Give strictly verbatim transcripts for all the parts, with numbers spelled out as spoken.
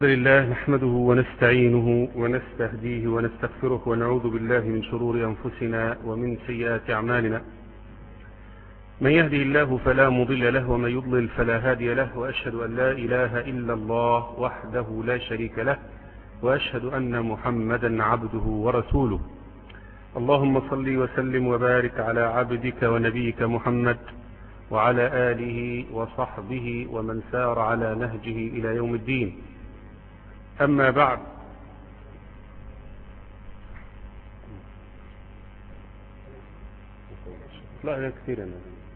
الحمد لله نحمده ونستعينه ونستهديه ونستغفره ونعوذ بالله من شرور أنفسنا ومن سيئات أعمالنا. من يهدي الله فلا مضل له ومن يضلل فلا هادي له، وأشهد أن لا إله إلا الله وحده لا شريك له، وأشهد أن محمدا عبده ورسوله. اللهم صل وسلم وبارك على عبدك ونبيك محمد وعلى آله وصحبه ومن سار على نهجه إلى يوم الدين. أما بعد، لا لا كثير أنا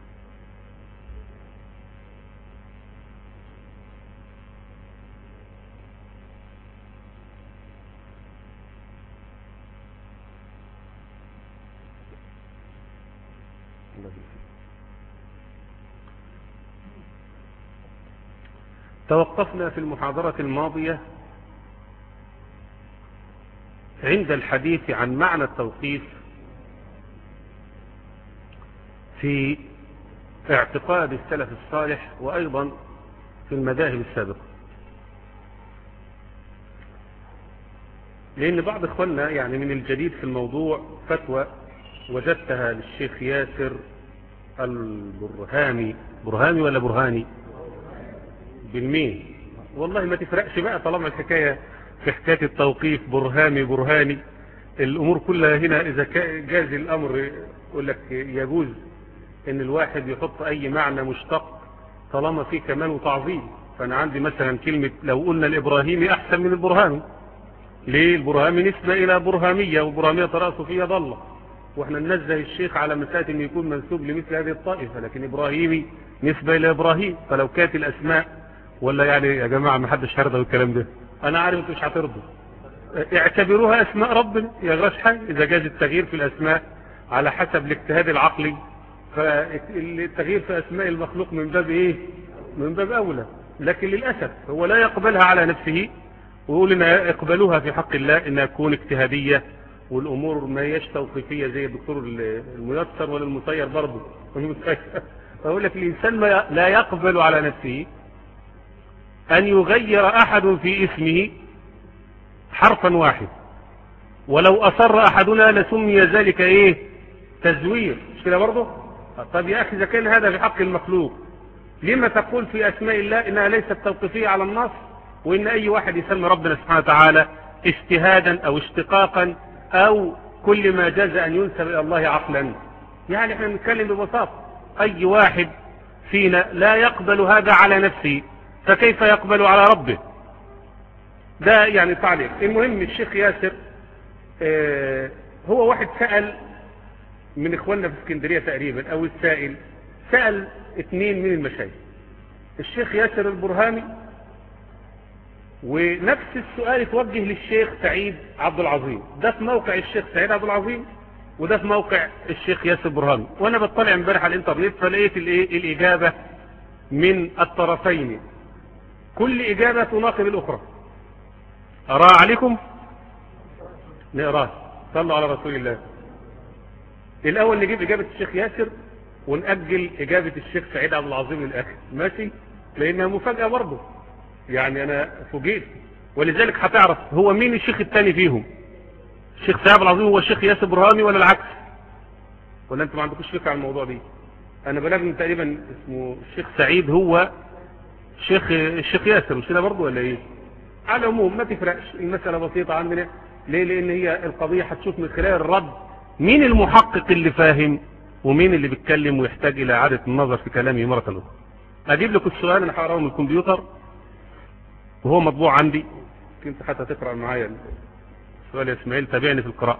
توقفنا في المحاضرة الماضية عند الحديث عن معنى التوقيف في اعتقاد السلف الصالح وأيضا في المذاهب السابقة، لأن بعض إخواننا يعني من الجديد في الموضوع فتوى وجدتها للشيخ ياسر البرهامي. برهامي ولا برهاني؟ بالمين؟ والله ما تفرقش بقى طالما الحكاية في حكاية التوقيف برهامي برهاني. الأمور كلها هنا إذا جاز الأمر يقول لك يجوز إن الواحد يحط أي معنى مشتق طالما فيه كمان وتعظيم. فأنا عندي مثلا كلمة لو قلنا الإبراهيمي أحسن من البرهامي. ليه؟ البرهامي نسبة إلى برهامية، والبرهامية طرأ صوفية ضلة، وإحنا ننزه الشيخ على مسألة إنه يكون منسوب لمثل هذه الطائفة، لكن إبراهيمي نسبة إلى إبراهيم. فلو كانت الأسماء ولا يعني يا جماعة ما حدش هيرضى بالكلام ده، أنا عارف أنتوا مش هترضوا، اعتبروها أسماء ربنا يا غاش حاجة. إذا جاز التغيير في الأسماء على حسب الاجتهاد العقلي، فالتغيير في أسماء المخلوق من باب إيه؟ من باب أولى. لكن للأسف هو لا يقبلها على نفسه ويقول إن يقبلوها في حق الله إنها تكون اجتهادية، والأمور ما هيش توقيفية زي الدكتور الميسر ولا المسير برضه. فأقول لك الإنسان ما لا يقبل على نفسه أن يغير أحد في اسمه حرفا واحد، ولو أصر أحدنا لسمي ذلك إيه؟ تزوير. مش كده برضه؟ طب يا أخي إذا كان هذا في حق المخلوق، لما تقول في أسماء الله إنها ليست توقيفية على النص، وإن أي واحد يسمي ربنا سبحانه وتعالى اجتهادا أو اشتقاقا أو كل ما جاز أن ينسب إلى الله عقلا؟ يعني احنا نتكلم ببساطة، أي واحد فينا لا يقبل هذا على نفسه فكيف يقبل على ربه؟ ده يعني تعليق. المهم الشيخ ياسر اه هو واحد سأل من اخواننا في اسكندرية تقريبا، او السائل سأل اثنين من المشايخ، الشيخ ياسر البرهامي، ونفس السؤال اتوجه للشيخ سعيد عبد العظيم. ده في موقع الشيخ سعيد عبد العظيم وده في موقع الشيخ ياسر البرهامي. وانا بطلع امبارح على الانترنت فلقيت الاجابة من الطرفين، كل إجابة تناقض الأخرى. أراها عليكم؟ نقراه. صلوا على رسول الله. الأول نجيب إجابة الشيخ ياسر ونأجل إجابة الشيخ سعيد عبد العظيم للآخر، ماشي؟ لأنها مفاجأة برضه، يعني أنا فوجئت. ولذلك هتعرف هو مين الشيخ الثاني فيهم. الشيخ سعيد عبد العظيم هو الشيخ ياسر برهامي ولا العكس؟ ولا أنتم ما عندكوش فكرة عن الموضوع دي؟ أنا بلغني تقريبا اسمه الشيخ سعيد هو الشيخ الشيخ ياسر، مش كده برضه ولا ايه؟ على العموم ما تفرقش، المسألة بسيطة عندنا. ليه؟ لان هي القضية هتشوف من خلال الرد مين المحقق اللي فاهم ومين اللي بيتكلم ويحتاج الى اعادة النظر في كلامه مرة اخرى. اجيب لكم السؤال، انا هقراه من الكمبيوتر وهو مطبوع عندي، كنت حتى تقرأ معايا السؤال يا اسماعيل، تابعني في القراءة.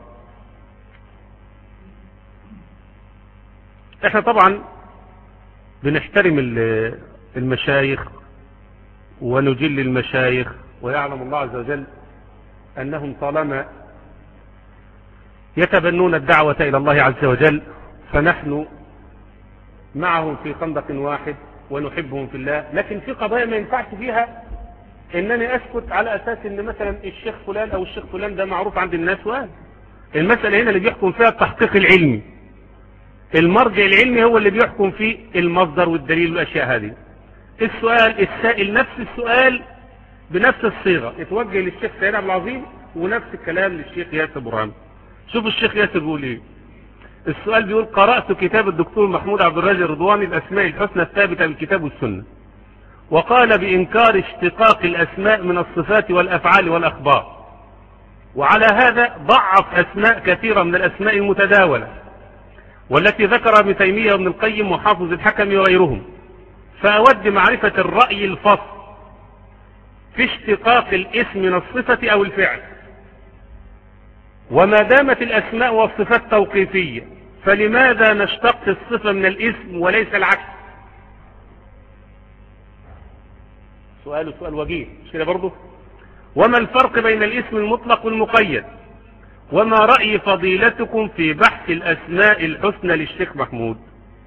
احنا طبعا بنحترم المشايخ ونجل المشايخ، ويعلم الله عز وجل أنهم طالما يتبنون الدعوة إلى الله عز وجل فنحن معهم في خندق واحد ونحبهم في الله. لكن في قضايا ما ينفعش فيها إنني أسكت على أساس إن مثلا الشيخ فلان أو الشيخ فلان ده معروف عند الناس. وهذا المسألة هنا اللي بيحكم فيها التحقيق العلمي، المرجع العلمي هو اللي بيحكم فيه المصدر والدليل والأشياء هذه. السؤال السائل نفس السؤال بنفس الصيغة يتوجه للشيخ سيد عبد العظيم ونفس الكلام للشيخ ياسر برهان. شوف الشيخ ياسر بيقول ايه. السؤال بيقول: قرأت كتاب الدكتور محمود عبد الرازق الرضواني الأسماء الحسنى الثابتة بالكتاب والسنة، وقال بإنكار اشتقاق الأسماء من الصفات والأفعال والأخبار، وعلى هذا ضعف أسماء كثيرة من الأسماء المتداولة والتي ذكرها ابن تيمية وابن القيم وحافظ الحكم وغيرهم. فأود معرفة الرأي الفصل في اشتقاق الاسم من الصفة أو الفعل، وما دامت الأسماء والصفات توقيفية فلماذا نشتق الصفة من الاسم وليس العكس؟ سؤال سؤال وجيه مش كده برضه؟ وما الفرق بين الاسم المطلق والمقيد؟ وما رأي فضيلتكم في بحث الأسماء الحسنى للشيخ محمود؟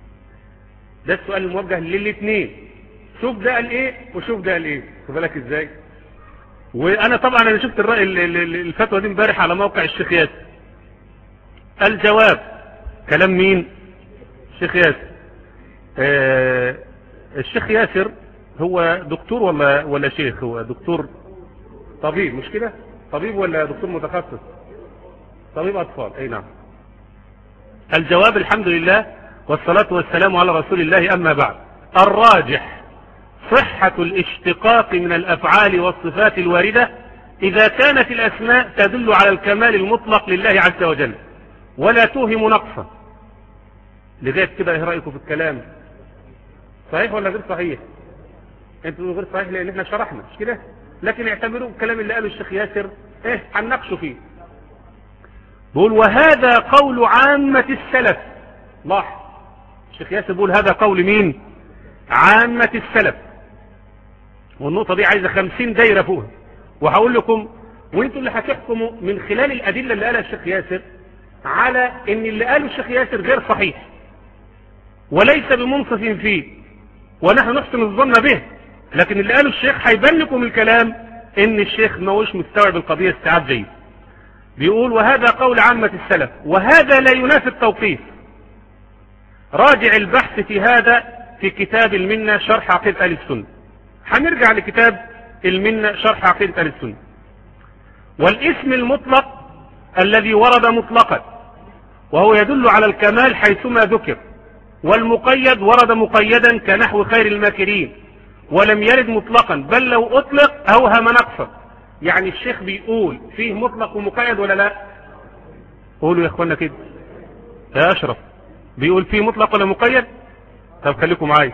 ده السؤال الموجه للاثنين. شوف ده قال ايه وشوف ده قال ايه، خد بالك ازاي. وانا طبعا انا شفت الرأي الفتوى دي امبارح على موقع الشيخ ياسر. الجواب كلام مين؟ الشيخ ياسر. آه الشيخ ياسر هو دكتور ولا ولا شيخ؟ هو دكتور طبيب مش كده؟ طبيب ولا دكتور متخصص؟ طبيب اطفال. اي نعم. الجواب: الحمد لله والصلاة والسلام على رسول الله. اما بعد، الراجح صحة الاشتقاق من الافعال والصفات الواردة اذا كانت الاسماء تدل على الكمال المطلق لله عز وجل ولا توهم نقصا. لذلك كده ايه رأيكم في الكلام؟ صحيح ولا غير صحيح؟ انتوا غير صحيح لان احنا شرحنا مش كده، لكن اعتبروا الكلام اللي قاله الشيخ ياسر ايه هنناقشه فيه. بيقول: وهذا قول عامة السلف. لاحظ الشيخ ياسر بيقول هذا قول مين؟ عامة السلف. والنقطة دي عايزة خمسين دايرة فوقها، وهقول لكم وانتوا اللي هتحكموا من خلال الأدلة اللي قالها الشيخ ياسر على ان اللي قاله الشيخ ياسر غير صحيح وليس بمنصف فيه، ونحن نحسن الظن به، لكن اللي قاله الشيخ هيبان لكم الكلام ان الشيخ ما هوش مستوعب القضية استيعاب جيد. بيقول: وهذا قول عامة السلف وهذا لا ينافي التوقيف. راجع البحث في هذا في كتاب المنة شرح عقيدة أهل السنة. هنرجع لكتاب المنة شرح عقيدة أهل السنة. والاسم المطلق الذي ورد مطلقا وهو يدل على الكمال حيثما ذكر، والمقيد ورد مقيدا كنحو خير الماكرين ولم يرد مطلقا، بل لو اطلق اوهم نقصا. يعني الشيخ بيقول فيه مطلق ومقيد ولا لا؟ قولوا يا اخوانا كده يا اشرف، بيقول فيه مطلق ولا مقيد؟ طب خليكم معايا.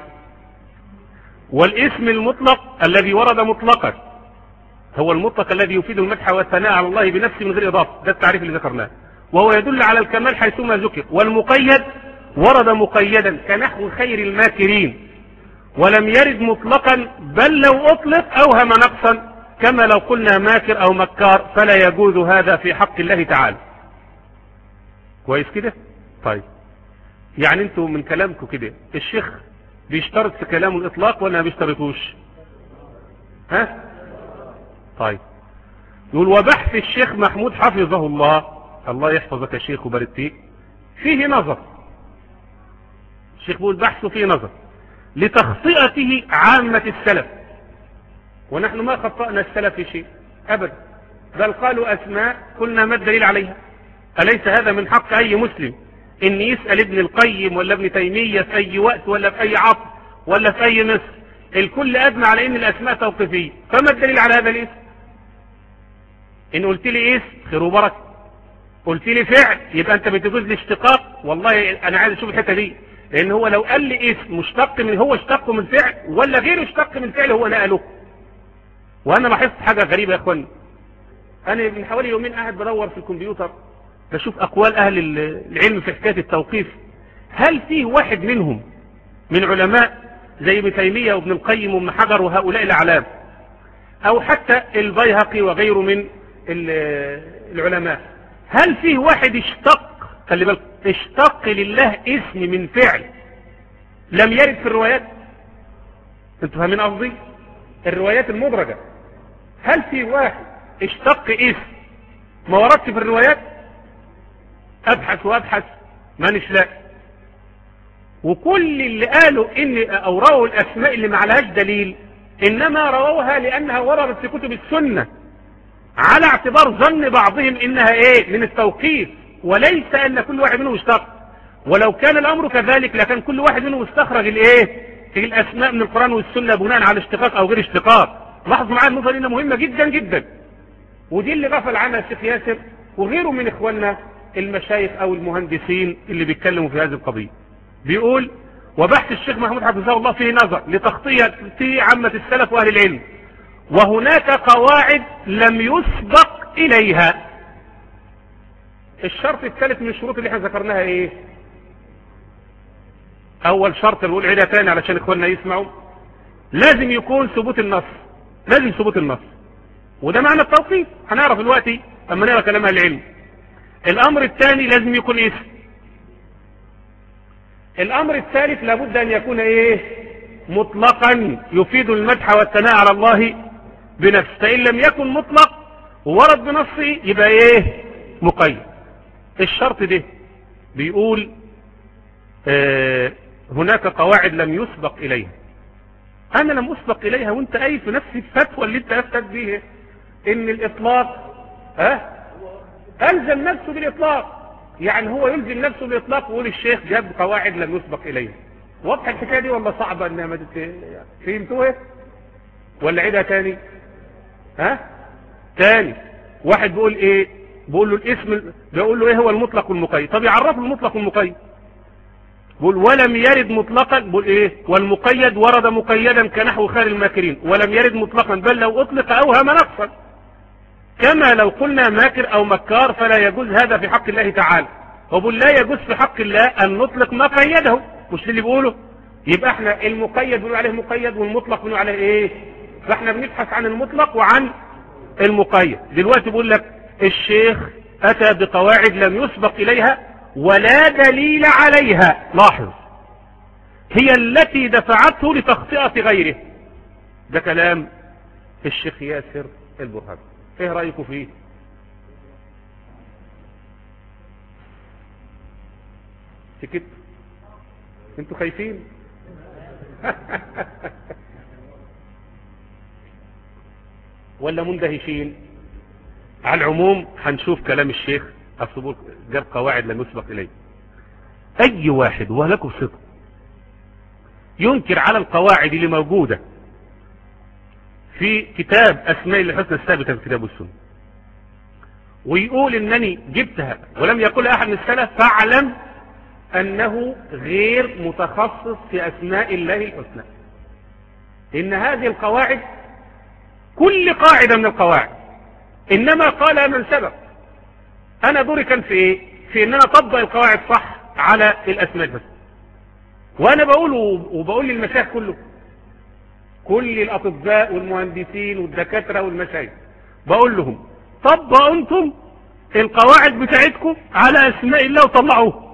والاسم المطلق الذي ورد مطلقا هو المطلق الذي يفيد المدح والثناء على الله بنفسه من غير اضافه، ده التعريف اللي ذكرناه، وهو يدل على الكمال حيثما ذكر. والمقيد ورد مقيدا كنحو خير الماكرين ولم يرد مطلقا، بل لو اطلق اوهم نقصا كما لو قلنا ماكر او مكار، فلا يجوز هذا في حق الله تعالى. كويس كده؟ طيب يعني انتوا من كلامكم كده الشيخ بيشترط في كلامه الاطلاق ولا ما بيشترطوش؟ ها؟ طيب يقول: وبحث الشيخ محمود حفظه الله، الله يحفظك يا شيخ وبارك فيك، فيه نظر. الشيخ بيقول بحثه فيه نظر لتخطئته عامة السلف، ونحن ما خطأنا السلف في شيء أبدا، بل قالوا أسماء قلنا ما الدليل عليها. أليس هذا من حق أي مسلم إن يسأل ابن القيم ولا ابن تيمية في أي وقت ولا في أي عصر ولا في أي مصر؟ الكل أجمع على إن الأسماء توقيفية، فما الدليل على هذا الاسم؟ إن قلت لي اسم خير وبركة، قلت لي فعل يبقى أنت بتجوز لي اشتقاق. والله أنا عايز أشوف الحتة دي، لأن هو لو قال لي اسم مشتق من هو اشتق من فعل ولا غير اشتق من فعل هو نقله. وأنا لاحظت حاجة غريبة يا إخواني، أنا من حوالي يومين قاعد بدور في الكمبيوتر بشوف أقوال أهل العلم في حكاية التوقيف. هل فيه واحد منهم من علماء زي ابن تيمية وابن القيم وابن حجر وهؤلاء الأعلام، أو حتى البيهقي وغيره من العلماء، هل فيه واحد اشتق، خلي بالك، اشتق لله اسم من فعل لم يرد في الروايات؟ انتوا فاهمين قصدي؟ الروايات المدرجة، هل في واحد اشتق اسم ما وردش في الروايات؟ ابحث وابحث ما نشلاق. وكل اللي قالوا ان او راوا الاسماء اللي ما عليهاش دليل إنما رووها لأنها وردت في كتب السنة على اعتبار ظن بعضهم إنها إيه من التوقيف، وليس أن كل واحد منهم اشتق. ولو كان الأمر كذلك لكان كل واحد منهم استخرج الإيه في الأسماء من القرآن والسنة بناء على اشتقاق أو غير اشتقاق. لاحظوا معايا النقطة دي مهمة جدا جدا، ودي اللي غفل عنها الشيخ ياسر وغيره من إخواننا المشايخ أو المهندسين اللي بيتكلموا في هذه القضية. بيقول: وبحث الشيخ محمود حفظه الله فيه نظر لتغطية في عامة السلف وأهل العلم، وهناك قواعد لم يسبق إليها. الشرط الثالث من الشروط اللي احنا ذكرناها ايه؟ اول شرط اللي بقول عيدها تاني علشان اخواننا يسمعوا، لازم يكون ثبوت النص، لازم ثبوت النص، وده معنى التوقيف هنعرف دلوقتي اما نقرا كلام اهل العلم. الامر الثاني لازم يكون اسم. الامر الثالث لابد ان يكون ايه؟ مطلقا يفيد المدح والثناء على الله بنفسه، فان لم يكن مطلق وورد بنصه يبقى ايه؟ مقيد. الشرط ده بيقول آه هناك قواعد لم يسبق اليها. انا لم اسبق اليها وانت قايل في نفس الفتوى اللي انت افتت بيها ان الاطلاق ها أه؟ الزم نفسه بالاطلاق، يعني هو يلزم نفسه بالاطلاق ويقول الشيخ جاب قواعد لم يسبق اليها. واضحه الحكايه دي ولا صعبه؟ انها ما فهمتوها ولا عيدها تاني؟ ها تاني. واحد بيقول ايه؟ بيقول له الاسم، بيقول له ايه هو المطلق والمقيد؟ طب يعرفه المطلق والمقيد. بيقول ولم يرد مطلقا، بيقول ايه؟ والمقيد ورد مقيدا كنحو خير الماكرين، ولم يرد مطلقا بل لو اطلق اوهم نقصا، كما لو قلنا ماكر او مكار فلا يجوز هذا في حق الله تعالى. وبيقول لا يجوز في حق الله ان نطلق ما قيده، مش اللي بيقوله. يبقى احنا المقيد بنقول عليه مقيد والمطلق بنقول عليه ايه؟ فاحنا بنبحث عن المطلق وعن المقيد. دلوقتي بيقول لك الشيخ اتى بقواعد لم يسبق اليها ولا دليل عليها، لاحظ، هي التي دفعته لتخطئة غيره. ده كلام الشيخ ياسر البرهاني. ايه رأيكم فيه؟ سكت؟ انتوا خايفين؟ ولا مندهشين؟ على العموم هنشوف كلام الشيخ الصبور جاب قواعد لم يسبق اليه. اي واحد ولكم صدق ينكر على القواعد اللي موجودة في كتاب اسماء الحسنى الثابتة في كتاب والسنة ويقول انني جبتها ولم يقل احد من السلف، فاعلم انه غير متخصص في اسماء الله الحسنى. ان هذه القواعد كل قاعدة من القواعد انما قال من سبق. انا دوري كان في ايه؟ في ان انا اطبق القواعد صح على الاسماء الحسنى. وانا بقول وبقول للمشايخ كله، كل الاطباء والمهندسين والدكاترة والمشايخ، بقول لهم طبقوا انتم القواعد بتاعتكم على اسماء الله وطلعوه.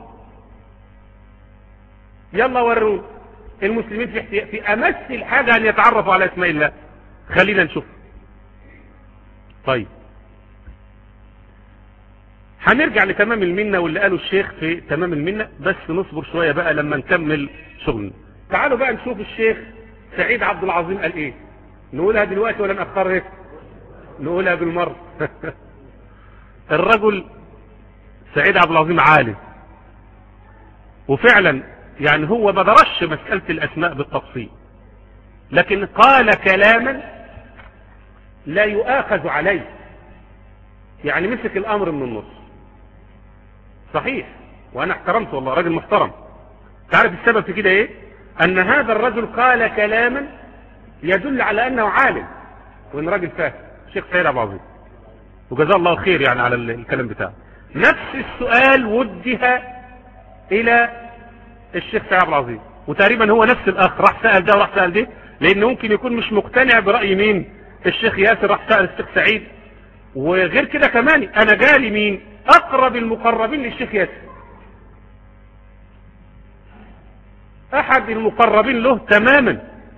يلا ورون المسلمين في احتياج في امس الحاجة ان يتعرفوا على اسماء الله. خلينا نشوف. طيب هنرجع لتمام المنة واللي قاله الشيخ في تمام المنة، بس نصبر شوية بقى لما نكمل شغلنا. تعالوا بقى نشوف الشيخ سعيد عبد العظيم قال ايه. نقولها دلوقتي ولا نأخرها؟ نقولها بالمرة. الرجل سعيد عبد العظيم عالم، وفعلا يعني هو ما درسش مسألة الأسماء بالتفصيل، لكن قال كلاما لا يؤاخذ عليه، يعني مسك الأمر من النص. صحيح، وأنا احترمته والله، راجل محترم. تعرف السبب في كده ايه؟ أن هذا الرجل قال كلاما يدل على أنه عالم وإن راجل فاهم. الشيخ سعيد عبد العظيم وجزاه الله خير يعني على الكلام بتاعه. نفس السؤال وجه إلى الشيخ سعيد عبد العظيم، وتقريبا هو نفس الأخ راح سأل ده وراح سأل ده، لأنه ممكن يكون مش مقتنع برأي مين؟ الشيخ ياسر راح سأل الشيخ سعيد. وغير كده كمان أنا جالي مين؟ أقرب المقربين للشيخ ياسر، أحد المقربين له تماما.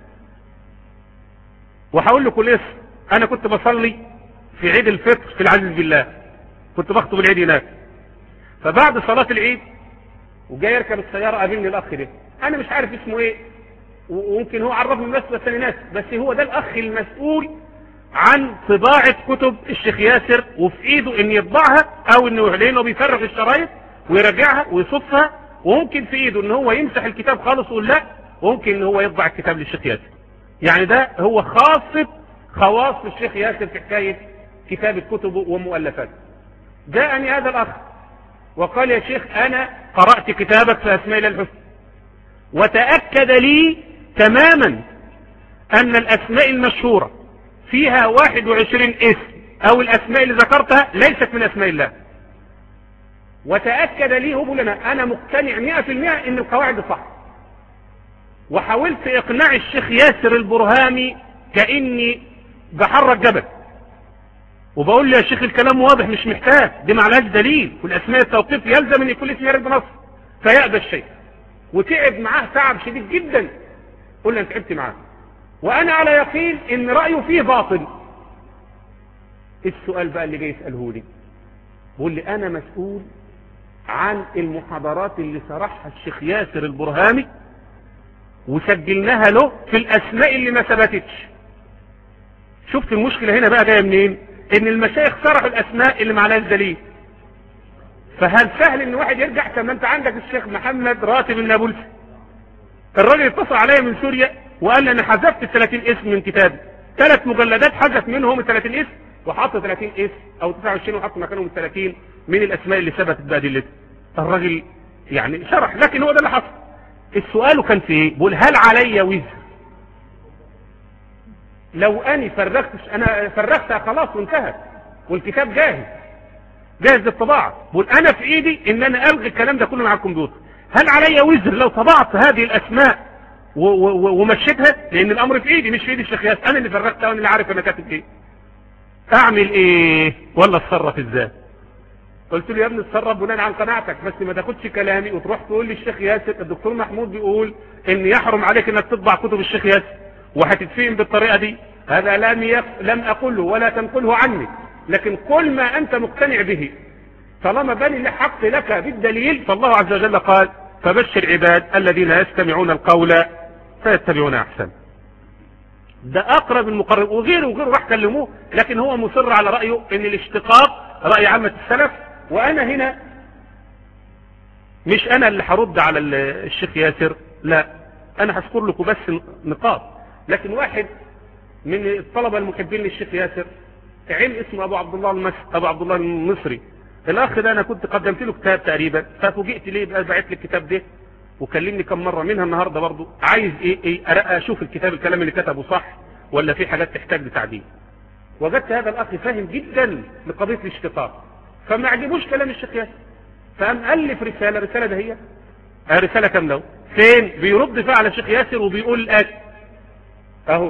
وهقول لكم الاسم، أنا كنت بصلي في عيد الفطر في العزيز بالله، كنت بخطب العيد هناك. فبعد صلاة العيد وجاي يركب السيارة قابلني الأخ ده، أنا مش عارف اسمه إيه، وممكن هو عرفني الناس بس ناس، بس هو ده الأخ المسؤول عن طباعة كتب الشيخ ياسر، وفي ايده ان يطبعها او انه يعلنه بيفرغ الشرايط ويرجعها ويصفها، وممكن في ايده ان هو يمسح الكتاب خالص ويقول لا، وممكن ان هو يطبع الكتاب للشيخ ياسر. يعني ده هو خاصة خواص الشيخ ياسر في حكاية كتابة كتبه ومؤلفاته. جاءني هذا الأخ وقال يا شيخ أنا قرأت كتابك في أسماء الله الحسنى، وتأكد لي تماما أن الأسماء المشهورة فيها واحد وعشرين اسم أو الأسماء اللي ذكرتها ليست من أسماء الله. وتأكد لي هو لنا أنا مقتنع مئة في المئة أن القواعد صح. وحاولت إقناع الشيخ ياسر البرهامي كأني بحرك جبل، وبقول له يا شيخ الكلام واضح مش محتاج، دي معلهاش دليل، والأسماء التوقيف يلزم أن يكون اسم يرد بنص. فيأبى الشيخ وتعب معاه تعب شديد جدا. قل أنت تعبت معاه وأنا على يقين أن رأيه فيه باطل. السؤال بقى اللي جاي يسأله لي، بقول لي أنا مسؤول عن المحاضرات اللي شرحها الشيخ ياسر البرهامي وسجلناها له في الأسماء اللي ما ثبتتش. شفت المشكلة هنا بقى جاية منين؟ ان المشايخ شرحوا الأسماء اللي معلهاش دليل. فهل سهل ان واحد يرجع؟ كما انت عندك الشيخ محمد راتب النابلسي، الراجل اتصل عليا من سوريا وقال لي انا حذفت ثلاثين اسم من كتابي، ثلاث مجلدات حذف منهم ثلاثين اسم وحط ثلاثين اسم او تسعة وعشرين وحط مكانهم ثلاثين من الاسماء اللي ثبتت بأدلتها. الراجل يعني شرح، لكن هو ده اللي حصل. السؤال كان في ايه؟ بقول هل علي وزر لو اني فرغتش؟ انا فرغتها خلاص وانتهت والكتاب جاهز جاهز للطباعة. بقول انا في ايدي ان انا الغي الكلام ده كله مع الكمبيوتر. هل علي وزر لو طبعت هذه الاسماء ومشيتها؟ لان الامر في ايدي مش في ايدي الشيخ ياسر، انا اللي فرغتها وانا اللي عارف انا كاتب ايه. اعمل ايه ولا اتصرف ازاي؟ قلت له يا ابني اتصرف بناء عن قناعتك، بس ما تاخدش كلامي وتروح تقول لي الشيخ ياسر الدكتور محمود بيقول ان يحرم عليك انك تطبع كتب الشيخ ياسر وهتتفهم بالطريقة دي. هذا لم يق... لم اقوله ولا تنقله عني، لكن كل ما انت مقتنع به طالما بني الحق لك بالدليل. فالله عز وجل قال فبشر عباد الذين يستمعون القول فيتبعون احسن. ده اقرب المقرب، وغيره وغيره راح كلموه، لكن هو مصر على رأيه ان الاشتقاق رأي عامة السلف. وانا هنا مش انا اللي هرد على الشيخ ياسر، لا انا هذكر لكم بس نقاط. لكن واحد من الطلبة المحبين للشيخ ياسر علم اسمه ابو عبد الله المس... ابو عبد الله المصري، الاخ ده انا كنت قدمت له كتاب تقريبا، ففوجئت ليه بقى بعت لي الكتاب ده وكلمني كم مرة منها النهاردة برضو عايز ايه ايه اشوف الكتاب الكلام اللي كتبه صح ولا في حاجات تحتاج لتعديل. وجدت هذا الاخ فاهم جدا لقضية الاشتقاق، فما عجبوش كلام الشيخ ياسر، فقام الف رسالة رسالة ده هي رسالة كاملة فين بيرد فيها على الشيخ ياسر وبيقول الاتي اهو.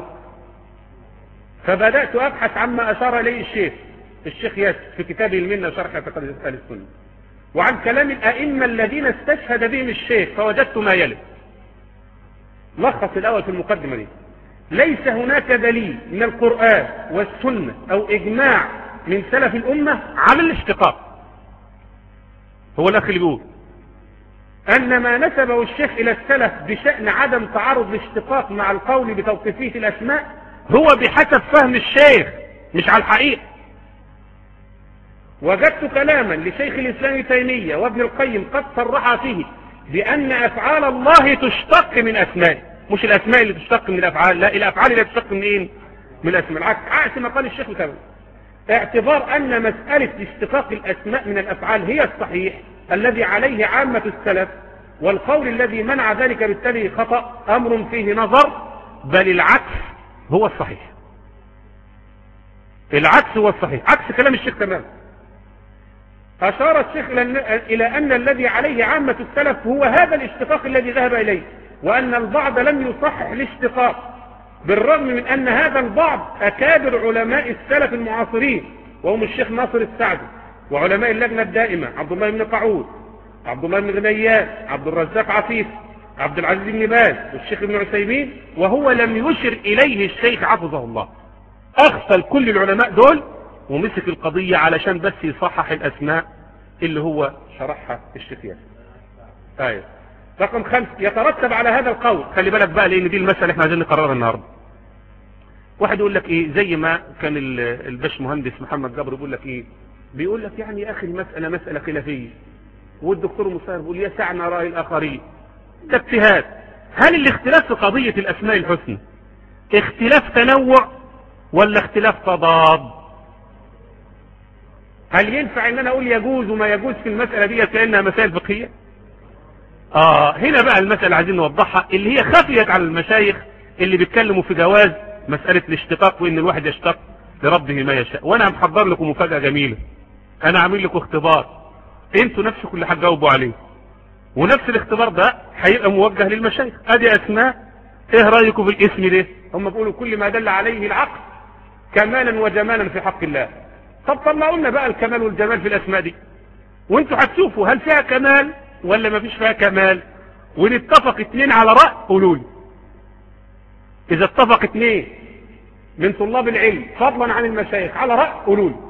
فبدأت ابحث عما اشار اليه الشيخ الشيخ ياسر في كتابه المنة شرح اعتقاد اهل السنة، وعن كلام الائمة الذين استشهد بهم الشيخ، فوجدت ما يلي. لخص الاول في المقدمة دي: ليس هناك دليل من القرآن والسنة او اجماع من سلف الامة على الاشتقاق. هو الاخ اللي بيقول ان ما نسبه الشيخ الى السلف بشأن عدم تعارض الاشتقاق مع القول بتوقيفية الاسماء هو بحسب فهم الشيخ مش على الحقيقة. وجدت كلاما لشيخ الاسلام تيمية وابن القيم قد صرح فيه بان افعال الله تشتق من اسماء، مش الاسماء اللي تشتق من الافعال، لا الافعال اللي تشتق من ايه؟ من الاسماء. العكس عكس ما قال الشيخ تيمية، اعتبار ان مسألة اشتقاق الاسماء من الافعال هي الصحيح الذي عليه عامة السلف، والقول الذي منع ذلك بالتالي خطأ، امر فيه نظر، بل العكس هو الصحيح. العكس هو الصحيح، عكس كلام الشيخ تمام. أشار الشيخ إلى أن الذي عليه عامة السلف هو هذا الاشتقاق الذي ذهب إليه، وأن البعض لم يصحح الاشتقاق، بالرغم من أن هذا البعض أكابر علماء السلف المعاصرين، وهم الشيخ ناصر السعدي وعلماء اللجنة الدائمة عبد الله بن قعود، عبد الله بن غنيان، عبد الرزاق عفيف، عبد العزيز بن باز، والشيخ ابن عثيمين، وهو لم يشر إليه الشيخ حفظه الله. أغفل كل العلماء دول ومسك القضية علشان بس يصحح الأسماء اللي هو شرحها الشيخ ياسر. آية. رقم خمسة، يترتب على هذا القول، خلي بالك بقى لان دي المسألة احنا عايزين نقررها النهاردة. واحد يقول لك ايه، زي ما كان الباش مهندس محمد جبر بيقول لك ايه، بيقول لك يعني يا اخي المسألة مسألة خلافية، والدكتور مصير بيقول يسعنا رأي الاخرين، ده اجتهاد. هل الاختلاف في قضية الاسماء الحسنى اختلاف تنوع ولا اختلاف تضاد؟ هل ينفع ان انا اقول يجوز وما يجوز في المسألة دي كأنها مسائل فقهية؟ اه هنا بقى المسألة عايزين نوضحها، اللي هي خفيت على المشايخ اللي بيتكلموا في جواز مسألة الاشتقاق، وان الواحد يشتق لربه ما يشاء. وانا محضر لكم مفاجأة جميلة، انا عامل لكم اختبار انتوا نفسكم اللي هتجاوبوا عليه، ونفس الاختبار ده هيبقى موجه للمشايخ. ادي اسماء، ايه رايكم في الاسم ده؟ هم بيقولوا كل ما دل عليه العقل كمالا وجمالا في حق الله. طب طلعوا لنا بقى الكمال والجمال في الاسماء دي، وانتوا هتشوفوا هل فيها كمال ولا ما فيش فيها كمال. ونتفق اتنين على رأي قولوا لي. اذا اتفق اتنين من طلاب العلم فضلا عن المشايخ على رأي قولوا لي.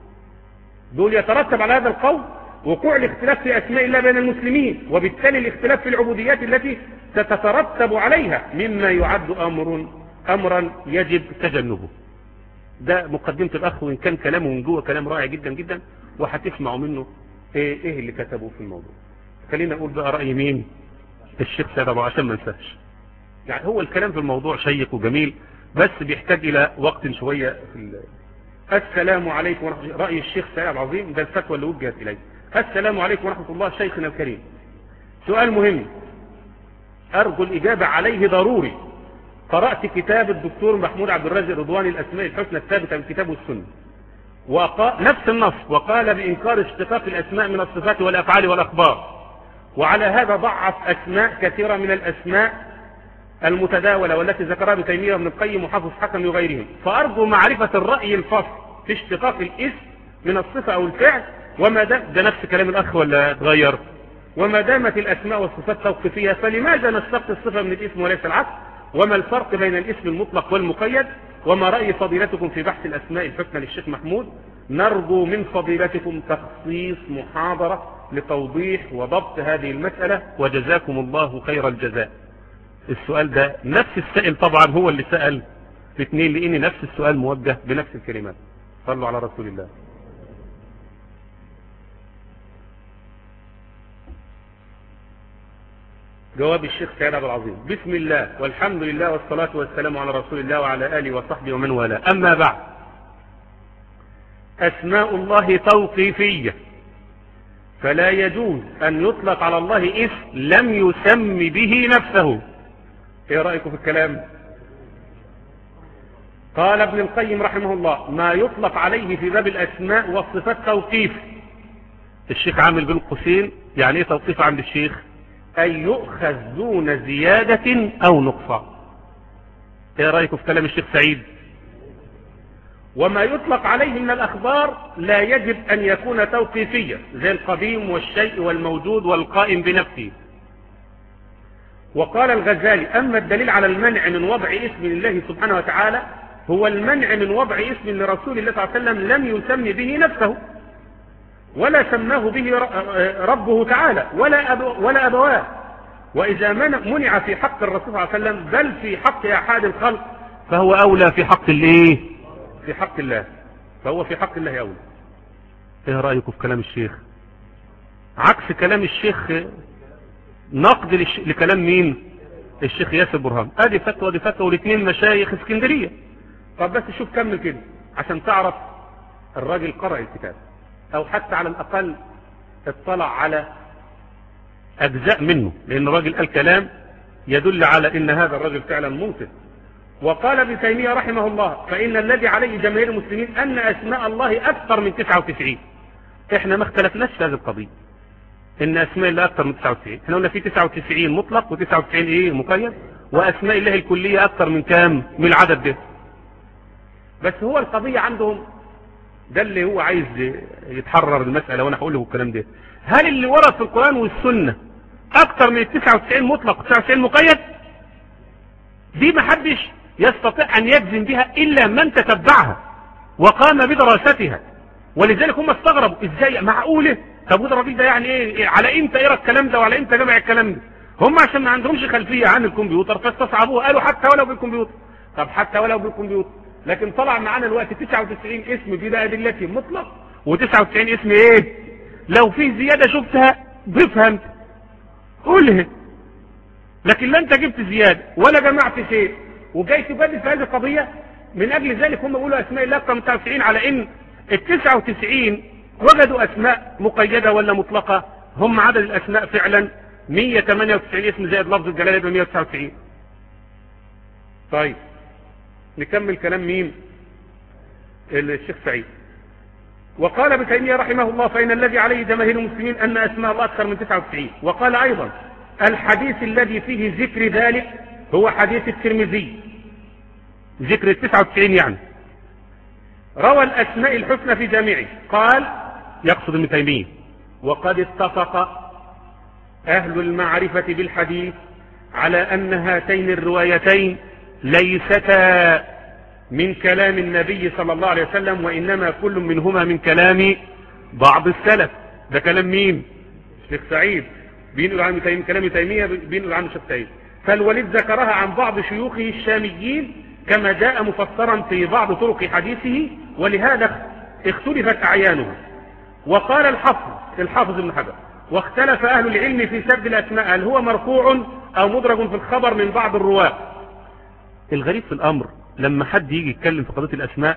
دول يترتب على هذا القول وقوع الاختلاف في اسماء الله بين المسلمين، وبالتالي الاختلاف في العبوديات التي ستترتب عليها مما يعد امر امرا يجب تجنبه. ده مقدمة الاخ، وان كان كلامه من جوه كلام رائع جدا جدا، وهتسمعوا منه ايه, إيه اللي كتبوه في الموضوع. خلينا اقول بقى رأي مين؟ الشيخ سيد ابو عشان ما ننساش. يعني هو الكلام في الموضوع شيق وجميل، بس بيحتاج الى وقت شوية في ال... السلام عليكم ورحمة الله. رأي الشيخ سيد العظيم ده الفتوى اللي وجهت اليه. السلام عليكم ورحمة الله شيخنا الكريم، سؤال مهم أرجو الإجابة عليه ضروري. قرأت كتاب الدكتور محمود عبد الرازق رضواني الأسماء الحسنى الثابتة من كتابه السنة، وقال نفس النص، وقال بإنكار اشتقاق الأسماء من الصفات والأفعال والأخبار، وعلى هذا ضعف أسماء كثيرة من الأسماء المتداولة والتي ذكرها ابن تيمية وابن القيم وحافظ حكم وغيرهم. فأرجو معرفة الرأي الفصل في اشتقاق الاسم من الصفة أو الفعل، وما دام ده نفس كلام الأخ ولا اتغير، وما دامت الأسماء والصفات توقيفية فلماذا نشتق الصفة من الاسم وليس العكس؟ وما الفرق بين الاسم المطلق والمقيد؟ وما رأي فضيلتكم في بحث الأسماء الحسنى للشيخ محمود؟ نرجو من فضيلتكم تخصيص محاضرة لتوضيح وضبط هذه المسألة، وجزاكم الله خير الجزاء. السؤال ده نفس السائل طبعا هو اللي سأل في اثنين، لأن نفس السؤال موجه بنفس الكلمات. صلوا على رسول الله. جواب الشيخ سيد عبد العظيم: بسم الله والحمد لله والصلاة والسلام على رسول الله وعلى آله وصحبه ومن والاه، أما بعد. أسماء الله توقيفية، فلا يجوز أن يطلق على الله اسم لم يسم به نفسه. ايه رأيكم في الكلام؟ قال ابن القيم رحمه الله: ما يطلق عليه في باب الأسماء والصفات توقيف. الشيخ عامل بين قوسين يعني ايه توقيف عند الشيخ؟ أن يؤخذ دون زيادة أو نقصان. ايه رأيكم في كلام الشيخ سعيد؟ وما يطلق عليه من الأخبار لا يجب أن يكون توقيفيا، زي القديم والشيء والموجود والقائم بنفسه. وقال الغزالي: أما الدليل على المنع من وضع اسم لله سبحانه وتعالى هو المنع من وضع اسم لرسول الله صلى الله عليه وسلم لم يسم به نفسه ولا سماه به ربه تعالى ولا أبو ولا أبواه. وإذا منع في حق الرسول صلى الله عليه وسلم بل في حق أحد الخلق فهو أولى في حق الايه؟ في حق الله، فهو في حق الله أولى. ايه رأيكم في كلام الشيخ؟ عكس كلام الشيخ نقد لكلام مين؟ الشيخ ياسر برهان. ادي فتوى ودي فتوى، والاثنين مشايخ اسكندرية. طب بس شوف كمل كده عشان تعرف الراجل قرأ الكتاب، او حتى على الاقل اطلع على اجزاء منه، لان الراجل قال كلام يدل على ان هذا الرجل فعلا منصف. وقال ابن تيمية رحمه الله: فان الذي عليه جماهير المسلمين ان اسماء الله اكثر من تسعة وتسعين. احنا ما اختلفناش في هذه القضية ان اسماء الله اكثر من تسعة وتسعين، احنا قلنا في تسعة وتسعين مطلق وتسعة وتسعين ايه مقيد، واسماء الله الكلية اكثر من كام؟ من العدد ده. بس هو القضية عندهم ده اللي هو عايز يتحرر المسألة، وانا هقول له الكلام ده: هل اللي ورد في القرآن والسنة اكثر من تسعة وتسعين مطلق و تسعة وتسعين مقيد؟ دي ما حدش يستطيع ان يجزم بها الا من تتبعها وقام بدراستها. ولذلك هم استغربوا ازاي معقوله؟ طب وده الراجل ده يعني ايه؟ على امتى يرى الكلام ده وعلى امتى جمع الكلام ده؟ هم عشان ما عندهمش خلفية عن الكمبيوتر فاستصعبوه، قالوا حتى ولو بالكمبيوتر. طب حتى ولو بالكمبيوتر، لكن طلع معانا الوقت تسعة وتسعين اسم بلا أدلة مطلق، وتسعة وتسعين اسم ايه؟ لو في زيادة شفتها بفهم قولها، لكن لا انت جبت زيادة ولا جمعت شيء وجاي تبدل في هذه القضية. من اجل ذلك هم بيقولوا اسماء الله اكثر من تسعة وتسعين، على ان ال تسعة وتسعين وجدوا اسماء مقيدة ولا مطلقة. هم عدد الاسماء فعلا مية وثمانية وتسعين اسم زائد لفظ الجلالة يبقى مية وتسعة وتسعين. طيب نكمل كلام مين؟ الشيخ سعيد. وقال ابن تيمية رحمه الله فإن الذي عليه جماهير المسلمين أن أسماء الله أكثر من تسعة وتسعين. وقال أيضا الحديث الذي فيه ذكر ذلك هو حديث الترمذي، ذكر التسعة وتسعين يعني، روى الأسماء الحسنى في جامعه. قال يقصد ابن تيمية وقد اتفق أهل المعرفة بالحديث على أن هاتين الروايتين ليستا من كلام النبي صلى الله عليه وسلم، وإنما كل منهما من كلام بعض السلف. ده كلام مين؟ الشيخ سعيد بينقل عن تيمية، كلام تيمية بينقل عن الشيخ سعيد. فالوليد ذكرها عن بعض شيوخه الشاميين كما جاء مفسرا في بعض طرق حديثه، ولهذا اختلفت أعيانه. وقال الحافظ الحافظ ابن حجر واختلف أهل العلم في سرد الأسماء هل هو مرفوع أو مدرج في الخبر من بعض الرواة. الغريب في الأمر لما حد يجي يتكلم في قضية الأسماء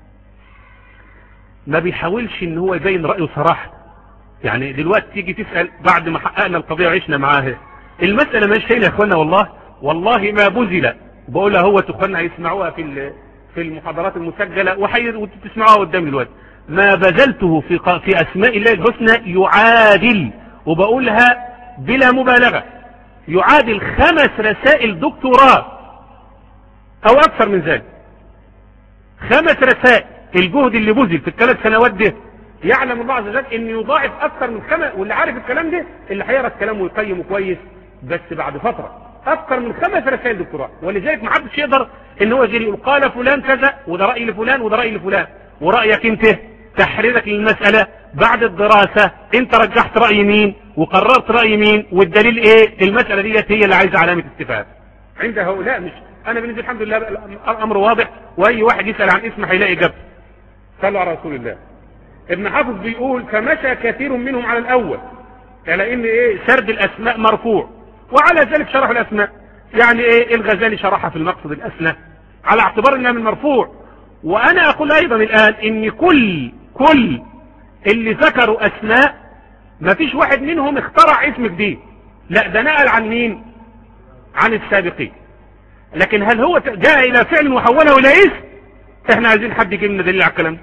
ما بيحاولش ان هو يبين رأيه صراحة. يعني دلوقتي تيجي تسأل بعد ما حققنا القضية وعشنا معاها، المسألة مش شايلة يا اخوانا، والله والله ما بذل. بقولها هو اخوانا هيسمعوها في في المحاضرات المسجلة وتسمعوها قدام دلوقتي. ما بذلته في في أسماء الله الحسنى يعادل، وبقولها بلا مبالغة، يعادل خمس رسائل دكتوراه او اكثر من ذلك. خمس رسائل الجهد اللي بذل في الثلاث سنوات ده يعلم الله عز وجل ان يضاعف اكثر من خمس، واللي عارف الكلام ده اللي هيقرا الكلام ويقيمه كويس بس بعد فتره اكثر من خمس رسائل دكتوراه. ولذلك ما حدش يقدر ان هو يجي يقول قال فلان كذا وده راي لفلان وده راي لفلان، ورايك انت تحريرك للمساله بعد الدراسه انت رجحت راي مين وقررت راي مين والدليل ايه. المساله ديت هي اللي عايزه علامه استفهام عند هؤلاء. مش انا بالنسبه الحمد لله الامر واضح، واي واحد يسال عن اسم هيلاقي اجابته. صلوا على رسول الله. ابن حافظ بيقول فمشى كثير منهم على الاول، على ان ايه سرد الاسماء مرفوع، وعلى ذلك شرح الاسماء. يعني ايه الغزالي شرحها في المقصد الاسنى على اعتبار انها من مرفوع. وانا اقول ايضا الان ان كل كل اللي ذكروا اسماء ما فيش واحد منهم اخترع اسم جديد، لا ده نقل عن مين؟ عن السابقين. لكن هل هو جاء الى فعل وحوله الى اسم؟ احنا عايزين حد يجيب لنا دليل على الكلام ده.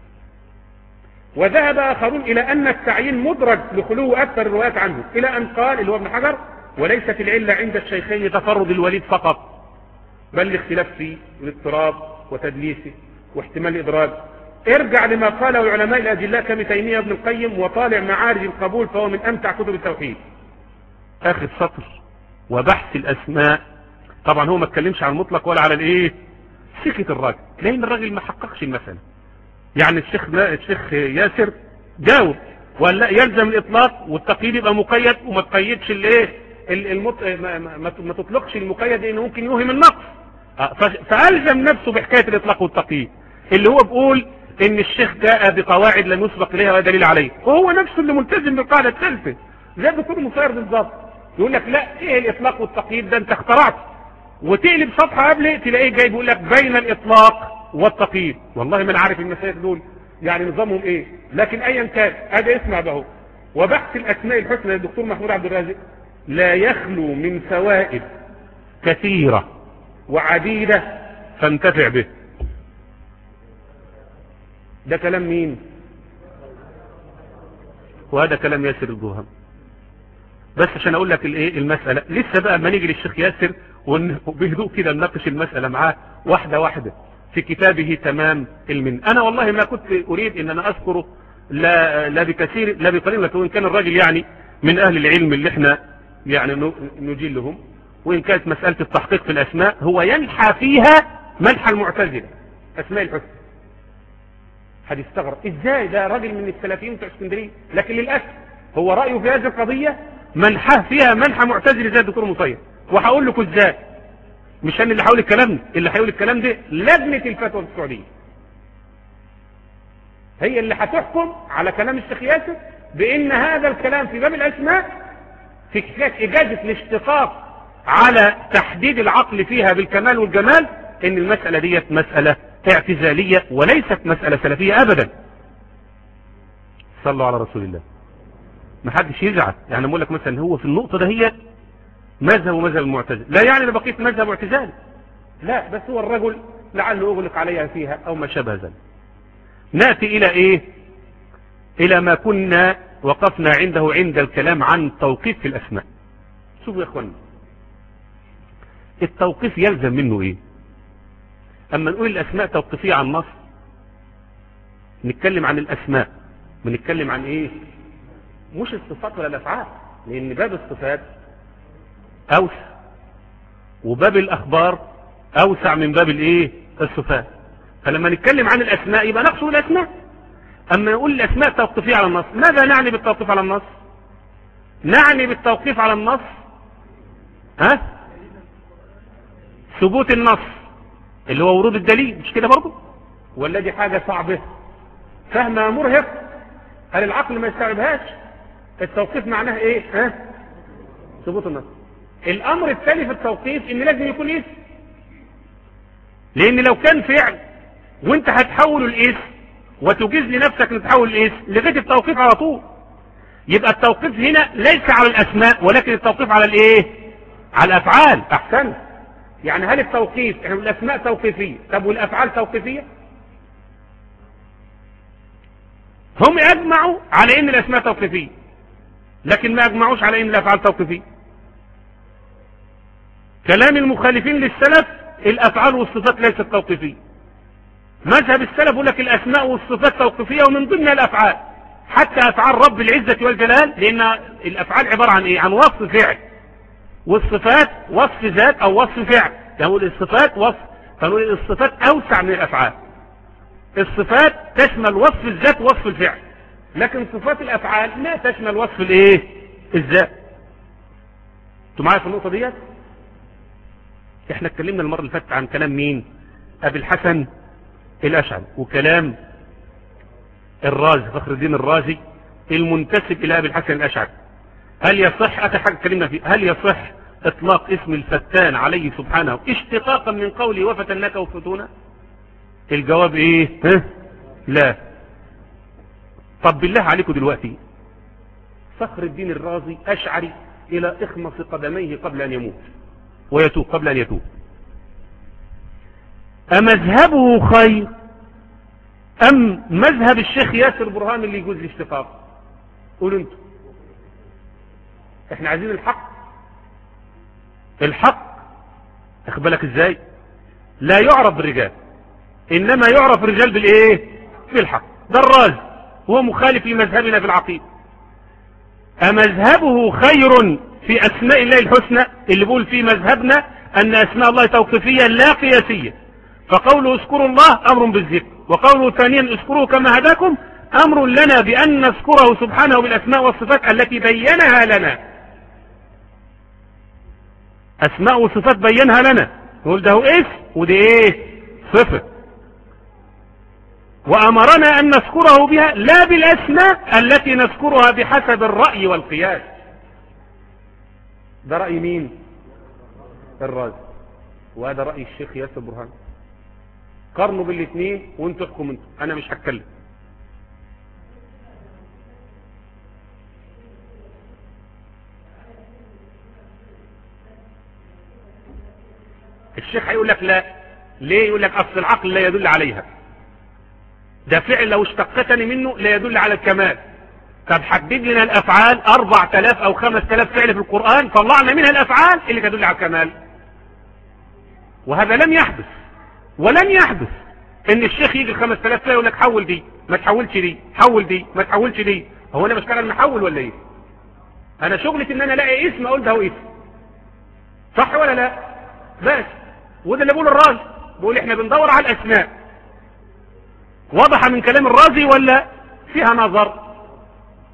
وذهب اخرون الى ان التعيين مدرج لخلو اكثر الروايات عنه، الى ان قال اللي هو ابن حجر وليست العله عند الشيخين تفرد الوليد فقط، بل الاختلاف فيه الاضطراب وتدليسه واحتمال الادراج. ارجع لما قاله علماء الادله كابن تيميه وابن القيم وطالع معارج القبول فهو من امتع كتب التوحيد. اخر سطر وبحث الاسماء. طبعا هو ما اتكلمش عن المطلق ولا على الايه، سكت الراجل لان الراجل ما حققش المسألة. يعني الشيخ الشيخ ياسر جاوب وقال لا يلزم الاطلاق والتقييد يبقى مقيد، وما تقيدش الايه المط... ما, ما, ما تطلقش المقيد لانه ممكن يوهم النقص. فالزم نفسه بحكايه الاطلاق والتقييد اللي هو بيقول ان الشيخ جاء بقواعد لم يسبق اليها ولا دليل عليه، وهو نفسه اللي ملتزم بالقاعده الثالثه زي الدكتور مصير بالظبط. يقول لك لا ايه الاطلاق والتقييد ده انت اخترعت، وتقلب صفحه قبل تلاقيه جاي بيقول لك بين الاطلاق والتقييد. والله ما انا عارف المشايخ دول يعني نظامهم ايه، لكن ايا كان ادي اسمع بهو. وبحث الاسماء الحسنى للدكتور محمود عبد الرازق لا يخلو من فوائد كثيره وعديده فانتفع به. ده كلام مين؟ وهذا كلام ياسر الجوهري. بس عشان اقول لك الايه المساله لسه بقى اما نيجي للشيخ ياسر وبهدوء كده نناقش المساله معاه واحده واحده في كتابه تمام المن. انا والله ما كنت اريد ان انا اذكره لا لا بكثير لا بقليل، لكن وان كان الراجل يعني من اهل العلم اللي احنا يعني نجلهم، وان كانت مساله التحقيق في الاسماء هو ينحى فيها منحى المعتزله اسماء الحسنى. هتستغرب ازاي ده راجل من السلفيين بتوع اسكندريه، لكن للاسف هو رايه في هذه القضيه منحة فيها منحة معتزلي زي الدكتور مصير، وهقول لكم ازاي. مش انا اللي هقول الكلام ده، اللي هيقول الكلام ده لجنة الفتوى في السعودية، هي اللي هتحكم على كلام الشيخ ياسر بان هذا الكلام في باب الاسماء في اجازة الاشتقاق على تحديد العقل فيها بالكمال والجمال، ان المسألة ديت مسألة اعتزالية وليست مسألة سلفية ابدا. صلوا على رسول الله. ما حدش يزعل، يعني بقول لك مثلا هو في النقطة ده هي مذهب ومذهب المعتزله، لا يعني انا بقيت مذهب اعتزالي، لا، بس هو الرجل لعله اغلق عليها فيها او ما شابه ذلك. ناتي الى ايه؟ الى ما كنا وقفنا عنده عند الكلام عن توقيف في الاسماء. شوفوا يا اخوانا، التوقيف يلزم منه ايه؟ اما نقول الاسماء توقيفية عن النص، نتكلم عن الاسماء، بنتكلم عن ايه؟ مش الصفات ولا الافعال، لان باب الصفات اوسع وباب الاخبار اوسع من باب الايه؟ الصفات. فلما نتكلم عن الاسماء يبقى نقصد الاسماء. اما نقول الاسماء توقيفية على النص، ماذا نعني بالتوقيف على النص؟ نعني بالتوقيف على النص ها ثبوت النص اللي هو ورود الدليل، مش كده برضه؟ ولا دي حاجة صعبة فهمها مرهق، هل العقل ما يستوعبهاش؟ التوقيف معناه ايه؟ ها ثبوت النص. الامر الثاني في التوقيف ان لازم يكون اسم، لان لو كان فعل وانت هتحول الاسم وتجيز لنفسك ان تحول الاسم لغايه التوقيف على طول، يبقى التوقيف هنا ليس على الاسماء ولكن التوقيف على الايه؟ على الافعال. احسن. يعني هل التوقيف احنا الاسماء توقيفيه، طب والافعال توقيفيه؟ هم اجمعوا على ان الاسماء توقيفيه لكن ما اجمعوش على ان الافعال توقيفيه. كلام المخالفين للسلف الافعال والصفات ليست توقيفيه. مذهب السلف يقول لك الاسماء والصفات توقيفيه ومن ضمنها الافعال، حتى افعال رب العزه والجلال، لان الافعال عباره عن ايه؟ عن وصف فعل، والصفات وصف ذات او وصف فعل. نقول الصفات وصف، فنقول الصفات اوسع من الافعال. الصفات تشمل وصف الذات ووصف الفعل، لكن صفات الافعال لا تشمل وصف الايه؟ الذات. انتوا معايا في النقطه ديت؟ احنا اتكلمنا المره اللي فاتت عن كلام مين؟ ابي الحسن الاشعري، وكلام الرازي فخر الدين الرازي المنتسب الى ابي الحسن الاشعري. هل يصح اخر حاجه اتكلمنا فيه، هل يصح اطلاق اسم الفتان عليه سبحانه اشتقاقا من قوله وفتناك وفتونا؟ الجواب ايه؟ ها؟ لا. طب بالله عليكم دلوقتي فخر الدين الرازي اشعري الى اخمص قدميه قبل ان يموت ويتوب، قبل ان يتوب، امذهبه خير ام مذهب الشيخ ياسر برهان اللي يجوز الاشتقاق؟ قولوا انتوا. احنا عايزين الحق. الحق اخد بالك ازاي؟ لا يعرف بالرجال، انما يعرف الرجال بالايه؟ بالحق. ده الرازي هو مخالف لمذهبنا في العقيده. امذهبه خير في اسماء الله الحسنى اللي بيقول في مذهبنا ان اسماء الله توقيفيه لا قياسيه، فقوله اذكروا الله امر بالذكر، وقوله ثانيا اذكروه كما هداكم امر لنا بان نذكره سبحانه بالاسماء والصفات التي بينها لنا. اسماء وصفات بينها لنا، نقول ده هو اسم ودي ايه؟ صفه. وامرنا ان نذكره بها لا بالاسماء التي نذكرها بحسب الراي والقياس. ده راي مين؟ الرازي، وهذا راي الشيخ ياسر برهان. قارنوا بالاثنين وانتوا احكموا انتوا، انا مش هتكلم. الشيخ هيقول لك لا. ليه؟ يقول لك اصل العقل لا يدل عليها، ده فعل لو اشتقتني منه لا يدل على الكمال. طب حدد لنا الافعال اربع تلاف او خمس تلاف فعل في القرآن، طلعنا منها الافعال اللي تدل على الكمال. وهذا لم يحدث، ولن يحدث ان الشيخ يجي خمس تلاف فعل يقول لك حول دي ما تحولش دي، حول دي ما تحولش دي. هو انا بشتغل محول ولا ايه؟ انا شغلتي ان انا الاقي اسم اقول ده هو اسم، صح ولا لا؟ بس. وده اللي بيقول الرازي، بيقول احنا بندور على الاسماء. واضحه من كلام الرازي ولا فيها نظر؟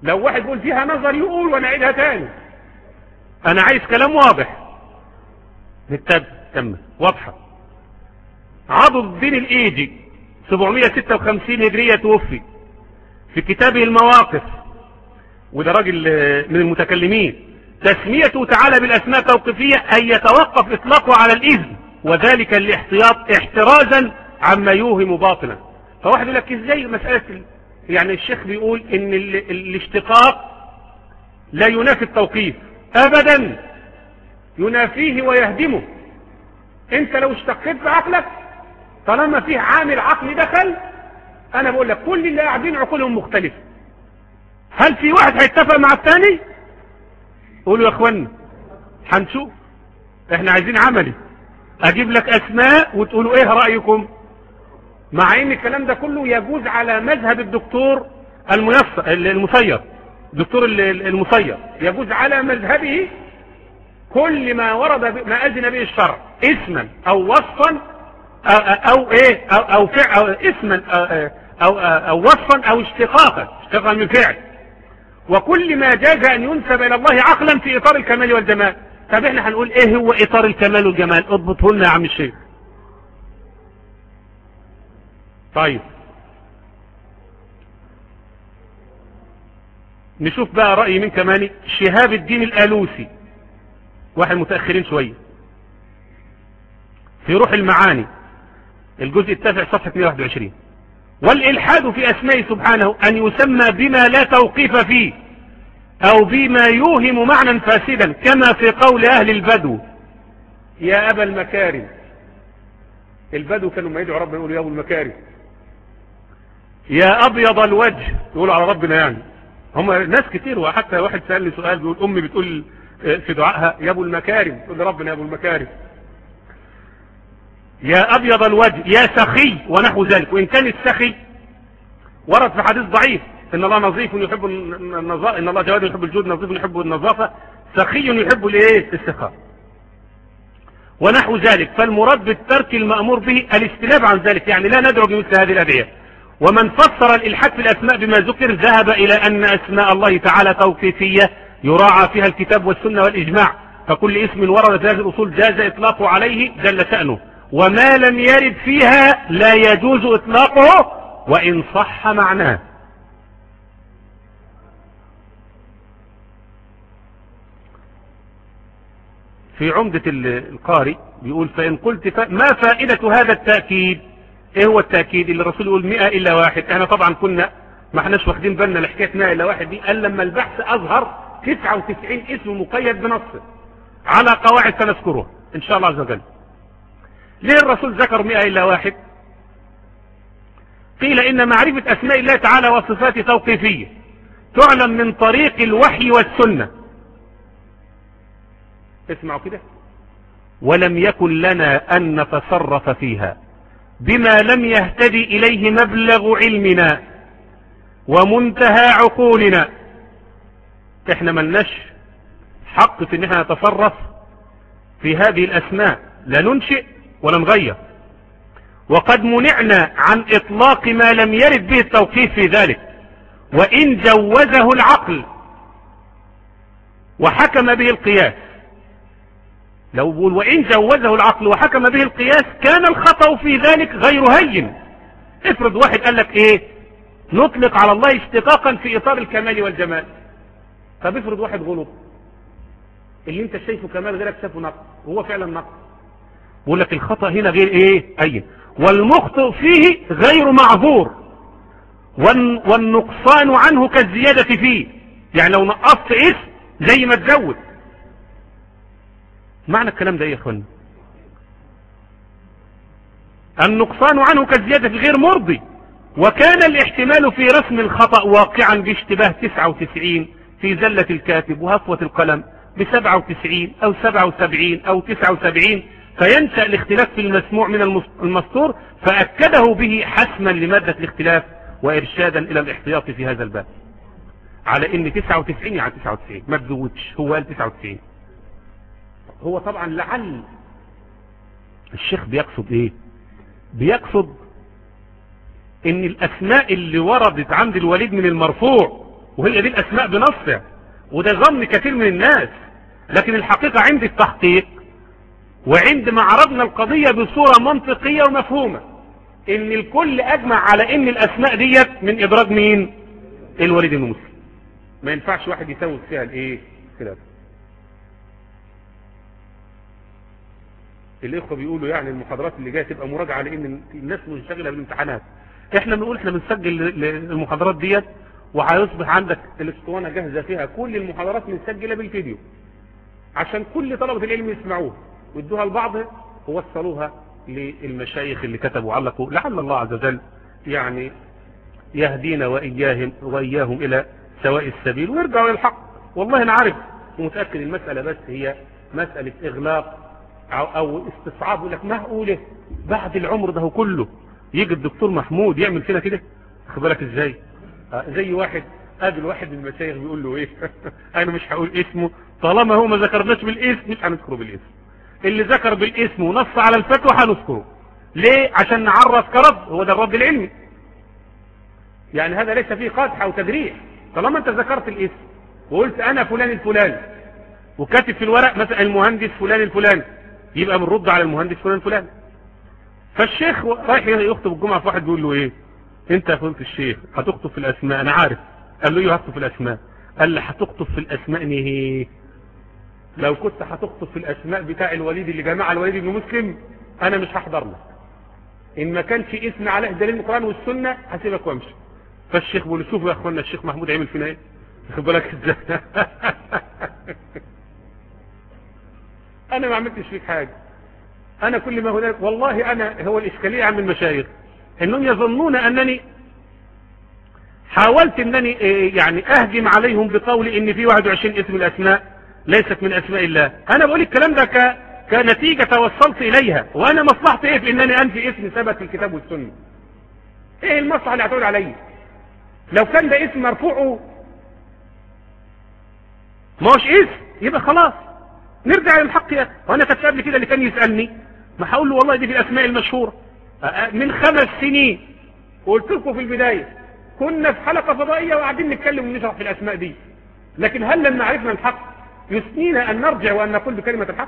لو واحد يقول فيها نظر يقول وانا اعيدها تاني. انا عايز كلام واضح. نتبع تم واضحة. عضد الدين الايدي سبعمائة وستة وخمسين هجرية توفي، في كتابه المواقف، وده راجل من المتكلمين، تسميته تعالى بالاسماء توقيفية ان يتوقف اطلاقه على الاذن، وذلك الاحتياط احترازا عما يوهم باطلا. فواحد يقول لك ازاي مسألة، يعني الشيخ بيقول ان ال... الاشتقاق لا ينافي التوقيف ابدا، ينافيه ويهدمه. انت لو اشتقيت بعقلك طالما فيه عامل عقلي دخل، انا بقول لك كل اللي قاعدين عقولهم مختلفة. هل في واحد هيتفق مع الثاني؟ قولوا يا اخوانا هنشوف، احنا عايزين عملي. اجيب لك اسماء وتقولوا ايه رأيكم، مع ان الكلام ده كله يجوز على مذهب الدكتور الميسر المسير، دكتور المسير يجوز على مذهبه كل ما ورد ما اذن به الشرع اسما او وصفا او, أو ايه او, أو فعل أو اسما أو, أو, أو وصفا او اشتقاقا اشتقاقا من فعل، وكل ما جاز ان ينسب الى الله عقلا في اطار الكمال والجمال. طب احنا هنقول ايه هو اطار الكمال والجمال؟ اضبطه لنا يا عم الشيخ. طيب نشوف بقى رأي من كمان شهاب الدين الآلوسي، واحد متأخرين شوية، في روح المعاني الجزء التاسع صفحة مئة وواحد وعشرين: والإلحاد في أسماء سبحانه أن يسمى بما لا توقيف فيه أو بما يوهم معنى فاسدا، كما في قول أهل البدو يا أبا المكارم. البدو كانوا ما يدعوا ربنا يقولوا يا أبو المكارم، يا أبيض الوجه يقولوا على ربنا. يعني هم ناس كتير، وحتى واحد سألني سؤال بيقول أمي بتقول في دعائها يا أبو المكارم، تقول لربنا يا أبو المكارم. يا أبيض الوجه، يا سخي ونحو ذلك. وإن كان السخي ورد في حديث ضعيف إن الله نظيف يحب النظافة، إن الله جواد يحب الجود، نظيف يحب النظافة، سخي يحب الايه السخاء ونحو ذلك. فالمراد بالترك المأمور به الاستناب عن ذلك، يعني لا ندعو بمثل هذه الأدعية. ومن فسر الإلحاد في الأسماء بما ذكر ذهب إلى أن أسماء الله تعالى توقيفية يراعى فيها الكتاب والسنة والإجماع، فكل اسم ورد في هذه الأصول جاز إطلاقه عليه جل شأنه، وما لم يرد فيها لا يجوز إطلاقه وإن صح معناه. في عمدة القارئ بيقول فإن قلت ف... ما فائدة هذا التأكيد؟ ايه هو التأكيد اللي الرسول يقول مئة إلا واحد؟ احنا طبعا كنا ما احناش واخدين بالنا لحكاية مئة إلا واحد دي، قال لما البحث أظهر تسعة وتسعين اسم مقيد بنص على قواعد سنذكرها إن شاء الله عز وجل. ليه الرسول ذكر مئة إلا واحد؟ قيل إن معرفة أسماء الله تعالى وصفاته توقيفية تعلم من طريق الوحي والسنة. اسمعوا كده: ولم يكن لنا أن نتصرف فيها بما لم يهتدي إليه مبلغ علمنا ومنتهى عقولنا. احنا ملناش حق في ان احنا نتصرف في هذه الأسماء، لا ننشئ ولا نغير، وقد منعنا عن إطلاق ما لم يرد به التوقيف في ذلك، وإن جوزه العقل وحكم به القياس. لو بقول وإن جوزه العقل وحكم به القياس كان الخطأ في ذلك غير هين. افرض واحد قال لك ايه نطلق على الله اشتقاقا في إطار الكمال والجمال. طب افرض واحد غلط، اللي انت شايفه كمال غيرك شايفه نقص، هو فعلا نقص، بقول لك الخطأ هنا غير ايه هين، والمخطئ فيه غير معذور، والنقصان عنه كالزيادة فيه. يعني لو نقصت اسم زي ما تزود. معنى الكلام ده ايه يا اخوانا؟ النقصان عنه كالزيادة في غير مرضي، وكان الاحتمال في رسم الخطأ واقعا باشتباه تسعة وتسعين في زلة الكاتب وهفوة القلم بسبعة وتسعين او سبعة وسبعين او تسعة وسبعين، فينشأ الاختلاف في المسموع من المستور، فأكده به حسما لمادة الاختلاف وإرشادا إلى الاحتياط في هذا الباب، على ان تسعة وتسعين يعني تسعة وتسعين ما تزودش، هو قال تسعة وتسعين. هو طبعا لعل الشيخ بيقصد ايه؟ بيقصد ان الاسماء اللي وردت عند الوليد من المرفوع وهي دي الاسماء بنصها، وده ظن كثير من الناس. لكن الحقيقة عند التحقيق وعندما عرضنا القضية بصورة منطقية ومفهومة ان الكل اجمع على ان الاسماء ديت من ادراج مين؟ الوليد بن مسلم. ما ينفعش واحد يسوي فيها الايه كده. الاخوه بيقولوا يعني المحاضرات اللي جايه تبقى مراجعه لان الناس منشغله بالامتحانات. احنا بنقول احنا بنسجل المحاضرات ديت وهيصبح عندك الاسطوانه جاهزه فيها كل المحاضرات مسجله بالفيديو عشان كل طلبه العلم يسمعوها ويدوها لبعض ووصلوها للمشايخ اللي كتبوا علقوا، لعل الله عز وجل يعني يهدينا واياهم واياهم الى سواء السبيل ويرجعوا للحق. والله انا عارف ومتاكد المساله بس هي مساله اغلاق او, أو استصعاب. يقول لك معقوله بعد العمر ده كله يجي الدكتور محمود يعمل فينا كده؟ خد بالك ازاي؟ آه زي واحد قابل واحد من المشايخ بيقول له ايه انا مش هقول اسمه طالما هو ما ذكرناش بالاسم مش هنذكره بالاسم. اللي ذكر بالاسم ونص على الفتوى هنذكره. ليه؟ عشان نعرف كرد، هو ده الرد العلمي. يعني هذا ليس فيه قدح او تجريح. طالما انت ذكرت الاسم وقلت انا فلان الفلاني وكاتب في الورق مثلا المهندس فلان الفلاني، يبقى بنرد على المهندس فلان الفلاني. فالشيخ رايح يخطب الجمعه في واحد بيقول له ايه انت يا فضيله الشيخ هتخطب في الاسماء؟ انا عارف. قال له ايه هتخطب في الاسماء؟ قال لي هتخطب في الاسماء نهي. لو كنت هتخطب في الاسماء بتاع الوليد اللي جمع الوليد بن مسلم انا مش هحضر لك. ان ما كانش اسم عليه دليل القران والسنه هسيبك وامشي. فالشيخ بيقول شوفوا يا اخوانا الشيخ محمود عمل فينا ايه؟ خد بالك ازاي؟ انا ما عملتش فيك حاجه. انا كل ما هناك والله انا هو الاشكاليه عند المشايخ انهم يظنون انني حاولت انني يعني اهجم عليهم بقول ان في واحد وعشرين اسم الاسماء ليست من اسماء الله. انا بقول الكلام ده ك... كنتيجه توصلت اليها، وانا مصلحتي ايه في انني انفي اسم ثبت في الكتاب والسنه؟ ايه المصلحه اللي هتقول عليا؟ لو كان ده اسم مرفوعه ما هوش اسم يبقى خلاص نرجع للحق. يا وانا كنت قبل كده اللي كان يسالني ما هقول له والله دي في الاسماء المشهوره من خمس سنين، وقلت لكم في البدايه كنا في حلقه فضائيه وقاعدين نتكلم ونشرح في الاسماء دي. لكن هل لما عرفنا الحق يسنينا ان نرجع وان نقول بكلمه الحق؟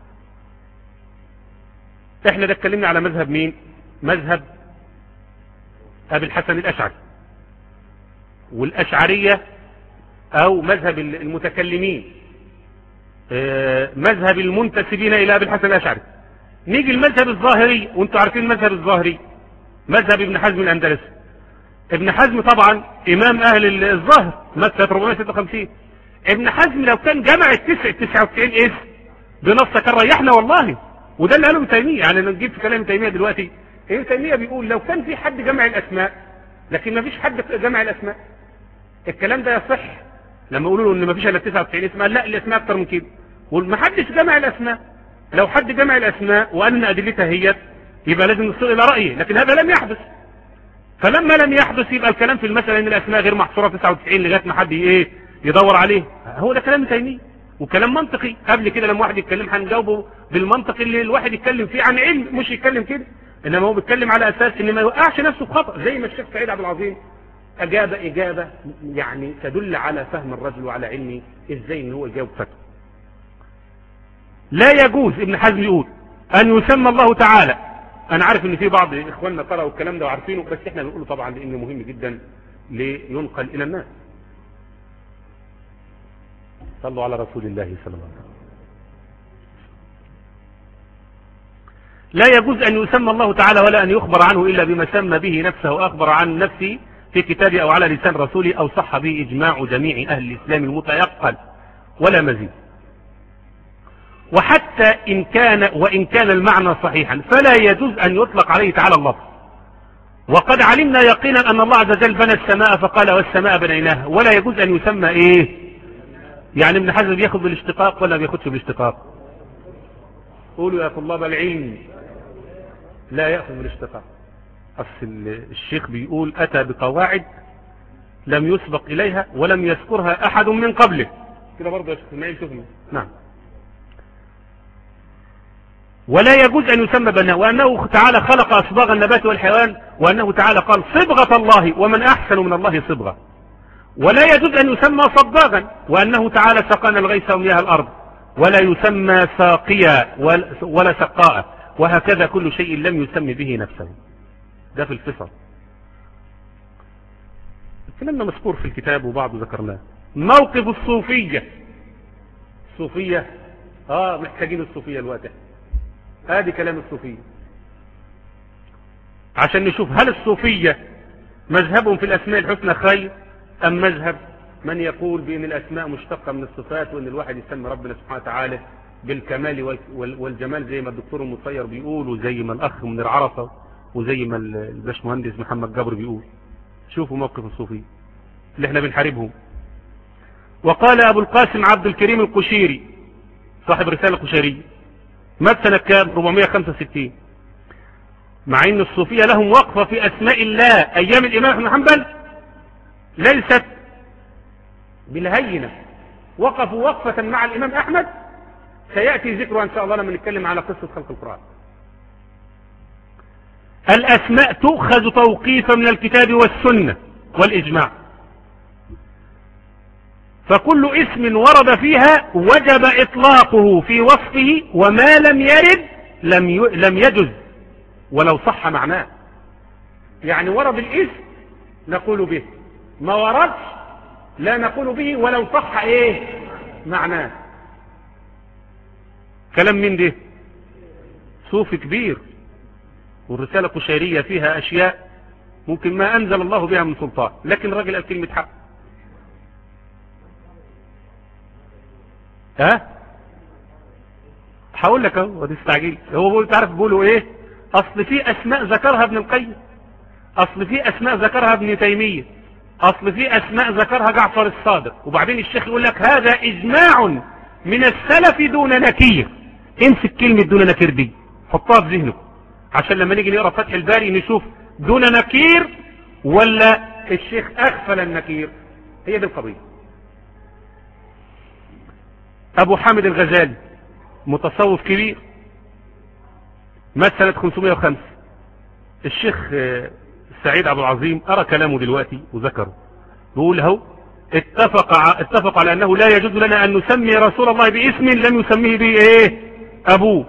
احنا ده اتكلمنا على مذهب مين؟ مذهب ابي الحسن الاشعري والاشعريه او مذهب المتكلمين، اه مذهب المنتسبين الى ابي الحسن الاشعري. نيجي المذهب الظاهري، وانتم عارفين المذهب الظاهري مذهب ابن حزم الاندلسي. ابن حزم طبعا امام اهل الظاهر مات سنه أربعمائة وستة وخمسين. ابن حزم لو كان جمع التسع تسعة وتسعين اسم بنص كان ريحنا والله. وده اللي قاله ابن تيميه. يعني انا نجيب في كلام ابن تيميه دلوقتي، ابن تيميه بيقول لو كان في حد جمع الاسماء لكن ما فيش حد جمع الاسماء الكلام ده يصح. لما يقولوا له ان ما فيش الا تسعة وتسعين اسم، لا الاسماء اكتر من كده. وما حدش جمع الاسماء. لو حد جمع الاسماء وان ادلتها هي يبقى لازم نصل الى رايه، لكن هذا لم يحدث. فلما لم يحدث يبقى الكلام في المساله ان الاسماء غير محصوره تسعة وتسعين لغايه ما حد ايه يدور عليه. هو ده كلام تيميه وكلام منطقي. قبل كده لما واحد يتكلم هنجاوبه بالمنطق اللي الواحد يتكلم فيه عن علم، مش يتكلم كده. انما هو بيتكلم على اساس ان ما يوقعش نفسه في خطا، زي ما الشيخ سعيد عبد العظيم اجاب اجابه يعني تدل على فهم الرجل وعلى علمه ازاي ان هو يجاوب فتوى. لا يجوز ابن حزم يقول ان يسمى الله تعالى. انا عارف ان في بعض اخواننا قرأوا الكلام ده وعارفينه، بس احنا بنقوله طبعا لانه مهم جدا لينقل الى الناس. صلوا على رسول الله صلى الله عليه وسلم. لا يجوز ان يسمى الله تعالى ولا ان يخبر عنه الا بما سمى به نفسه واخبر عن نفسه في كتابه او على لسان رسوله او صح به اجماع جميع اهل الاسلام المتيقن ولا مزيد. وحتى إن كان وإن كان المعنى صحيحا فلا يجوز أن يطلق عليه تعالى الله. وقد علمنا يقينا أن الله عز وجل بنى السماء فقال والسماء بنيناها، ولا يجوز أن يسمى إيه؟ يعني ابن حزم بياخذ بالاشتقاق ولا بياخذش بالاشتقاق؟ قولوا يا طلاب العلم. لا يأخذ بالاشتقاق. أصل الشيخ بيقول أتى بقواعد لم يسبق إليها ولم يذكرها أحد من قبله. كده برضه يا شيخ اسماعيل شوفنا. نعم. ولا يجوز أن يسمى بناء، وأنه تعالى خلق أصباغ النبات والحيوان، وأنه تعالى قال صبغة الله ومن أحسن من الله صبغة. ولا يجوز أن يسمى صباغا، وأنه تعالى سقانا الغيث ومياه الأرض، ولا يسمى ساقيا ولا سقاء، وهكذا كل شيء لم يسمي به نفسه. ده في الفصل. كلامنا مذكور في الكتاب وبعضه ذكرناه. موقف الصوفية. الصوفية اه محتاجين الصوفية الوقت. هذه كلام الصوفية عشان نشوف هل الصوفية مذهبهم في الأسماء الحسنى خير أم مذهب من يقول بأن الأسماء مشتقة من الصفات، وأن الواحد يسمي ربنا سبحانه وتعالى بالكمال والجمال زي ما الدكتور المصير بيقول، وزي ما الأخ من العرفة، وزي ما الباشمهندس محمد جبر بيقول. شوفوا موقف الصوفية اللي احنا بنحاربهم. وقال أبو القاسم عبد الكريم القشيري صاحب رسالة القشيرية، مات سنة كام؟ أربعمائة وخمسة وستين. مع ان الصوفية لهم وقفة في أسماء الله أيام الإمام أحمد بن حنبل ليست بالهينة، وقفوا وقفة مع الإمام أحمد سيأتي ذكرها إن شاء الله لما نتكلم على قصة خلق القرآن. الأسماء تؤخذ توقيفا من الكتاب والسنة والإجماع، فكل اسم ورد فيها وجب إطلاقه في وصفه، وما لم يرد لم لم يجز ولو صح معناه. يعني ورد الاسم نقول به، ما وردش لا نقول به ولو صح ايه معناه. كلام من ده صوفي كبير، والرسالة القشيرية فيها أشياء ممكن ما أنزل الله بها من سلطان، لكن الراجل قال كلمة حق. ها هقول لك اهو وتستعجل. هو بيقول تعرف بيقولوا ايه؟ اصل في اسماء ذكرها ابن القيم، اصل في اسماء ذكرها ابن تيمية، اصل في اسماء ذكرها جعفر الصادق. وبعدين الشيخ يقول لك هذا اجماع من السلف دون نكير. امسك كلمة دون نكير دي حطها في ذهنك عشان لما نيجي نقرا فتح الباري نشوف دون نكير ولا الشيخ اغفل النكير. هي دي القضية. ابو حامد الغزالي متصوف كبير، مات سنة خمسمائة وخمسة. الشيخ سعيد عبد العظيم ارى كلامه دلوقتي وذكره، بيقول اهو اتفق اتفق على انه لا يجوز لنا ان نسمي رسول الله باسم لم يسميه به ايه ابوه،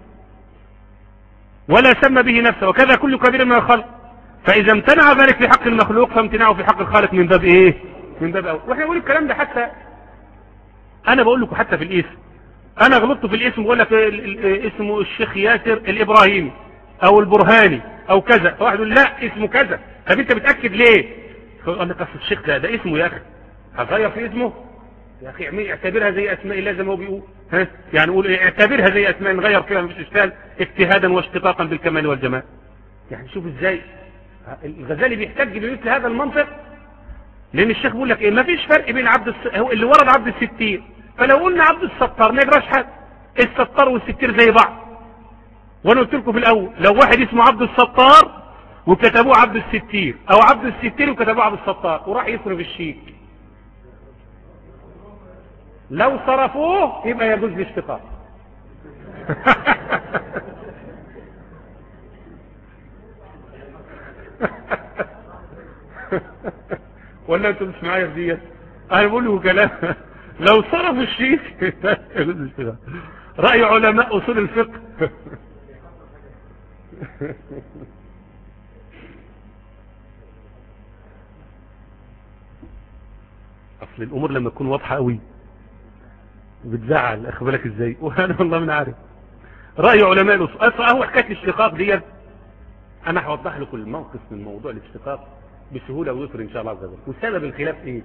ولا سمى به نفسه، وكذا كل كبير من الخلق. فاذا امتنع ذلك في حق المخلوق فامتناعه في حق الخالق من باب ايه من باب اول. واحنا نقول الكلام ده، حتى انا بقول لكم حتى في الاسم، انا غلطت في الاسم بقول لك اسمه الشيخ ياسر الابراهيمي او البرهاني او كذا، فواحد يقول لا اسمه كذا. طب انت بتاكد ليه؟ قال لك اصل الشيخ ده ده اسمه يا اخي، هغير في اسمه يا اخي؟ اعتبرها زي اسماء الله زي ما هو بيقول. ها يعني قول ايه؟ اعتبرها زي اسماء نغير فيها مفيش اشكال، اجتهادا واشتقاقا بالكمال والجمال. يعني شوف ازاي الغزالي بيحتج بمثل هذا المنطق، لان الشيخ بيقول لك ايه؟ مفيش فرق بين عبد الس... هو اللي ورد عبد الستير، فلو قلنا عبد الستار ما يجراش حاجه، الستار والستير زي بعض. وانا قلت لكم في الاول لو واحد اسمه عبد الستار وكتبوه عبد الستير، او عبد الستير وكتبوه عبد الستار، وراح يصرف الشيك، لو صرفوه يبقى يجوز الاشتقاق. ولا انتوا مش معايا في ديت؟ انا بقول له كلام لو صرفوا الشيك يجوز الاشتقاق. رأي علماء اصول الفقه. اصل الامور لما تكون واضحه قوي بتزعل، اخد بالك ازاي؟ وانا والله ما عارف. راي علماء الاصول اصل اهو حكايه الاشتقاق ديت، انا هوضح لكم الموقف من موضوع الاشتقاق بسهوله ويسر ان شاء الله عز وجل. وسبب الخلاف ايه؟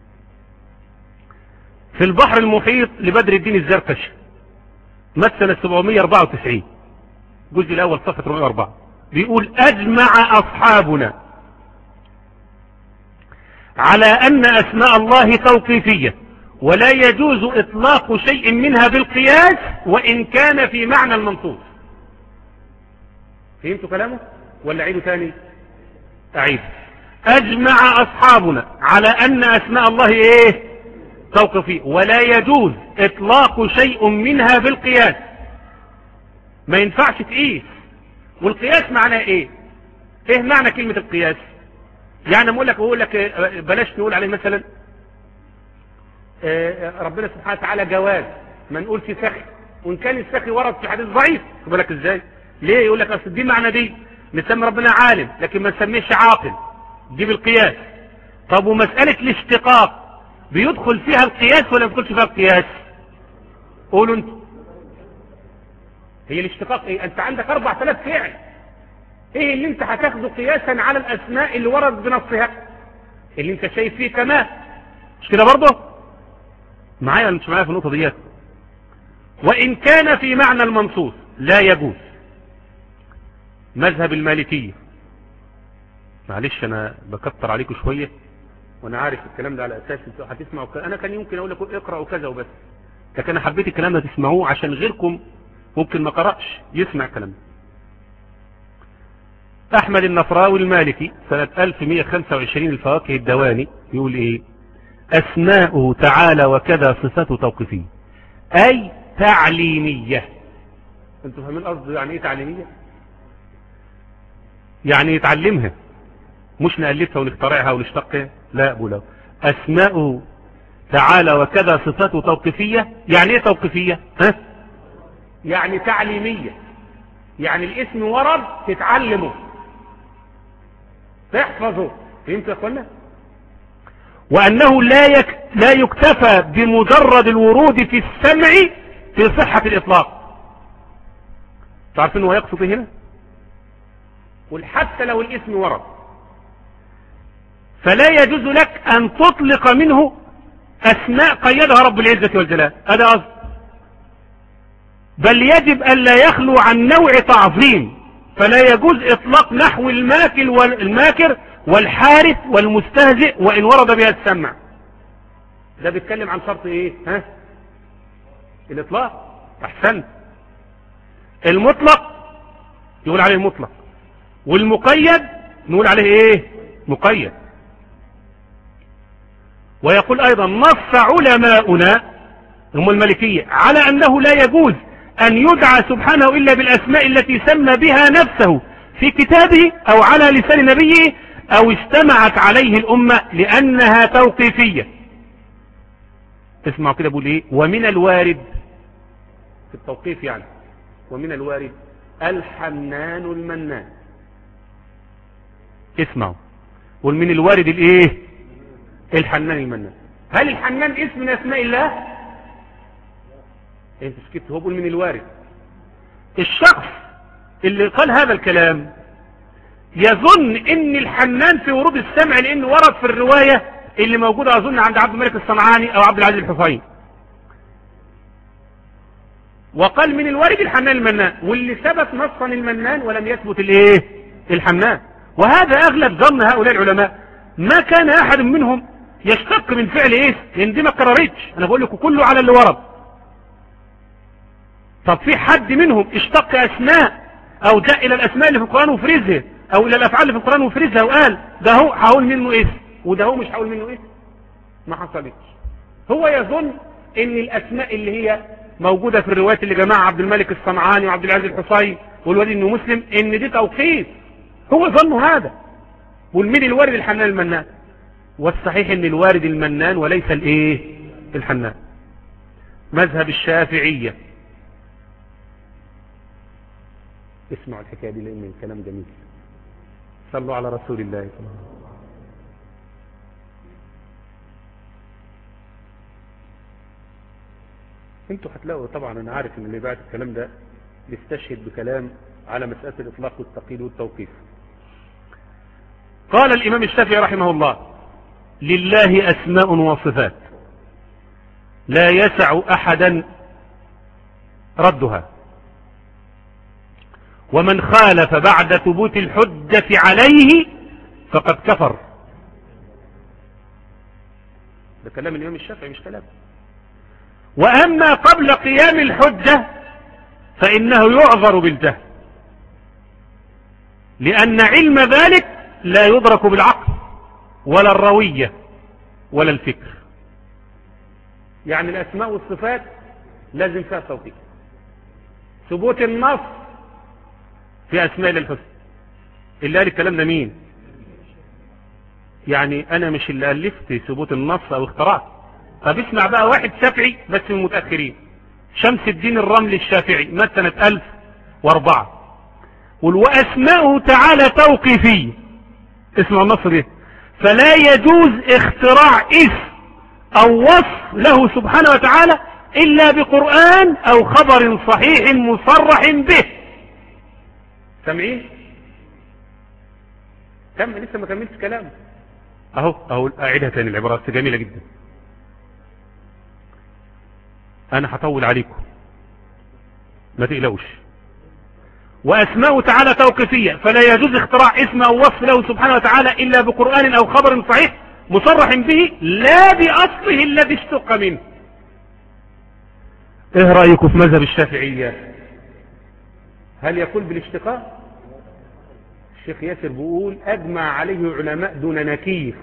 في البحر المحيط لبدر الدين الزركشي، مات سنه سبعمائة وأربعة وتسعين، الجزء الاول صفحه أربعمائة وأربعة، بيقول اجمع اصحابنا على ان اسماء الله توقيفيه، ولا يجوز اطلاق شيء منها بالقياس وان كان في معنى المنصوص. فهمتوا كلامه ولا اعيده تاني؟ اعيد. اجمع اصحابنا على ان اسماء الله ايه توقيفيه، ولا يجوز اطلاق شيء منها بالقياس. ما ينفعش تقيس. والقياس معناه ايه؟ ايه معنى كلمة القياس؟ يعني اقول لك اقول لك بلاش نقول عليه مثلا ربنا سبحانه وتعالى جواز، ما نقولش سخي، وان كان السخي ورد في حديث ضعيف. خد بالك ازاي؟ ليه؟ يقول لك اصل دي معنى دي نسمي ربنا عالم لكن ما نسميش عاقل، دي بالقياس. طب ومسألة الاشتقاق بيدخل فيها القياس ولا ما يدخلش فيها القياس؟ قولوا انتوا. هي الاشتقاق ايه؟ انت عندك اربع ثلاث فعل، ايه اللي انت هتاخده قياسا على الاسماء اللي ورد بنصها اللي انت شايف فيه كمان؟ مش كده برضه؟ معايا ولا مش معايا في النقطه ديت؟ وان كان في معنى المنصوص لا يجوز. مذهب المالكيه، معلش انا بكتر عليكم شويه وانا عارف الكلام ده على اساس انتوا هتسمعوا. انا كان يمكن اقول لكم اقرأوا كذا وبس، لكن انا حبيت الكلام ده تسمعوه عشان غيركم ممكن ما قرأش يسمع الكلام ده. احمد النفراوي المالكي سنة ألف ومئة وخمسة وعشرين الفواكه الدواني يقول ايه؟ اسماؤه تعالى وكذا صفاته توقيفية اي تعليمية. انتوا فاهمين قصدي يعني ايه تعليمية؟ يعني يتعلمها مش نألفها ونخترعها ونشتقها، لا بولا. اسماؤه تعالى وكذا صفاته توقيفية. يعني ايه توقيفية؟ ها؟ يعني تعليمية، يعني الاسم ورد تتعلمه تحفظه. فهمت يا اخوانا؟ وانه لا يك... لا يكتفى بمجرد الورود في السمع في صحة الاطلاق. تعرفين هو يقصد هنا؟ قل حتى لو الاسم ورد فلا يجوز لك ان تطلق منه اسماء قيدها رب العزة والجلال، هذا قصد. بل يجب ان لا يخلو عن نوع تعظيم، فلا يجوز اطلاق نحو الماكر والماكر والحارث والمستهزئ وان ورد بها السمع. ده بيتكلم عن شرط ايه؟ ها؟ الاطلاق. احسنت. المطلق يقول عليه مطلق، والمقيد نقول عليه ايه؟ مقيد. ويقول ايضا نص علماؤنا هم المالكية على انه لا يجوز ان يدعى سبحانه الا بالاسماء التي سمى بها نفسه في كتابه او على لسان نبيه او استمعت عليه الامة لانها توقيفية. اسمعوا كده بقول ايه؟ ومن الوارد في التوقيف يعني، ومن الوارد الحنان المنان. اسمعوا، ومن الوارد الايه؟ الحنان المنان. هل الحنان اسم من اسماء الله؟ انت سكت. هو بيقول من الوارد. الشخص اللي قال هذا الكلام يظن ان الحنان في ورود السمع لانه ورد في الرواية اللي موجودة اظن عند عبد الملك الصنعاني او عبد العزيز الحصين، وقال من الوارد الحنان المنان، واللي ثبت نصا المنان ولم يثبت الايه؟ الحنان. وهذا اغلب ظن هؤلاء العلماء. ما كان احد منهم يشتق من فعل ايه؟ لان دي ما قررتش، انا بقول لكم كله على اللي ورد. طب في حد منهم اشتق اسماء او جاء الى الاسماء اللي في القرآن وفرزها او الى الافعال اللي في القرآن وفرزها وقال ده هو هقول منه اسم وده هو مش هقول منه اسم؟ ما حصلتش. هو يظن ان الاسماء اللي هي موجودة في الروايات اللي جماعة عبد الملك الصنعاني وعبد العزيز الحصين والوليد بن مسلم ان دي توقيف. هو ظنه هذا. والمين الوارد الحنان المنان؟ والصحيح ان الوارد المنان وليس الايه؟ الحنان. مذهب الشافعية، اسمعوا الحكاية دي لان الكلام جميل. صلوا على رسول الله صلى الله عليه وسلم. انتوا هتلاقوا طبعا، انا عارف ان اللي بعد الكلام ده بيستشهد بكلام على مسألة الاطلاق والتقييد والتوقيف. قال الامام الشافعي رحمه الله: لله اسماء وصفات لا يسع احدا ردها، ومن خالف بعد ثبوت الحجة عليه فقد كفر. ده كلام الامام الشافعي مش كلام. واما قبل قيام الحجة فانه يعذر بالجهل، لان علم ذلك لا يدرك بالعقل ولا الروية ولا الفكر. يعني الاسماء والصفات لازم فيها توقيف. ثبوت النص في اسماء الحسنى اللي قال الكلام ده مين؟ يعني انا مش اللي الفت ثبوت النص او اخترعت. طب اسمع بقى واحد شافعي بس من المتاخرين، شمس الدين الرملي الشافعي مات سنه ألف وأربعة، واسماؤه تعالى توقيفيه. اسمع النص ده: فلا يجوز اختراع اسم او وصف له سبحانه وتعالى الا بقرآن او خبر صحيح مصرح به. سامعين؟ كم لسه ما كملتش كلام اهو اهو. اعيدها تاني العبارات جميلة جدا، انا هطول عليكم ما تقلقوش. واسماء تعالى توقيفية، فلا يجوز اختراع اسم او وصف له سبحانه وتعالى الا بقرآن او خبر صحيح مصرح به لا باصله الذي اشتق منه. ايه رأيكم في مذهب الشافعية؟ هل يقول بالاشتقاق؟ الشيخ ياسر بيقول اجمع عليه علماء دون نكير،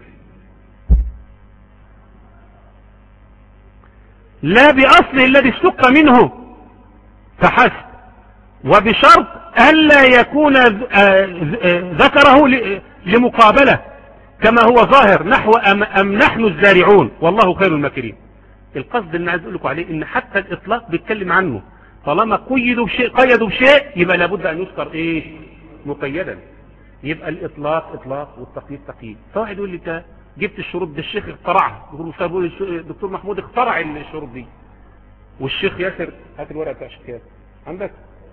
لا باصله الذي اشتق منه فحسب، وبشرط الا يكون ذكره لمقابله كما هو ظاهر نحو ام نحن الزارعون والله خير الماكرين. القصد اللي عايز اقول لكم عليه ان حتى الاطلاق بيتكلم عنه، طالما قيدوا بشيء قيدوا بشيء يبقى لابد ان يذكر ايه مقيدا، يبقى الاطلاق اطلاق والتقييد تقييد. فواحد يقول لي انت جبت الشروط دي الشيخ اخترعها، يقول الدكتور محمود اخترع الشروط دي، والشيخ ياسر هات الورقه بتاع الشيخ ياسر عندك.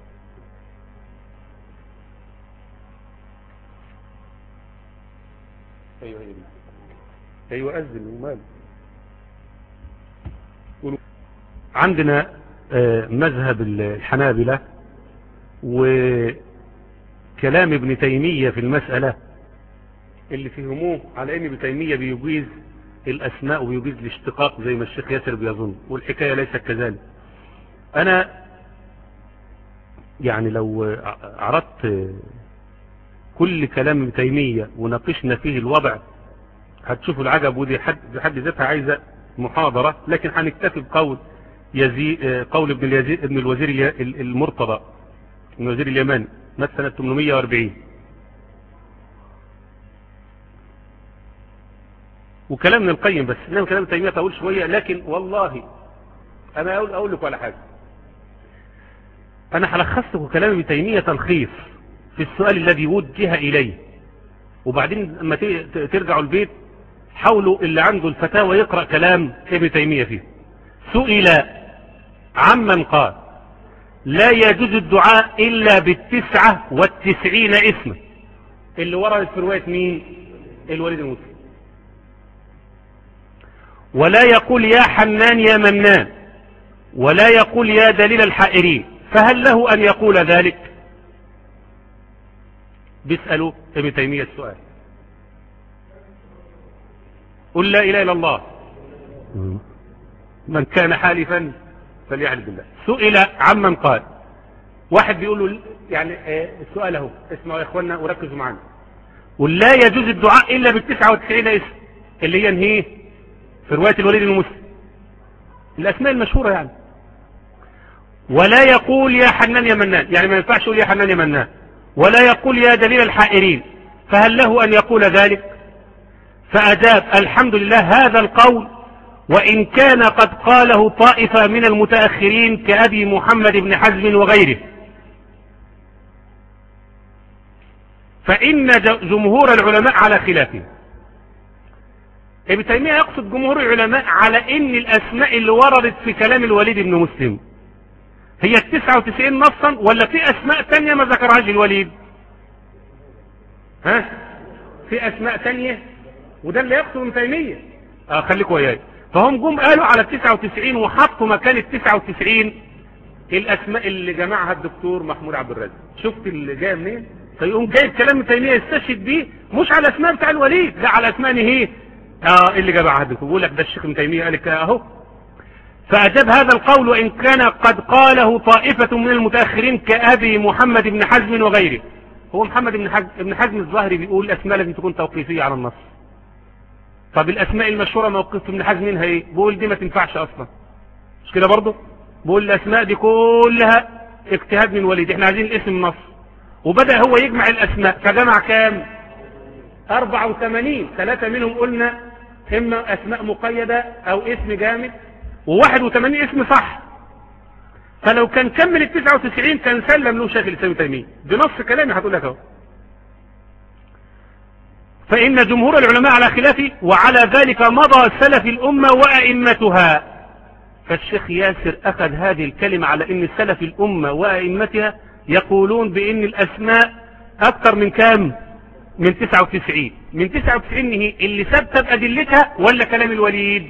ايوه ايوه ايوه اذن ومال. عندنا مذهب الحنابلة وكلام ابن تيمية في المسألة اللي فهموه على ان ابن تيمية بيجيز الاسماء وبيجيز الاشتقاق زي ما الشيخ ياسر بيظن، والحكاية ليست كذلك. انا يعني لو عرضت كل كلام ابن تيمية وناقشنا فيه الوضع هتشوفوا العجب، ودي حد بحد ذاتها عايزة محاضرة، لكن هنكتفي بقول يزيد قول ابن اليزيد ابن الوزير المرتضى ابن الوزير اليماني مات سنة ثمانمائة وأربعين. وكلام ابن القيم، بس انما كلام تيمية طول شوية، لكن والله انا اقول اقول لكم على حاجة. انا هلخص لكم كلام ابن تيمية تلخيص في السؤال الذي وجه اليه، وبعدين لما ترجعوا البيت حاولوا اللي عنده الفتاوى يقرأ كلام ابن تيمية فيه. سئل عمن قال لا يجوز الدعاء إلا بالتسعة والتسعين اسما، اللي وردت في رواية مين؟ الوليد المسلم. ولا يقول يا حنان يا منان، ولا يقول يا دليل الحائرين، فهل له أن يقول ذلك؟ بيسألوا ابن تيمية السؤال. قل لا إله إلا الله من كان حالفا فليحلف بالله. سئل عمن قال، واحد بيقول له يعني السؤال اهو، اسمعوا يا اخوانا وركزوا معانا. ولا يجوز الدعاء الا بالتسعة وتسعين اسم اللي هي انهيه في رواية الوليد المسلم، الاسماء المشهورة يعني. ولا يقول يا حنان يا منان، يعني ما ينفعش يقول يا حنان يا منان. ولا يقول يا دليل الحائرين، فهل له ان يقول ذلك؟ فأجاب الحمد لله هذا القول وإن كان قد قاله طائفة من المتأخرين كأبي محمد بن حزم وغيره، فإن جمهور العلماء على خلافه. ابن تيمية يقصد جمهور العلماء على إن الأسماء اللي وردت في كلام الوليد بن مسلم هي التسعة وتسعين نصا، ولا في أسماء تانية ما ذكرهاش الوليد؟ ها؟ في أسماء تانية، وده اللي يقصد ابن تيمية. اه خليكم وياي. فهم جم قالوا على التسعة وتسعين وحطوا مكان التسعة وتسعين الاسماء اللي جمعها الدكتور محمود عبد الرازق. شفت اللي جاي منين؟ فيقوم جايب كلام ابن تيمية يستشهد بيه مش على اسماء بتاع الوليد، لا على اسماء هي اه اللي جمعها الدكتور. بيقول لك ده الشيخ ابن تيمية قال لك اهو. فاجاب هذا القول وان كان قد قاله طائفة من المتاخرين كابي محمد بن حزم وغيره. هو محمد بن حزم ابن حزم الظاهري بيقول الاسماء لازم تكون توقيفية على النص. طب الاسماء المشهورة موقف ابن حزم منها ايه؟ بقول دي ما تنفعش اصلا، مش كده برضه؟ بقول الاسماء دي كلها اجتهاد من الوليد، احنا عايزين الاسم النص. وبدأ هو يجمع الاسماء، فجمع كام؟ أربعة وثمانين، ثلاثة منهم قلنا إما أسماء مقيدة أو اسم جامد، وواحد وثمانين اسم صح. فلو كان كمل التسعة وتسعين كان سلم له شيخ الإسلام ابن تيمية بنص كلامي هتقول لك اهو. فإن جمهور العلماء على خلافه، وعلى ذلك مضى سلف الأمة وأئمتها. فالشيخ ياسر أخذ هذه الكلمة على أن سلف الأمة وأئمتها يقولون بأن الأسماء أكثر من كام؟ من تسعة وتسعين. من تسعة وتسعين هي اللي ثبت بأدلتها ولا كلام الوليد؟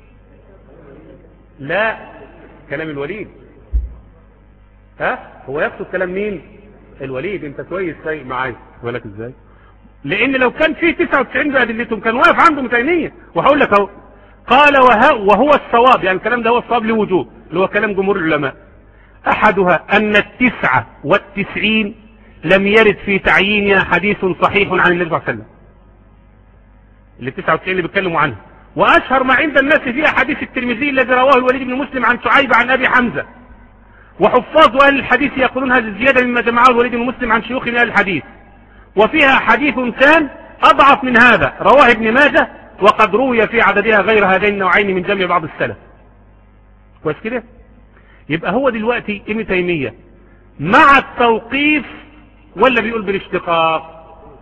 لا، كلام الوليد. ها هو يقصد كلام مين؟ الوليد. انت كويس سايق معايا ولك ازاي؟ لان لو كان فيه تسعة وتسعين بأدلتهم كان واقف عنده ابن تيمية. وهقول لك اهو، قال وهو الصواب، يعني الكلام ده هو الصواب لوجوه، اللي هو كلام جمهور العلماء. احدها ان التسعة والتسعين لم يرد في تعيينها حديث صحيح عن النبي صلى الله عليه وسلم. اللي تسعة وتسعين اللي بيتكلموا عنها، واشهر ما عند الناس فيها حديث الترمذي الذي رواه الوليد بن مسلم عن شعيب عن ابي حمزة. وحفاظ اهل الحديث يقولون هذه الزيادة مما جمعه الوليد بن مسلم عن شيوخ اهل الحديث. وفيها حديث ثان اضعف من هذا رواه ابن ماجه، وقد روي في عددها غير هذين النوعين من جمع بعض السلف. كويس كده؟ يبقى هو دلوقتي ابن تيمية مع التوقيف ولا بيقول بالاشتقاق؟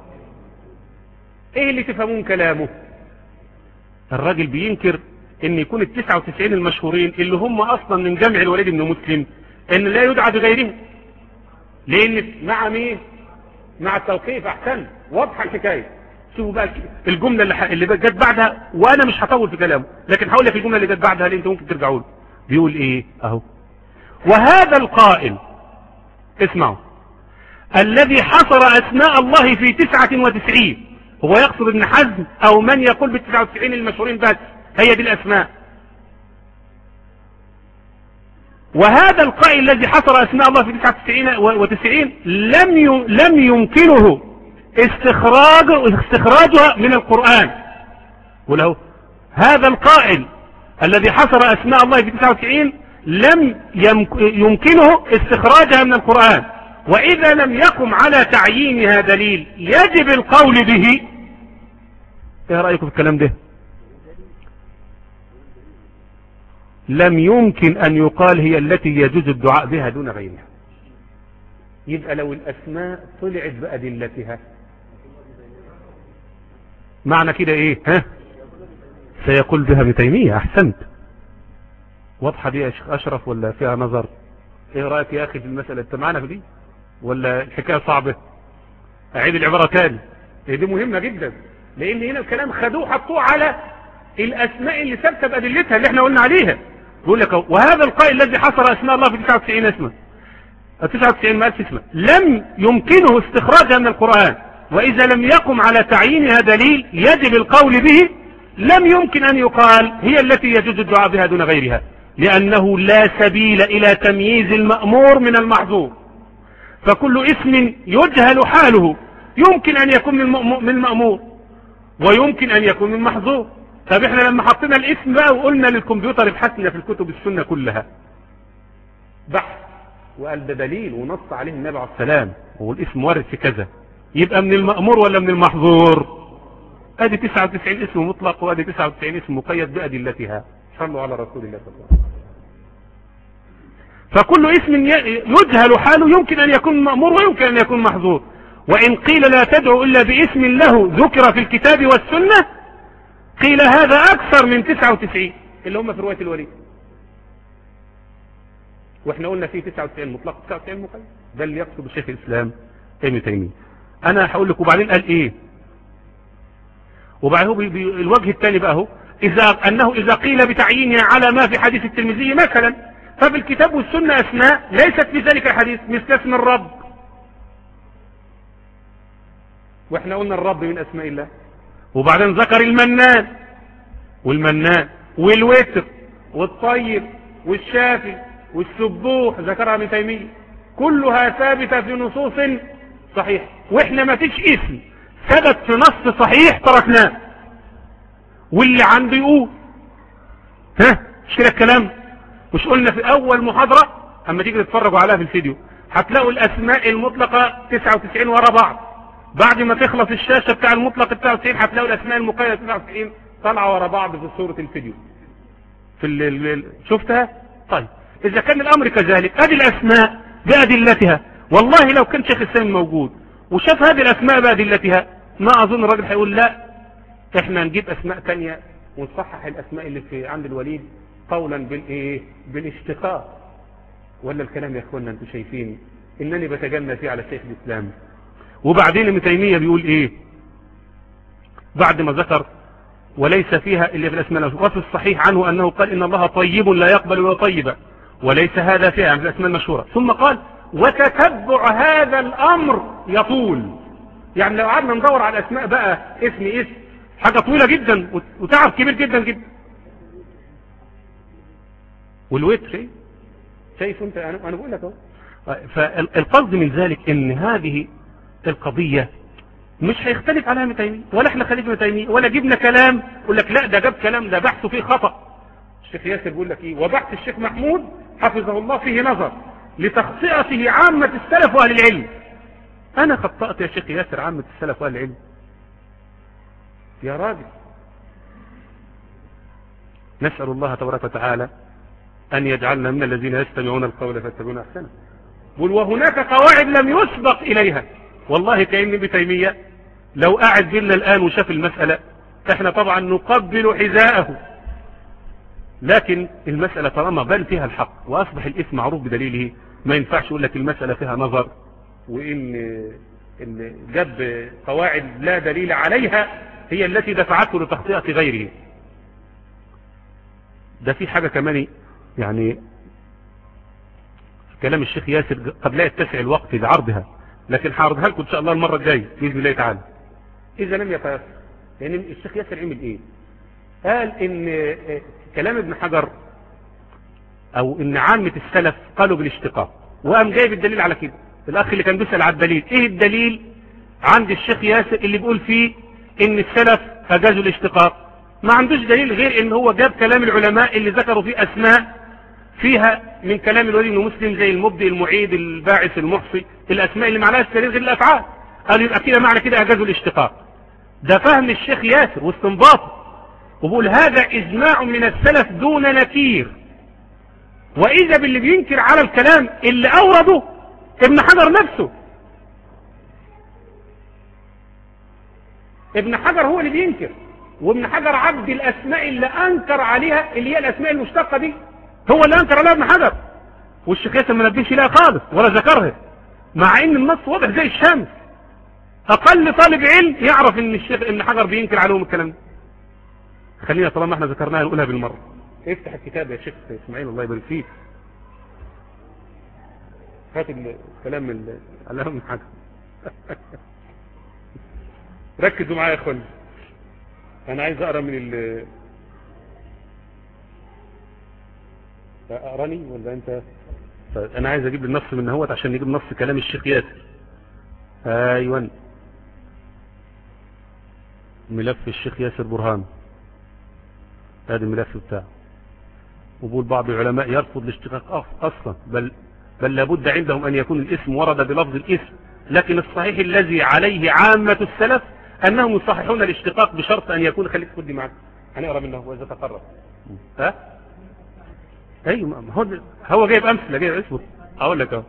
ايه اللي تفهمون كلامه؟ الراجل بينكر ان يكون التسعة وتسعين المشهورين اللي هم اصلا من جمع الوليد بن مسلم ان لا يدعى بغيرهم، لان مع مين؟ مع التوقيف. احسن، واضحه الحكايه. شوفوا بقى الجمله اللي, اللي جت بعدها، وانا مش هطول في كلامه، لكن هقول لك الجمله اللي جت بعدها اللي انتوا ممكن ترجعوا له. بيقول ايه اهو: وهذا القائل، اسمعوا، الذي حصر اسماء الله في تسعة وتسعين، هو يقصد ابن حزم او من يقول بالتسعة وتسعين المشهورين بس هي دي الاسماء. وهذا القائل الذي حصر اسماء الله في تسعة وتسعين لم لم يمكنه استخراج استخراجها من القرآن. وله هذا القائل الذي حصر اسماء الله في تسعة وتسعين لم يمكنه استخراجها من القرآن، واذا لم يقم على تعيينها دليل يجب القول به. ايه رأيكم في الكلام ده؟ لم يمكن ان يقال هي التي يجوز الدعاء بها دون غيرها. يبقى لو الاسماء طلعت بادلتها معنى كده ايه؟ ها سيقول بها ابن تيمية. احسنت، واضحة دي يا شيخ اشرف ولا فيها نظر؟ ايه رأيك يا اخي في المسألة؟ انت معنا في دي ولا الحكاية صعبة؟ اعيد العبارة تاني، دي مهمة جدا، لان هنا الكلام خدوه حطوه على الاسماء اللي ثابته بادلتها اللي احنا قلنا عليها. بيقول لك وهذا القائل الذي حصر اسماء الله في تسعة وتسعين اسما، تسعة وتسعين ما ألف اسما، لم يمكنه استخراجها من القرآن، واذا لم يقم على تعيينها دليل يجب القول به، لم يمكن ان يقال هي التي يجوز الدعاء بها دون غيرها، لانه لا سبيل الى تمييز المأمور من المحظور. فكل اسم يجهل حاله يمكن ان يكون من المأمور ويمكن ان يكون من محظور. طب احنا لما حطينا الاسم بقى وقلنا للكمبيوتر ابحثنا في الكتب السنة كلها بحث وقال ده دليل ونص عليه النبي عليه السلام والاسم وارد في كذا، يبقى من المأمور ولا من المحظور؟ ادي تسعة وتسعين اسم مطلق وادي تسعة وتسعين اسم مقيد بأدلتها. صلوا على رسول الله صلى الله عليه وسلم. فكل اسم يجهل حاله يمكن ان يكون مأمور ويمكن ان يكون محظور. وان قيل لا تدعو الا باسم له ذكر في الكتاب والسنة، قيل هذا اكثر من تسعة وتسعين اللي هم في رواية الوليد. واحنا قلنا فيه تسعة وتسعين مطلق تسعة وتسعين مقيد، ده اللي يقصد الشيخ الاسلام ابن تيمية. انا هقول لك وبعدين قال ايه، وبعدين بي بي الوجه الثاني بقى هو اذا انه اذا قيل بتعيينها على ما في حديث الترمذي مثلا، ففي الكتاب والسنة اسماء ليست في ذلك الحديث مثل اسم الرب. واحنا قلنا الرب من اسماء الله. وبعدين ذكر المنان والمنان والوتر والطيب والشافي والسبوح، ذكرها ابن تيمية، كلها ثابتة في نصوص صحيح. واحنا ما فيش اسم ثبت في نص صحيح تركناه، واللي عنده يقول ها مش كده الكلام؟ مش قلنا في اول محاضرة اما تيجي تتفرجوا عليها في الفيديو هتلاقوا الاسماء المطلقة تسعة وتسعين ورا بعض، بعد ما تخلص الشاشة بتاع المطلق تسعة وتسعين هتلاقوا الاسماء المقيدة تسعة وتسعين طالعة ورا بعض في صورة الفيديو في ال شفتها. طيب اذا كان الامر كذلك ادي الاسماء بادلتها، والله لو كان شيخ الاسلام موجود وشاف هذه الاسماء بادلتها ما اظن الراجل هيقول لا احنا نجيب اسماء تانية ونصحح الاسماء اللي في عند الوليد قولا بالايه بالاشتقاق. ولا الكلام يا اخوانا انتم شايفين انني بتجنى فيه على شيخ الاسلام. وبعدين ابن تيمية بيقول ايه بعد ما ذكر وليس فيها الا بالاسماء، وفي الصحيح عنه انه قال ان الله طيب لا يقبل الا طيبا وليس هذا فيها يعني الاسماء المشهورة. ثم قال وتتبع هذا الامر يطول، يعني لو قعدنا ندور على الاسماء بقى اسم اسم حاجة طويلة جدا وتعب كبير جدا جدا. والوتر ايه شايف انت انا بقول لك اهو. فالقصد من ذلك ان هذه القضية مش هيختلف عليها ابن تيمية ولا احنا خليفة ابن تيمية ولا جبنا كلام يقول لك لا ده جاب كلام ده بحثه فيه خطأ. الشيخ ياسر بيقول لك ايه وبحث الشيخ محمود حفظه الله فيه نظر لتخطئته عامة السلف واهل العلم. انا خطأت يا شيخ ياسر عامة السلف واهل العلم يا راجل؟ نسأل الله تبارك وتعالى أن يجعلنا من الذين يستمعون القول فيتبعون أحسنه. وهناك قواعد لم يسبق إليها. والله كأن ابن تيمية لو قاعد بينا الآن وشاف المسألة احنا طبعا نقبل حذاءه، لكن المسألة طالما بان فيها الحق وأصبح الاسم معروف بدليله ما ينفعش يقول لك المسألة فيها نظر وإن إن جاب قواعد لا دليل عليها هي التي دفعته لتخطئة غيره. ده في حاجة كمان يعني كلام الشيخ ياسر قد لا يتسع الوقت لعرضها، لكن هعرضها لكم ان شاء الله المرة الجاية بإذن الله تعالى اذا لم يتيسر. يعني الشيخ ياسر عمل ايه؟ قال ان كلام ابن حجر او ان عامة السلف قالوا بالاشتقاق، وقام جايب الدليل على كده. الاخ اللي كان بيسأل على الدليل ايه الدليل عند الشيخ ياسر اللي بيقول فيه ان السلف اجازوا الاشتقاق؟ ما عندوش دليل غير ان هو جاب كلام العلماء اللي ذكروا فيه اسماء فيها من كلام الولي بن مسلم زي المبدئ المعيد الباعث المحصي، الاسماء اللي معناها السرير غير الافعال. قالوا يبقى كده معنى كده اجازوا الاشتقاق. ده فهم الشيخ ياسر واستنباطه، وبقول هذا اجماع من السلف دون نكير. واذا باللي بينكر على الكلام اللي اورده ابن حجر نفسه. ابن حجر هو اللي بينكر، وابن حجر عبد الاسماء اللي انكر عليها اللي هي الاسماء المشتقة دي هو اللي انكر عليها ابن حجر، والشيخ ياسر ما نبهش لها خالص ولا ذكرها، مع ان النص واضح زي الشمس. اقل طالب علم يعرف ان الشيخ ابن حجر بينكر عليهم الكلام ده. خلينا طالما احنا ذكرناها نقولها بالمرة. افتح الكتاب يا شيخ اسماعيل الله يبارك فيك، هات الكلام من علام ابن حجر. ركزوا معايا يا اخوان، انا عايز اقرا من ال اقراني ولا انت؟ انا عايز اجيب النص من هوت عشان نجيب نص كلام الشيخ ياسر. ايوه ملف الشيخ ياسر برهان، هذا الملف بتاعه. وبقول بعض العلماء يرفض الاشتقاق اصلا، بل بل لابد عندهم ان يكون الاسم ورد بلفظ الاسم، لكن الصحيح الذي عليه عامة السلف انهم يصححون الاشتقاق بشرط ان يكون. خليك خدي معك هنقرا منه واذا تقرب. ها ايوه هو هو جايب امثله، جايب اسمه اقول لك اهو.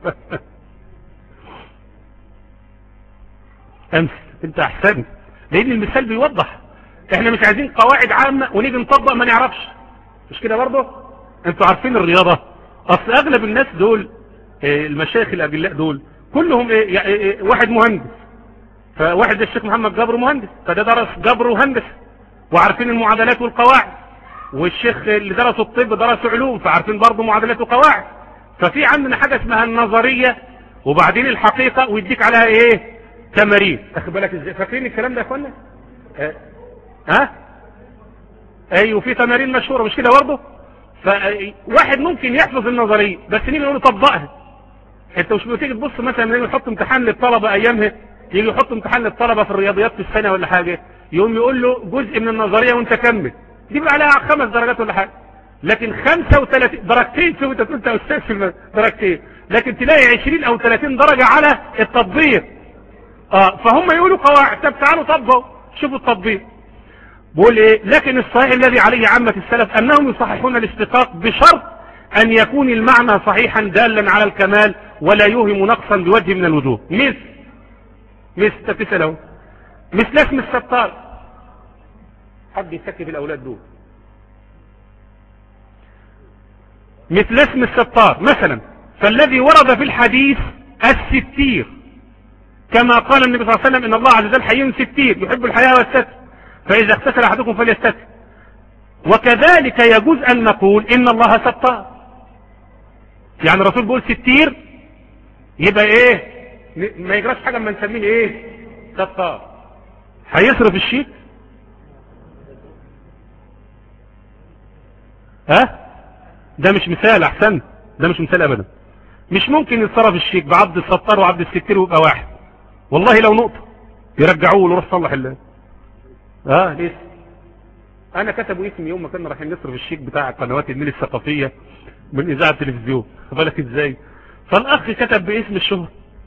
امثل انت احسن، لان المثال بيوضح. احنا مش عايزين قواعد عامه ونيجي نطبق ما نعرفش، مش كده برضه؟ انتوا عارفين الرياضه، اصل اغلب الناس دول المشايخ الاجلاء دول كلهم ايه يعني واحد مهندس، فواحد زي الشيخ محمد جبر مهندس، فده درس جبر وهندسه وعارفين المعادلات والقواعد، والشيخ اللي درسوا الطب درسوا علوم فعارفين برضه معادلات وقواعد. ففي عندنا حاجه اسمها النظريه وبعدين الحقيقه ويديك عليها ايه تمارين. اخد بالك ازاي؟ فاكرين الكلام ده يا اخوانا؟ ها أه؟ ايوه في تمارين مشهوره مش كده برضه؟ فواحد ممكن يحفظ النظريه بس نيجي نقول طبقها. انت مش بتيجي تبص مثلا نيجي نحط امتحان للطلبه ايامها، يجي يحط امتحان للطلبه في الرياضيات في السنه ولا حاجه، يقوم يقول له جزء من النظريه وانت كمل، دي بقى عليها خمس درجات ولا حاجه. لكن خمسة وثلاثين درجتين في وانت انت استاذ في درجتين، لكن تلاقي عشرين او ثلاثين درجه على التطبيق. اه فهم يقولوا قواعد. طب تعالوا طبقوا شوفوا التطبيق. بقول ايه؟ لكن الصحيح الذي عليه عامة السلف انهم يصححون الاشتقاق بشرط ان يكون المعنى صحيحا دالا على الكمال ولا يوهم نقصا بوجه من الوجوه. مثل مثل تسأله مثل اسم الستار. حد يسكب الاولاد دول. مثل اسم الستار مثلا، فالذي ورد في الحديث الستير، كما قال النبي صلى الله عليه وسلم ان الله عز وجل حي ستير يحب الحياة والستر، فاذا اغتسل احدكم فليستتر. وكذلك يجوز ان نقول ان الله ستار. يعني الرسول بيقول ستير يبقى ايه؟ ما يجراش حاجة اما نسميه ايه؟ ستار. هيصرف الشيك؟ ها؟ ده مش مثال. احسن، ده مش مثال ابدا. مش ممكن يتصرف الشيك بعبد الستار وعبد الستير ويبقى واحد. والله لو نقطة يرجعوه ونروح صلح الله. اه ليه؟ انا كتبوا اسمي يوم ما كنا رايحين نصرف الشيك بتاع قنوات النيل الثقافية من اذاعة التلفزيون. بالك ازاي؟ فالاخ كتب باسم الشهر،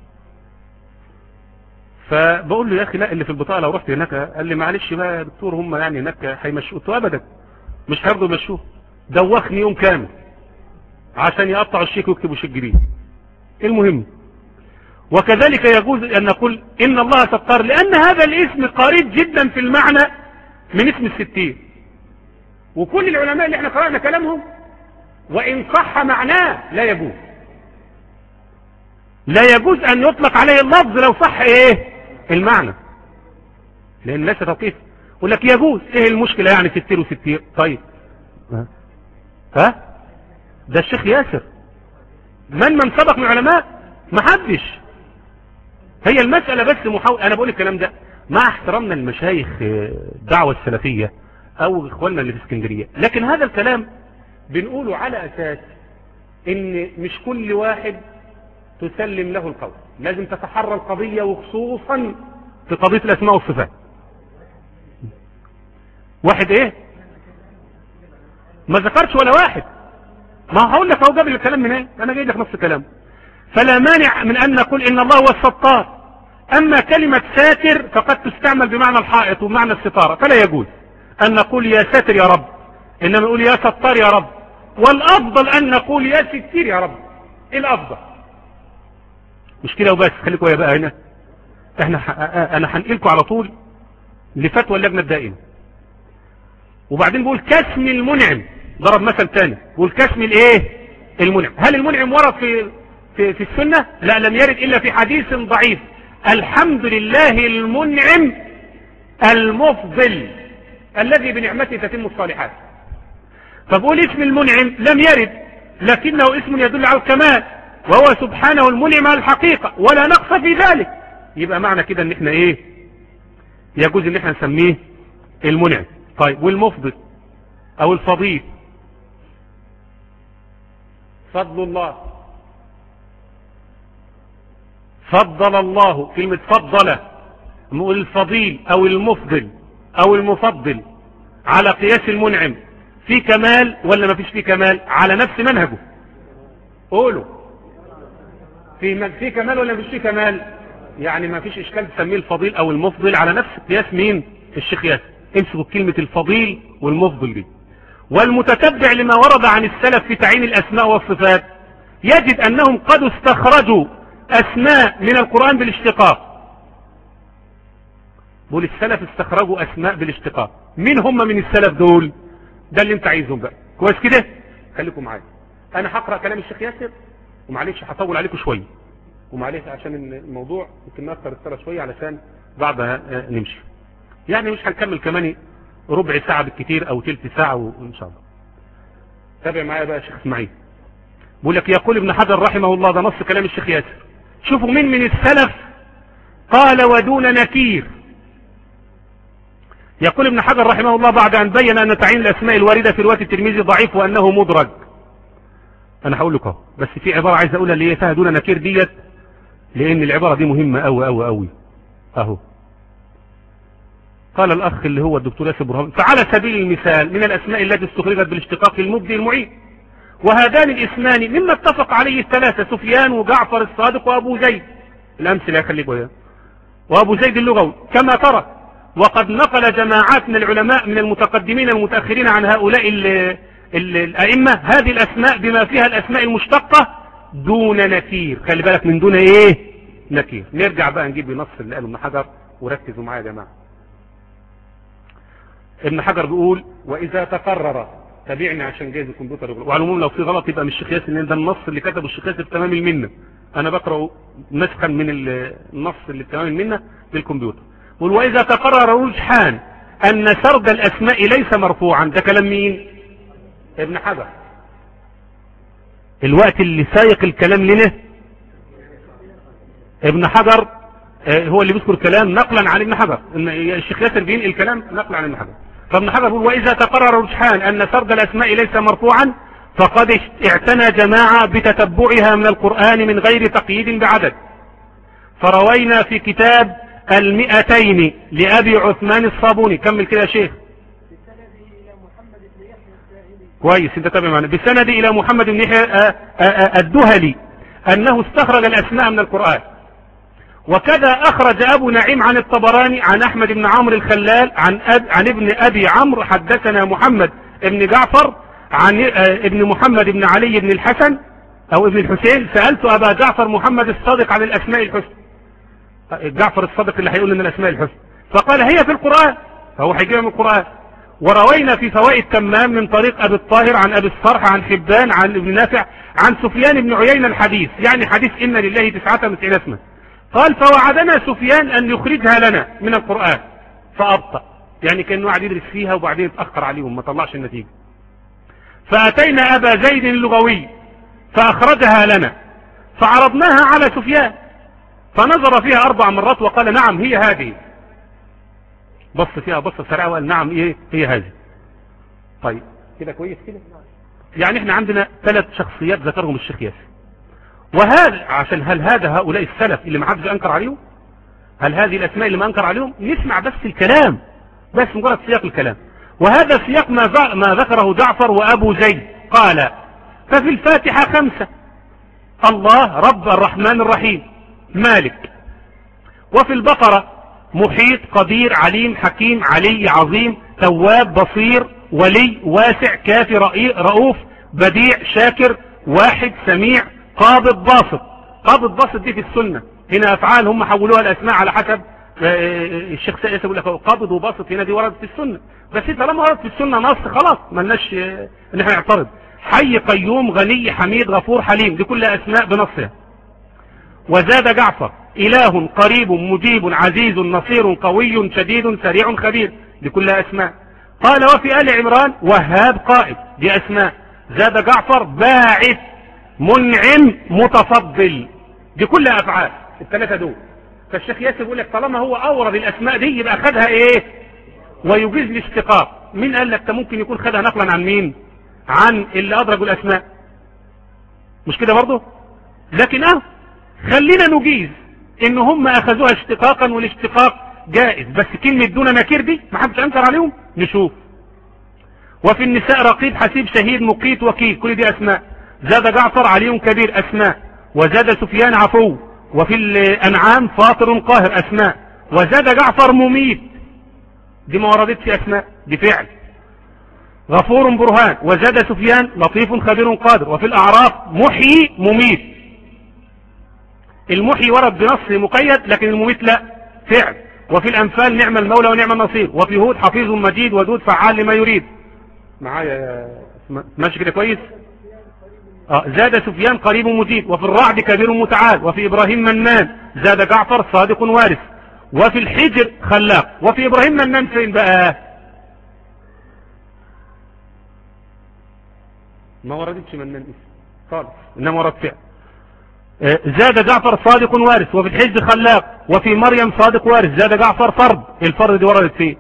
فبقول له يا اخي لا، اللي في البطاقة لو رحت هناك. قال لي معلش بقى يا دكتور، هم يعني هناك هيمشوه. قلت له ابدا مش هيرضوا يمشوه. دوخني يوم كامل عشان يقطعوا الشيك ويكتبوا شيك جديد. المهم، وكذلك يجوز ان نقول ان الله ستار، لان هذا الاسم قريب جدا في المعنى من اسم الستير. وكل العلماء اللي احنا قرأنا كلامهم وان صح معناه لا يجوز. لا يجوز ان يطلق عليه اللفظ لو صح ايه المعنى، لان الناس توقيف. يقول لك يجوز، ايه المشكلة يعني ستير وستير؟ طيب ها ها ده الشيخ ياسر. من من سبق من علماء؟ ما حدش. هي المسألة بس محاول. انا بقول الكلام ده مع احترامنا المشايخ الدعوة السلفية او اخواننا اللي في اسكندرية، لكن هذا الكلام بنقوله على اساس ان مش كل واحد تسلم له القول. لازم تتحرى القضية، وخصوصا في قضية الاسماء والصفات. واحد ايه؟ ما ذكرش ولا واحد. ما هقول لك اهو جاب لي الكلام من ايه؟ انا جاي لك نفس الكلام. فلا مانع من ان نقول ان الله هو الستار. اما كلمة ساتر فقد تستعمل بمعنى الحائط وبمعنى الستارة، فلا يجوز ان نقول يا ساتر يا رب، انما نقول يا ستار يا رب. والافضل ان نقول يا ستير يا رب. ايه الافضل؟ مش كده وبس. خليكوا يا بقى هنا، احنا انا هنقلكوا على طول لفتوى اللجنة الدائمة. وبعدين بقول كاسم المنعم. ضرب مثل تاني بقول كاسم الايه المنعم. هل المنعم ورد في في, في السنة؟ لا، لم يرد الا في حديث ضعيف. الحمد لله المنعم المفضل الذي بنعمته تتم الصالحات. فبقول اسم المنعم لم يرد، لكنه اسم يدل على الكمال، وهو سبحانه المنعم على الحقيقة ولا نقص في ذلك. يبقى معنى كده ان احنا ايه؟ يجوز ان احنا نسميه المنعم. طيب والمفضل او الفضيل؟ فضل الله، فضل الله. كلمة فضل، نقول الفضيل او المفضل او المفضل على قياس المنعم في كمال ولا ما فيش في كمال؟ على نفس منهجه. قولوا في في كمال ولا ما فيش في كمال؟ يعني ما فيش اشكال تسميه الفضيل او المفضل على نفس قياس مين؟ الشيخ ياسر. امسكوا كلمة الفضيل والمفضل دي. والمتتبع لما ورد عن السلف في تعيين الاسماء والصفات يجد انهم قد استخرجوا اسماء من القرآن بالاشتقاق. بقول السلف استخرجوا اسماء بالاشتقاق. مين هم من السلف دول؟ ده اللي انت عايزهم بقى. كويس كده؟ خليكم معايا. انا هقرأ كلام الشيخ ياسر، ومعلش هطول عليكم شوية، ومعلش عشان الموضوع يمكن نكتر السنة شوية علشان بعدها نمشي. يعني مش هنكمل كمان ربع ساعة بالكتير او تلت ساعة وان شاء الله. تابع معايا بقى الشيخ اسماعيل. بقول لك يقول ابن حجر رحمه الله، ده نص كلام الشيخ ياسر. شوفوا مين من السلف قال ودون نكير. يقول ابن حجر رحمه الله بعد ان بين ان تعيين الاسماء الواردة في رواية الترمذي ضعيف وانه مدرج. انا هقول لكم بس في عبارة عايز اقولها اللي هي فيها دون نكير ديت، لان العبارة دي مهمة قوي قوي قوي اهو. قال الاخ اللي هو الدكتور ياسر برهان: فعلى سبيل المثال من الاسماء التي استخرجت بالاشتقاق المبدي المعيد، وهذان الاسمان مما اتفق عليه الثلاثة: سفيان وجعفر الصادق وابو زيد. الامثله خليك وياه. وأبو زيد اللغوي كما ترى. وقد نقل جماعات من العلماء من المتقدمين المتأخرين عن هؤلاء ال ال الأئمة هذه الأسماء بما فيها الأسماء المشتقة دون نكير. خلي بالك من دون ايه نكير. نرجع بقى نجيب نص اللي قاله ابن حجر وركزوا معايا يا جماعة. ابن حجر بيقول وإذا تقرر، تابعني عشان جايز الكمبيوتر، وعلى العموم لو في غلط يبقى مش الشيخ ياسر، لان ده النص اللي كتبه الشيخ ياسر بتمام المنه، انا بقراه نسخا من النص اللي بتمام المنه بالكمبيوتر. بيقول وإذا تقرر رجحان أن سرد الأسماء ليس مرفوعا، ده كلام مين؟ ابن حجر. الوقت اللي سايق الكلام لنا ابن حجر هو اللي بيذكر كلام نقلا عن ابن حجر، الشيخ ياسر بينقل الكلام نقلا عن ابن حجر. فابن حجر يقول وإذا تقرر رجحان أن سرد الأسماء ليس مرفوعا فقد اعتنى جماعة بتتبعها من القرآن من غير تقييد بعدد. فروينا في كتاب المئتين لأبي عثمان الصابوني، كمل كده يا شيخ. كويس انت تابع معنا. بسند إلى محمد بن يحيى الدهلي أنه استخرج الأسماء من القرآن. وكذا أخرج أبو نعيم عن الطبراني عن أحمد بن عمرو الخلال عن, أب عن ابن أبي عمرو حدثنا محمد بن جعفر عن ابن محمد بن علي بن الحسن أو ابن الحسين سألت أبا جعفر محمد الصادق عن الأسماء الحسنى، جعفر الصادق اللي هيقول لنا الأسماء الحسنى، فقال هي في القرآن، فهو هيجيبها من القرآن. وروينا في فوائد تمام من طريق أبي الطاهر عن أبي الصرح عن حبان عن ابن نافع عن سفيان بن عيينة الحديث، يعني حديث إن لله تسعة وتسعين اسما. قال فوعدنا سفيان أن يخرجها لنا من القرآن فأبطأ، يعني كان واحد يدرس فيها وبعدين اتأخر عليهم ما طلعش النتيجة. فأتينا أبا زيد اللغوي فأخرجها لنا فعرضناها على سفيان فنظر فيها أربع مرات وقال نعم هي هذه، بص فيها بص سريعة وقال نعم إيه هي هذه. طيب كده كويس كده، يعني احنا عندنا ثلاث شخصيات ذكرهم الشيخ ياسر. وهذا عشان هل هذا هؤلاء السلف اللي ما حدش انكر عليهم؟ هل هذه الاسماء اللي ما انكر عليهم؟ نسمع بس الكلام، بس مجرد سياق الكلام. وهذا سياق ما, ما ذكره جعفر وابو زيد. قال ففي الفاتحة خمسة: الله رب الرحمن الرحيم مالك. وفي البقرة محيط قدير عليم حكيم علي عظيم تواب بصير ولي واسع كافي رؤوف بديع شاكر واحد سميع قابض باسط. قابض باسط دي في السنة، هنا أفعال هم حولوها الأسماء على حسب الشيخ سياسة يقول لك قابض وباسط، هنا دي وردت في السنة، بس طالما وردت في السنة نص خلاص ملناش ان احنا نعترض. حي قيوم غني حميد غفور حليم دي كلها أسماء بنصها. وزاد جعفر إله قريب مجيب عزيز نصير قوي شديد سريع خبير دي كلها أسماء. قال وفي آل عمران وهاب قائد دي أسماء. زاد جعفر باعث منعم متفضل دي كلها أفعال الثلاثة دول. فالشيخ ياسر يقول لك طالما هو أورد الأسماء دي يبقى خدها إيه ويجيز الاشتقاق. مين قال لك ممكن يكون خدها نقلا عن مين؟ عن اللي أدرجوا الأسماء، مش كده برضه؟ لكن اه خلينا نجيز ان هم اخذوها اشتقاقا والاشتقاق جائز، بس كلمة دون نكير دي ما حدش انكر عليهم. نشوف. وفي النساء رقيب حسيب شهيد مقيت وكيل كل دي اسماء. زاد جعفر علي كبير اسماء. وزاد سفيان عفو. وفي الانعام فاطر قاهر اسماء. وزاد جعفر مميت دي ما وردتش اسماء دي فعل. غفور برهان. وزاد سفيان لطيف خبير قادر. وفي الاعراف محيي مميت. المحيي ورد بنص مقيد لكن المميت لا فعل. وفي الأنفال نعم المولى ونعم النصير. وفي هود حفيظ مجيد ودود فعال لما يريد. معايا ماشي كده كويس. آه زاد سفيان قريب مجيد. وفي الرعد كبير متعال. وفي إبراهيم منان. زاد جعفر صادق وارث. وفي الحجر خلاق. وفي إبراهيم منان فين بقى؟ ما وردتش منان خالص إنما ورد فعل. زاد جعفر صادق وارث. وفي الحج خلاق. وفي مريم صادق وارث. زاد جعفر فرد. الفرد دي وردت فيه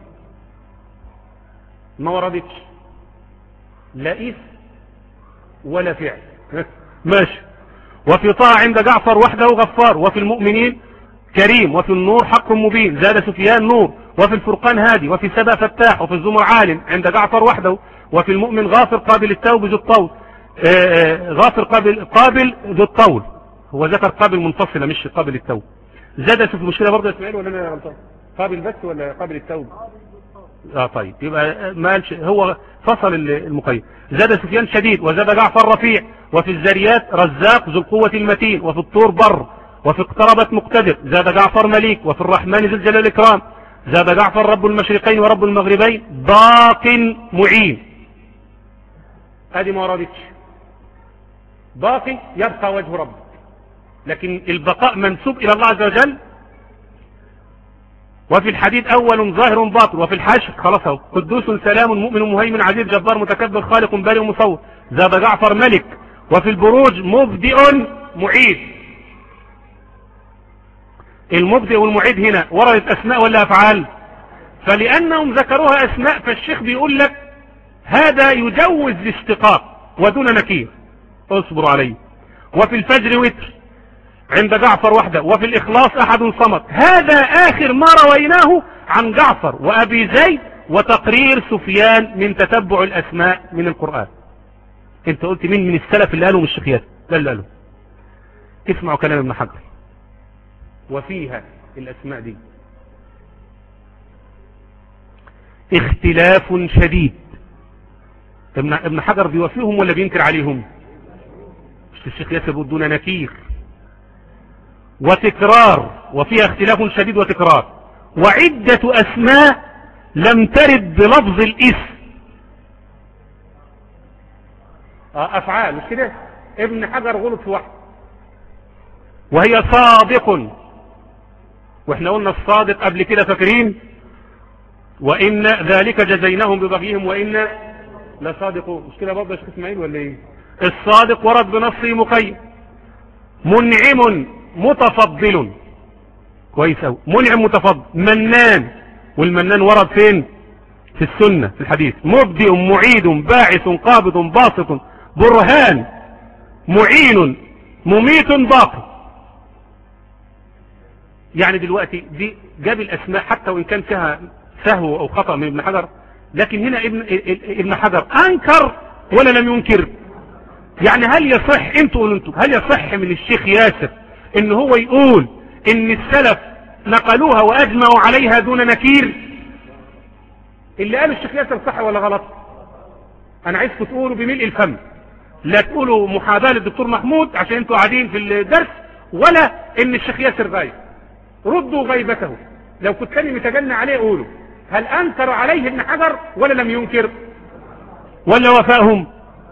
ما وردتش لا اسم ولا فعل ماشي. وفي طه عند جعفر وحده غفار. وفي المؤمنين كريم. وفي النور حق مبين. زاد سفيان نور. وفي الفرقان هادي. وفي سبا فتاح. وفي الزمر عالم عند جعفر وحده. وفي المؤمن غافر قابل التوب ذو الطول. غافر قابل قابل ذو الطول هو ذكر قابل منفصلة مش قابل التوب. زاد في المشكلة برضه يا اسماعيل ولا انا غلطان؟ قابل بس ولا قابل التوب؟ اه طيب يبقى ما قالش، هو فصل المقيد. زاد سفيان شديد، وزاد جعفر رفيع، وفي الذريات رزاق ذو القوة المتين، وفي الطور بر، وفي اقتربت مقتدر. زاد جعفر مليك، وفي الرحمن ذو الجلال والإكرام. زاد جعفر رب المشرقين ورب المغربين باق معين. هذه ما وردتش. باقي يبقى وجه رب، لكن البقاء منسوب إلى الله عز وجل. وفي الحديد أول ظاهر باطن، وفي الحشر خلاص قدوس سلام مؤمن مهيمن عزيز جبار متكبر خالق بارئ مصور. زاد جعفر ملك، وفي البروج مبدئ معيد. المبدئ والمعيد هنا وردت أسماء ولا أفعال؟ فلأنهم ذكروها أسماء فالشيخ بيقول لك هذا يجوز الاشتقاق ودون نكير، اصبروا عليه. وفي الفجر وتر عند جعفر وحده، وفي الإخلاص أحد صمد. هذا آخر ما رويناه عن جعفر وأبي زيد وتقرير سفيان من تتبع الأسماء من القرآن. انت قلت مين من السلف اللي قالوا من الشيخ ياسر؟ ده اللي قالوا. اسمعوا كلام ابن حجر وفيها الأسماء دي اختلاف شديد. ابن حجر بيوفيهم ولا بينكر عليهم؟ مش الشيخ ياسر بدون نكير وتكرار، وفيها اختلاف شديد وتكرار، وعدة أسماء لم ترد بلفظ الاسم. أفعال مش كده؟ ابن حجر غلط في واحد وهي صادق، واحنا قلنا الصادق قبل كده فاكرين؟ وإن ذلك جزيناهم ببغيهم وإن لصادقون. مش كده برضه يا شيخ اسماعيل ولا ايه؟ الصادق ورد بنصه مقيد. منعم متفضل، كويس أوي. منعم متفضل. منان، والمنان ورد فين؟ في السنة في الحديث. مبدئ معيد باعث قابض باسط برهان معين مميت باقي. يعني دلوقتي دي جاب الأسماء حتى وإن كان فيها سهو أو خطأ من ابن حجر، لكن هنا ابن, ابن حجر أنكر ولا لم ينكر؟ يعني هل يصح، انتوا قولوا انتوا، هل يصح من الشيخ ياسر ان هو يقول ان السلف نقلوها واجمعوا عليها دون نكير؟ اللي قاله الشيخ ياسر صح ولا غلط؟ انا عايزكم تقولوا بملء الفم، لا تقولوا محاباة للدكتور محمود عشان انتوا قاعدين في الدرس، ولا ان الشيخ ياسر غايب. ردوا غيبته. لو كنت كان متجنى عليه قولوا هل انكر عليه ابن حجر ولا لم ينكر ولا وفاهم؟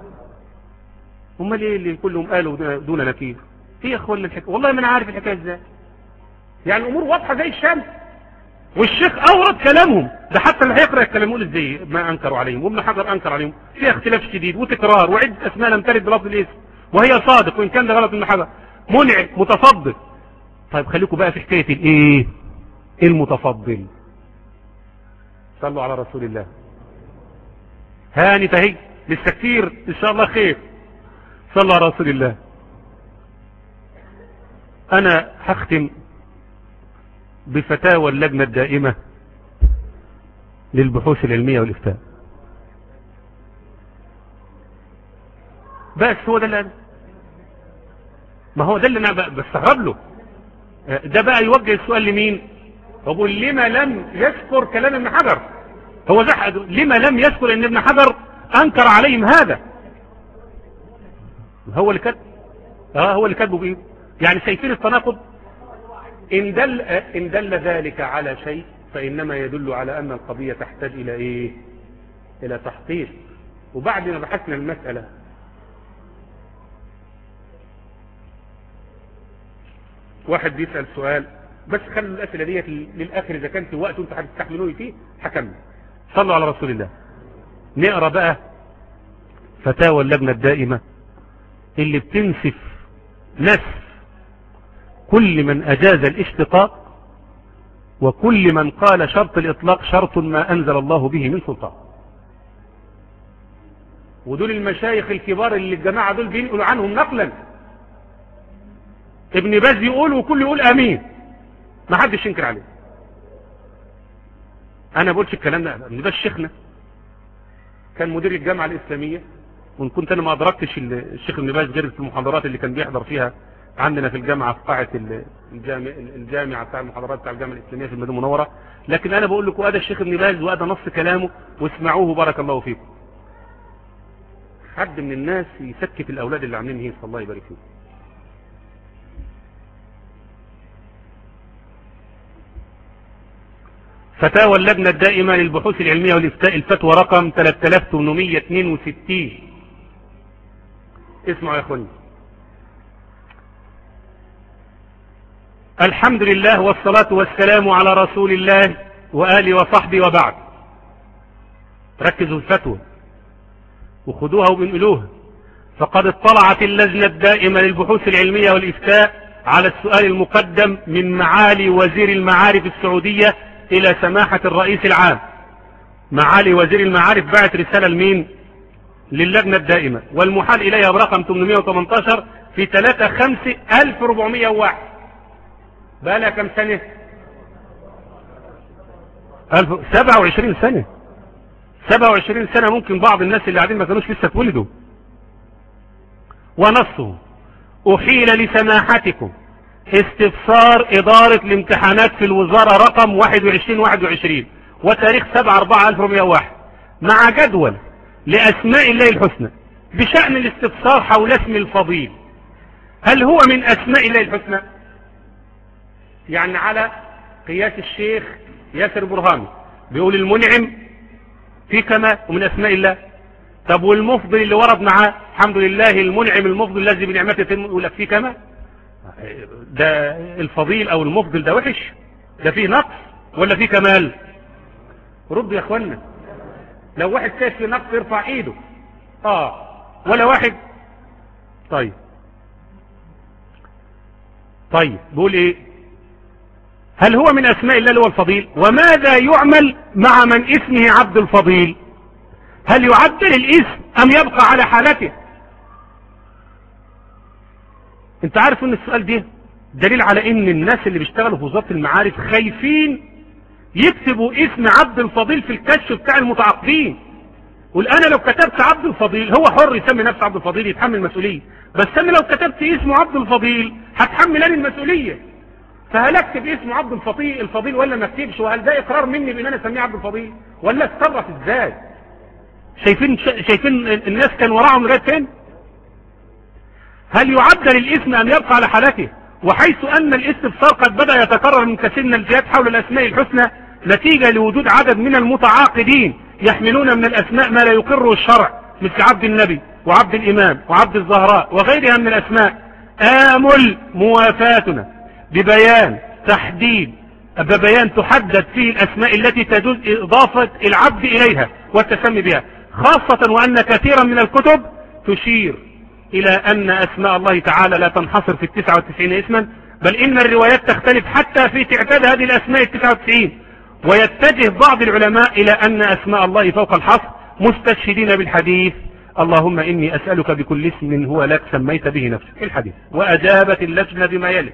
هم ليه اللي كلهم قالوا دون نكير؟ ايه يا اخوان الحكايه؟ والله ما انا عارف الحكايه ازاي. يعني الامور واضحه زي الشمس، والشيخ اورد كلامهم ده، حتى اللي هيقرا الكلام يقول ازاي ما انكروا عليهم، وابن حجر انكر عليهم. فيها اختلاف شديد وتكرار وعده اسماء لم ترد بلفظ الاسم، وهي صادق وان كان ده غلط ابن حجر. منعم متفضل. طيب خليكم بقى في حكايه الايه؟ المتفضل. صلوا على رسول الله. هاني تهي لسه كتير ان شاء الله خير. صلوا على رسول الله. انا هختم بفتاوى اللجنة الدائمة للبحوث العلمية والإفتاء. بس هو ده اللي أنا، ما هو ده اللي أنا بستغرب له. ده بقى يوجه السؤال لمين؟ بقول لما لم يذكر كلام ابن حجر؟ هو زحد لما لم يذكر ان ابن حجر انكر عليهم هذا؟ هو اللي كتب، اه هو اللي كتبه بايه؟ يعني شايفين التناقض؟ إن دل, إن دل ذلك على شيء فإنما يدل على أن القضية تحتاج إلى إيه؟ إلى تحقيق. وبعد ما بحثنا المسألة واحد بيسأل سؤال، بس خلوا الأسئلة ديت للآخر إذا كان في وقت وانتوا هتستحملوني فيه حكمنا. صلوا على رسول الله. نقرأ بقى فتاوى اللجنة الدائمة اللي بتنسف نسف كل من أجاز الاشتقاق وكل من قال شرط الإطلاق شرط ما أنزل الله به من سلطان. ودول المشايخ الكبار اللي الجماعة دول بينقلوا عنهم نقلا. ابن باز يقول وكل يقول أمين، ما حدش ينكر عليه. أنا بقولش الكلام ده، ابن باز شيخنا كان مدير الجامعة الإسلامية، وإن كنت أنا ما أدركتش الشيخ ابن باز غير في المحاضرات اللي كان بيحضر فيها عندنا في الجامعة في قاعة الجامع الجامعة بتاع المحاضرات بتاع الجامعة الإسلامية في المدينة المنورة. لكن أنا بقول لكم هذا الشيخ ابن باز وهذا نص كلامه واسمعوه بارك الله فيكم. حد من الناس يسكت الأولاد اللي عاملين هيصة الله يبارك فيهم. فتاوى اللجنة الدائمة للبحوث العلمية والإفتاء الفتوى رقم ثلاثة آلاف وثمانمائة واثنين وستين. اسمعوا يا اخواني. الحمد لله والصلاة والسلام على رسول الله وآله وصحبه وبعد. ركزوا الفتوى وخذوها وبنقلوها. فقد اطلعت اللجنة الدائمة للبحوث العلمية والإفتاء على السؤال المقدم من معالي وزير المعارف السعودية إلى سماحة الرئيس العام. معالي وزير المعارف بعت رسالة لمين؟ للجنة الدائمة، والمحال إليها برقم ثمانمائة وثمانية عشر في ثلاثة خمسة ألف وأربعمائة وواحد. بقى لها كم سنة؟ سبعة وعشرين سنة. سبعة وعشرين سنة. ممكن بعض الناس اللي قاعدين ما كانوش لسه اتولدوا. ونصه: أحيل لسماحتكم استفسار إدارة الامتحانات في الوزارة رقم واحد وعشرين واحد وعشرين وتاريخ سبعة أربعة ألف وأربعمائة وواحد مع جدول لأسماء الله الحسنى بشأن الاستفسار حول اسم الفضيل. هل هو من أسماء الله الحسنى؟ يعني على قياس الشيخ ياسر برهامي بيقول المنعم في كما ومن أسماء الله. طب والمفضل اللي ورد معاه الحمد لله المنعم المفضل الذي بنعمته يقول لك في كما. ده الفضيل او المفضل ده وحش؟ ده فيه نقص ولا فيه كمال؟ رد يا اخوانا. لو واحد شايف فيه نقص يرفع ايده. اه ولا واحد. طيب طيب بيقول ايه؟ هل هو من اسماء الله اللي هو الفضيل؟ وماذا يعمل مع من اسمه عبد الفضيل؟ هل يعدل الاسم ام يبقى على حالته؟ انت عارف ان السؤال ده دليل على ان الناس اللي بيشتغلوا في وزارة المعارف خايفين يكتبوا اسم عبد الفضيل في الكشف بتاع المتعاقدين. قول انا لو كتبت عبد الفضيل، هو حر يسمي نفسه عبد الفضيل يتحمل المسؤولية، بس انا لو كتبت اسمه عبد الفضيل هتحمل انا المسؤولية. فهل اكتب اسمه عبد الفضيل الفضيل ولا ما اكتبش؟ وهل ده اقرار مني بان انا اسميه عبد الفضيل ولا اتصرف ازاي؟ شايفين شايفين الناس كان وراهم لغايه فين؟ هل يعدل الاسم ام يبقى على حالته؟ وحيث ان الاستفسار قد بدأ يتكرر من كثير من الجهات حول الاسماء الحسنى نتيجة لوجود عدد من المتعاقدين يحملون من الاسماء ما لا يقره الشرع مثل عبد النبي وعبد الامام وعبد الزهراء وغيرها من الاسماء، آمل موافاتنا ببيان تحديد ببيان تحدد فيه الاسماء التي تجوز اضافة العبد اليها والتسمي بها، خاصة وان كثيرا من الكتب تشير إلى أن أسماء الله تعالى لا تنحصر في التسعة والتسعين اسما، بل إن الروايات تختلف حتى في تعداد هذه الأسماء التسعة والتسعين. ويتجه بعض العلماء إلى أن أسماء الله فوق الحصر مستشهدين بالحديث اللهم إني أسألك بكل اسم هو لك سميت به نفسك الحديث. وأجابت اللجنة بما يلي.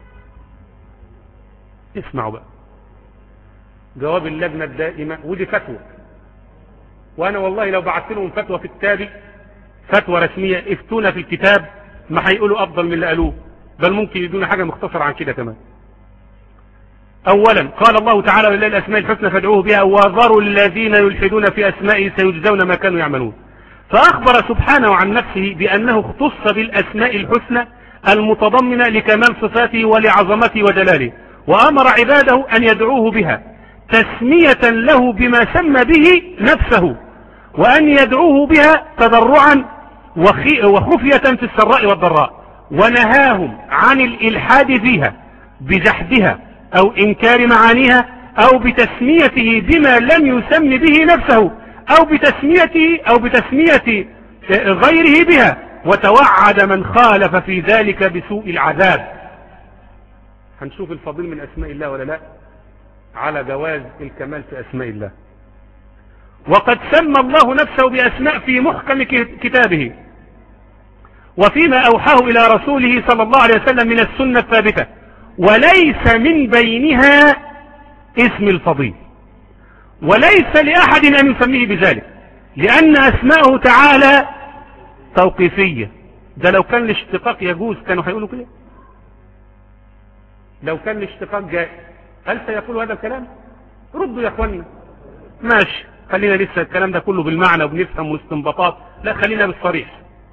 اسمعوا بقى جواب اللجنة الدائمة، ودي فتوى، وأنا والله لو بعثت لهم فتوى في التابع فتوى رسمية افتونا في الكتاب ما هيقولوا افضل من اللي قالوه، بل ممكن يدونا حاجة مختصرة عن كده كمان. اولا قال الله تعالى ولله الاسماء الحسنى فادعوه بها وذروا الذين يلحدون في اسمائه سيجزون ما كانوا يعملون. فاخبر سبحانه عن نفسه بانه اختص بالاسماء الحسنى المتضمنة لكمال صفاته ولعظمته وجلاله، وامر عباده ان يدعوه بها تسمية له بما سمى به نفسه، وان يدعوه بها تضرعا وخفية في السراء والضراء، ونهاهم عن الإلحاد فيها بجحدها أو إنكار معانيها أو بتسميته بما لم يسم به نفسه أو بتسميته أو بتسمية غيره بها، وتوعد من خالف في ذلك بسوء العذاب. هنشوف الفضيل من أسماء الله ولا لا؟ على جواز الكمال في أسماء الله. وقد سمى الله نفسه بأسماء في محكم كتابه وفيما أوحاه إلى رسوله صلى الله عليه وسلم من السنة الثابتة، وليس من بينها اسم الفضيل، وليس لأحد أن يسميه بذلك، لأن أسماءه تعالى توقيفية. ده لو كان الاشتقاق يجوز كانوا هيقولوا كده. لو كان الاشتقاق جائز هل سيقول هذا الكلام؟ ردوا يا اخوانا. ماشي، خلينا لسه الكلام ده كله بالمعنى وبنفهم واستنباطات، لا خلينا بالصريح.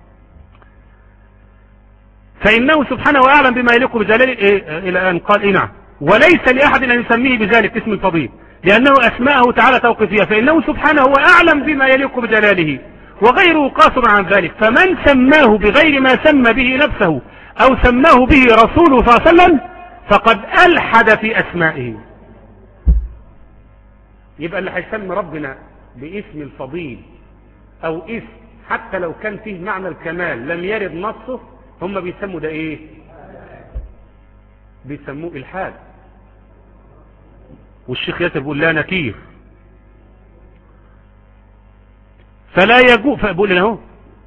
فإنه سبحانه وأعلم بما يليق بجلاله إيه إلى أن قال إيه نعم، وليس لأحد أن يسميه بذلك اسم الفضيل لأنه أسماءه تعالى توقيفية، فإنه سبحانه هو أعلم بما يليق بجلاله وغيره قاصر عن ذلك. فمن سماه بغير ما سمى به نفسه أو سماه به رسوله صلى الله عليه وسلم فقد ألحد في أسمائه. يبقى اللي هيسمي ربنا باسم الفضيل أو اسم حتى لو كان فيه معنى الكمال لم يرد نصه، هم بيسموا ده ايه؟ بيسموه الحاد. والشيخ ياسر بيقول لا نكير، فلا يجوز، فبقول له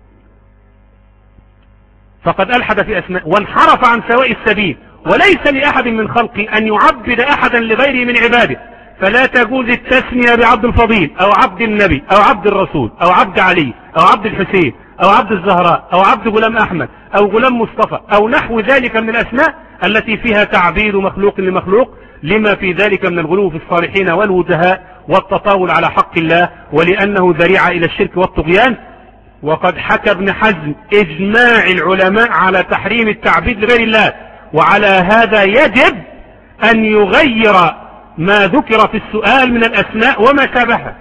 فقد ألحد في أسماء وانحرف عن سواء السبيل، وليس لأحد من خلقه أن يعبد أحدا لغيره من عباده، فلا تجوز التسمية بعبد الفضيل أو عبد النبي أو عبد الرسول أو عبد علي أو عبد الحسين أو عبد الزهراء أو عبد غلام أحمد أو غلام مصطفى أو نحو ذلك من الأسماء التي فيها تعبير مخلوق لمخلوق، لما في ذلك من الغلو في الصالحين والوجهاء والتطاول على حق الله، ولأنه ذريعة إلى الشرك والطغيان. وقد حكى ابن حزم إجماع العلماء على تحريم التعبيد لغير الله، وعلى هذا يجب أن يغير ما ذكر في السؤال من الأسماء وما شابهها.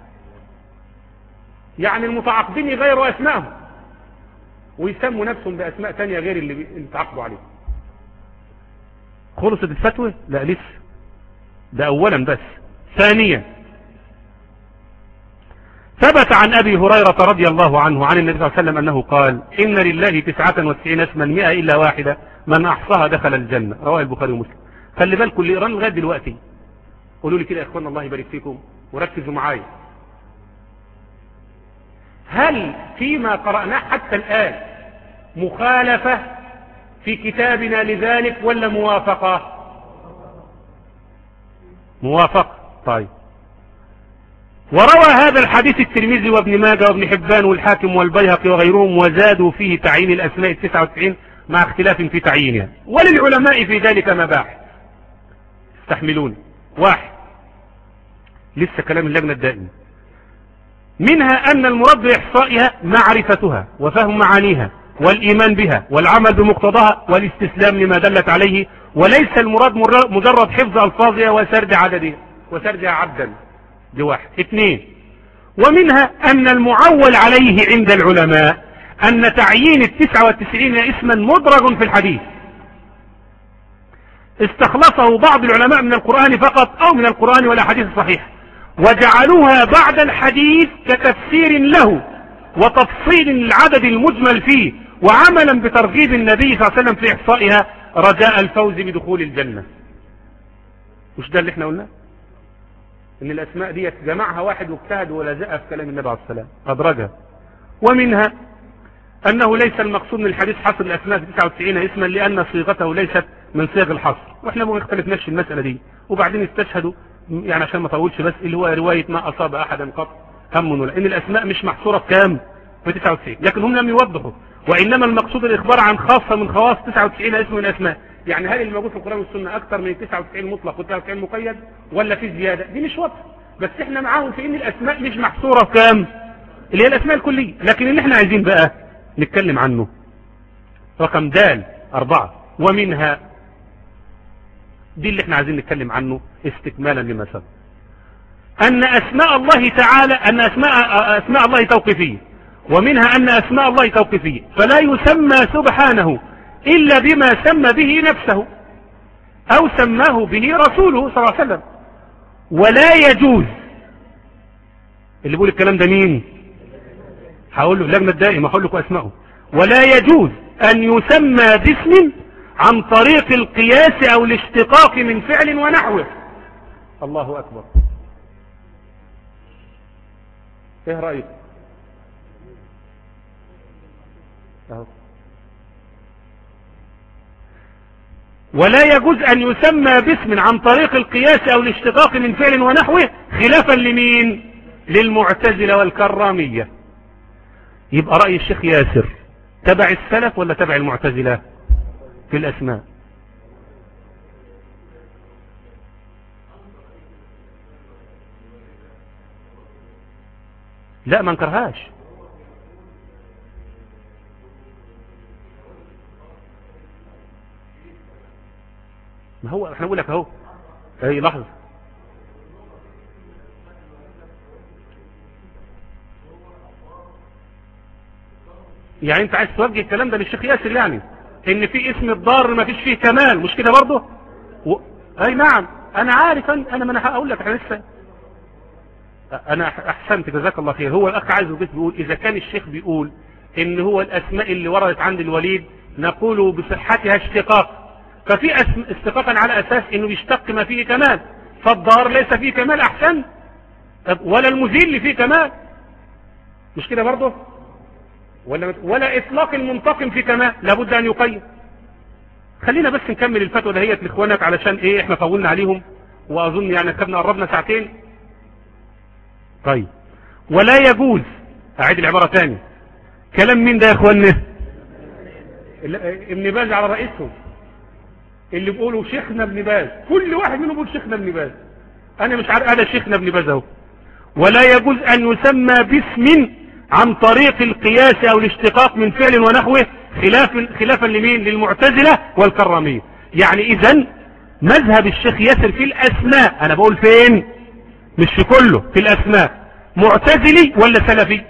يعني المتعاقدين يغيروا أسمائهم ويسموا نفسهم بأسماء تانية غير اللي تعاقدوا عليه. خلصت الفتوى؟ لا لسه، ده أولا بس. ثانيا ثبت عن أبي هريرة رضي الله عنه عن النبي صلى الله عليه وسلم أنه قال إن لله تسعة وتسعين اسما مئة إلا واحدة من أحصاها دخل الجنة، رواه البخاري ومسلم. خلي بالكم اللي يقرأ لغاية دلوقتي قولوا لي كده يا اخوانا الله يبارك فيكم وركزوا معايا، هل فيما قرأناه حتى الآن مخالفة في كتابنا لذلك ولا موافقة؟ موافقة. طيب، وروى هذا الحديث الترمذي وابن ماجه وابن حبان والحاكم والبيهقي وغيرهم، وزادوا فيه تعيين الأسماء التسعة وتسعين مع اختلاف في تعيينها، وللعلماء في ذلك مباحث. استحملون. واحد، لسه كلام اللجنة الدائمة، منها أن المراد بإحصائها معرفتها وفهم معانيها والإيمان بها والعمل بمقتضاها والاستسلام لما دلت عليه، وليس المراد مجرد حفظ ألفاظها وسرد عددها وسردها عبدا. دي واحد. اثنين، ومنها أن المعول عليه عند العلماء أن تعيين التسعة والتسعين اسما مدرج في الحديث استخلصه بعض العلماء من القرآن فقط أو من القرآن والأحاديث الصحيحة، وجعلوها بعد الحديث كتفسير له وتفصيل العدد المجمل فيه، وعملا بترغيب النبي صلى الله عليه وسلم في إحصائها رجاء الفوز بدخول الجنة. مش ده اللي احنا قلنا؟ ان الاسماء دي جمعها واحد واجتهد ولزقها في كلام النبي عليه السلام ادرجها. ومنها انه ليس المقصود من الحديث حصر الاسماء تسعة وتسعين اسما لان صيغته ليست من صيغ الحصر، واحنا ما اختلفناش في المسألة دي. وبعدين استشهدوا يعني عشان ما طولش بس اللي هو رواية ما اصاب احدا قط هم ولا ان الاسماء مش محصورة بكام؟ في تسعة وتسعين، لكن هم لم يوضحوا، وانما المقصود الاخبار عن خاصة من خواص تسعة وتسعين اسم من الاسماء. يعني هل اللي موجود في القرآن والسنة اكثر من تسعة وتسعين مطلق و تسعة وتسعين مقيد ولا في زيادة؟ دي مش واضحة، بس احنا معاهم في ان الاسماء مش محصورة كام اللي هي الاسماء الكلية. لكن اللي احنا عايزين بقى نتكلم عنه رقم دال اربعة، ومنها دي اللي احنا عايزين نتكلم عنه استكمالا لما سبق، ان اسماء الله تعالى ان اسماء اسماء الله توقيفية، ومنها ان اسماء الله توقيفية فلا يسمى سبحانه الا بما سمى به نفسه او سماه به رسوله صلى الله عليه وسلم. ولا يجوز، اللي بيقول الكلام ده مين؟ هقول له اللجنة الدائمة، هقول لكم اسمائه. ولا يجوز ان يسمى باسم عن طريق القياس او الاشتقاق من فعل ونحوه. الله اكبر. ايه رأيك؟ اهو. ولا يجوز ان يسمى باسم عن طريق القياس او الاشتقاق من فعل ونحوه، خلافا لمين؟ للمعتزلة والكرامية. يبقى رأي الشيخ ياسر تبع السلف ولا تبع المعتزلة في الاسماء؟ لا ما انكرهاش. ما هو احنا بقول لك اهو. اي لحظة. يعني انت عايز توجه الكلام ده للشيخ ياسر، يعني ان في اسم الضار ما فيش فيه كمال، مش كده برضه؟ و... اي نعم انا عارف. انا ما انا هقول لك احنا لسه. انا احسنت جزاك الله خير. هو الاخ عايز بس بيقول اذا كان الشيخ بيقول ان هو الاسماء اللي وردت عند الوليد نقول بصحتها اشتقاق، ففي اسم استقاقا على اساس انه بيشتق ما فيه كمال، فالضار ليس فيه كمال احسن، ولا المذل فيه كمال، مش كده برضه؟ ولا ولا اطلاق المنتقم في كمال، لابد ان يقيم. خلينا بس نكمل الفتوى دهيت لاخوانك علشان ايه احنا طولنا عليهم، واظن يعني خدنا قربنا ساعتين. طيب. ولا يجوز، اعيد العبارة تاني، كلام مين ده يا اخوانا؟ ابن باز على رئيسهم، اللي بيقولوا شيخنا ابن باز، كل واحد منهم بيقول شيخنا ابن باز. انا مش عارف، هذا شيخنا ابن باز اهو. ولا يجوز ان يسمى باسم عن طريق القياس او الاشتقاق من فعل ونحوه، خلاف خلافا لمين؟ للمعتزلة والكرامية. يعني اذا مذهب الشيخ ياسر في الاسماء، انا بقول فين؟ مش في كله، في الاسماء، معتزلي ولا سلفي؟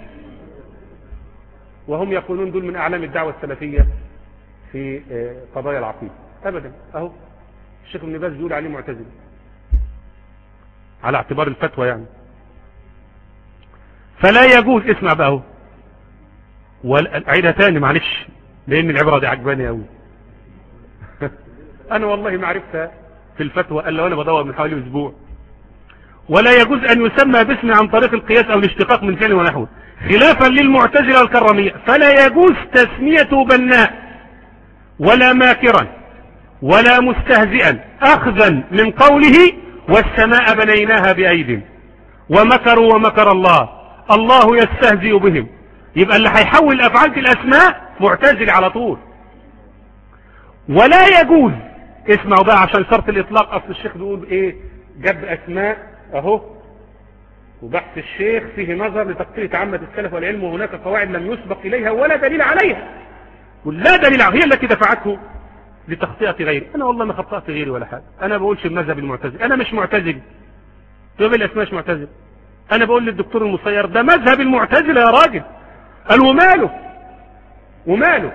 وهم يقولون دول من اعلام الدعوة السلفية في قضايا العقيدة. ابدا، اهو الشيخ ابن باز بيقول عليه معتزلي على اعتبار الفتوى يعني. فلا يجوز، اسمع بقى اهو، واعيدها تاني معلش لان العبارة دي عجباني قوي. انا والله ما عرفتها في الفتوى الا وانا بدور من حوالي اسبوع. ولا يجوز ان يسمى باسم عن طريق القياس او الاشتقاق من فعل ونحوه، خلافا للمعتزلة والكرامية. فلا يجوز تسميته بناء ولا ماكرا ولا مستهزئا، اخذا من قوله والسماء بنيناها بايد ومكروا ومكر الله الله يستهزئ بهم. يبقى اللي هيحول الافعال في الاسماء معتزل على طول. ولا يجوز، اسمعوا بقى عشان شرط الاطلاق، اصل الشيخ بيقول ايه؟ جاب اسماء اهو، وبحث الشيخ فيه نظر لتقطيع عامة السلف والعلم، وهناك قواعد لم يسبق اليها ولا دليل عليها، ولا دليل عليها، هي التي دفعته لتخطئة غيري. انا والله ما خطأت غيري ولا حاجة، انا بقولش بمذهب المعتزل، انا مش معتزل، تقول الاسماء مش معتزل. انا بقول للدكتور المصير ده مذهب المعتزل يا راجل. قال وماله وماله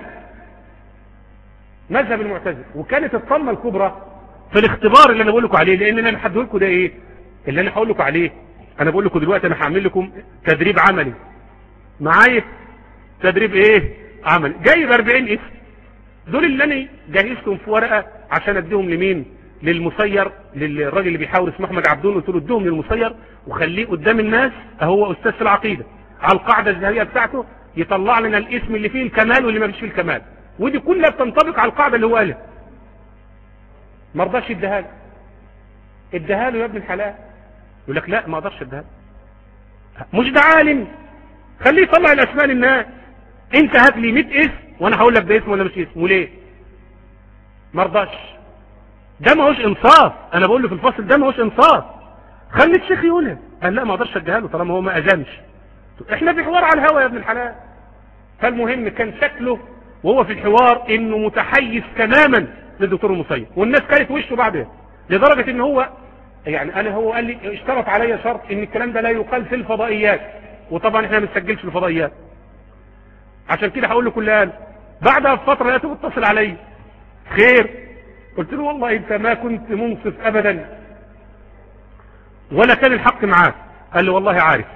مذهب المعتزل. وكانت الطمة الكبرى في الاختبار اللي انا بقول لكم عليه، لان انا هحدد لكم ده ايه اللي انا هقول لكم عليه. انا بقول لكم دلوقتي انا هعمل لكم تدريب عملي معايا، تدريب ايه عملي، جايب أربعين اسم، دول اللي انا جهزتهم في ورقة عشان اديهم لمين؟ للمصير، للراجل اللي بيحاور اسمه احمد عبدون. قلت له اديهم للمصير وخليه قدام الناس، هو استاذ في العقيدة، على القاعدة الذهبية بتاعته يطلع لنا الاسم اللي فيه الكمال واللي ما فيش فيه الكمال، ودي كلها بتنطبق على القاعدة اللي هو قالها. ما رضاش يديها له. اديها له يا ابن الحلال، يقول لك لا ما اقدرش اديها له. مش ده عالم، خليه يطلع الاسماء للناس. انت هات لي مئة اسم وانا هقول لك ده اسم ولا مش اسم، وليه؟ ما رضاش. ده ما هوش انصاف. انا بقول له في الفصل ده ما هوش انصاف، خلي الشيخ يقولها. قال لا ما اقدرش اديها له طالما هو ما اذنش. احنا في حوار على الهوا يا ابن الحلال. فالمهم كان شكله وهو في الحوار انه متحيز تماما للدكتور المصير، والناس كانت وشه بعدها، لدرجة ان هو يعني انا هو قال لي اشترط علي شرط ان الكلام ده لا يقال في الفضائيات، وطبعا احنا ما بنسجلش في الفضائيات، عشان كده هقول له كل قال. بعدها بفترة لقيته بتصل علي، خير؟ قلت له والله انت ما كنت منصف ابدا ولا كان الحق معاك. قال لي والله عارف،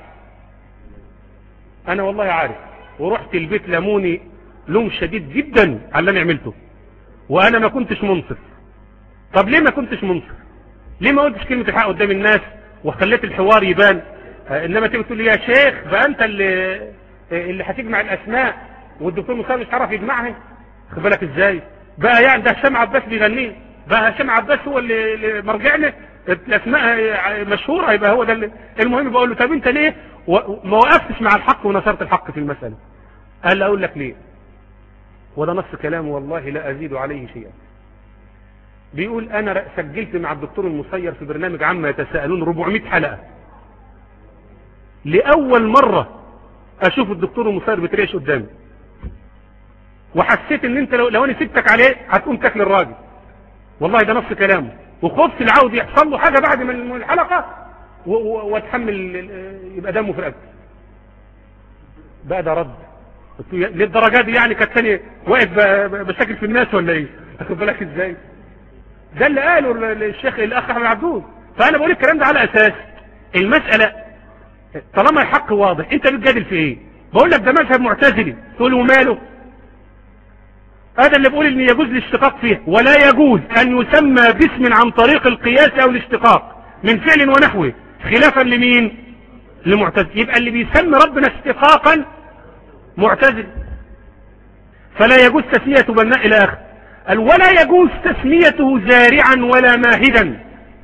انا والله عارف، ورحت البيت لموني لوم شديد جدا على اللي انا عملته، وانا ما كنتش منصف. طب ليه ما كنتش منصف؟ ليه ما قلتش كلمة الحق قدام الناس وخليت الحوار يبان؟ آه انما تيجي تقول لي يا شيخ بقى انت اللي اللي هتجمع الاسماء والدكتور مصطفى مش عارف يجمعها. خد بالك ازاي بقى؟ يعني ده هشام عباس بيغنيه بقى، هشام عباس هو اللي مرجعنا الاسماء مشهوره، يبقى هو ده اللي. المهم بقول له طب انت ليه ما وقفتش مع الحق ونصرت الحق في المساله؟ قال لي اقول لك ليه، وده نص كلامه والله لا ازيد عليه شيئا. بيقول انا سجلت مع الدكتور المصير في برنامج عما يتساءلون أربعمائة حلقة، لاول مرة اشوف الدكتور المصير بتريش قدامي، وحسيت ان انت لو, لو انا سبتك عليه هتقوم تاكل الراجل، والله ده نفس كلامه، وخفت العاود يحصل له حاجه بعد من الحلقه واتحمل يبقى دمه في رقبتي. بقى ده رد للدرجه دي يعني؟ كانت ثانيه واقف بشكل في الناس ولا ايه؟ تاخد بالك ازاي؟ ده اللي قاله الشيخ الاخ احمد عبدون. فانا بقول الكلام ده على اساس المساله طالما الحق واضح، انت بتجادل في ايه؟ بقول لك ده مذهب معتزلي، تقول وماله؟ هذا اللي بقول ان يجوز الاشتقاق فيه، ولا يجوز ان يسمى باسم عن طريق القياس او الاشتقاق من فعل ونحوه، خلافا لمين؟ لمعتزل. يبقى اللي بيسمي ربنا اشتقاقا معتزل، فلا يجوز تسميته بناء الى اخر. قال ولا يجوز تسميته زارعا ولا ماهدا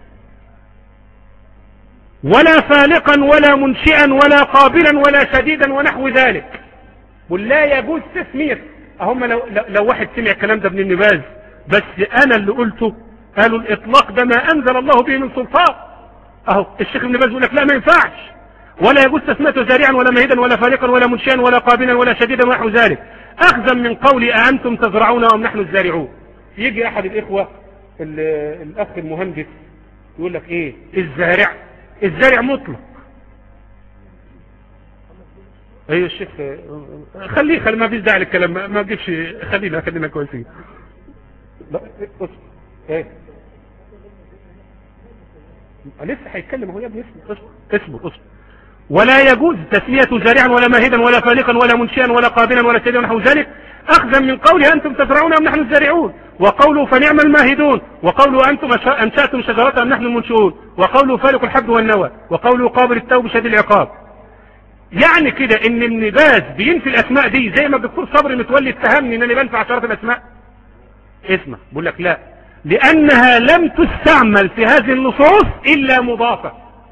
ولا فالقا ولا منشئا ولا قابلا ولا شديدا ونحو ذلك. ولا يجوز تسميته. هم لو, لو واحد سمع الكلام ده ابن النباز، بس انا اللي قلته، قالوا الاطلاق ده ما انزل الله به من سلطان. اهو الشيخ ابن النباز يقول لك لا ما ينفعش، ولا يجوز تسميته زارعا ولا مهيدا ولا فالقا ولا منشئا ولا قابلا ولا شديدا ونحو ذلك، اخذا من قول أأنتم تزرعون ام نحن الزارعون. يجي احد الاخوة الاخ المهندس يقول لك ايه الزارع؟ الزارع مطلق. ايه الشيخ خليه خلي ما فيش داعي للكلام، ما تجيبش، خلينا خلينا كويسين. لا اصبر ايه لسه هيتكلم هو يا ابني، اصبر اصبر اصبر. ولا يجوز تسمية زارعا ولا ماهدا ولا فالقا ولا منشئا ولا قابلا ولا شديدا ونحو ذلك، اخذا من قوله انتم تزرعون ام نحن الزارعون، وقوله فنعم الماهدون، وقوله انتم انشاتم شجرة ام نحن المنشئون، وقوله فالق الحب والنوى، وقوله قابل التوب شديد العقاب. يعني كده ان ابن باز بينفي الاسماء دي زي ما الدكتور صبري متولي اتهمني ان انا بنفي عشرات الاسماء. اسمع بقول لك لا، لانها لم تستعمل في هذه النصوص الا مضافة،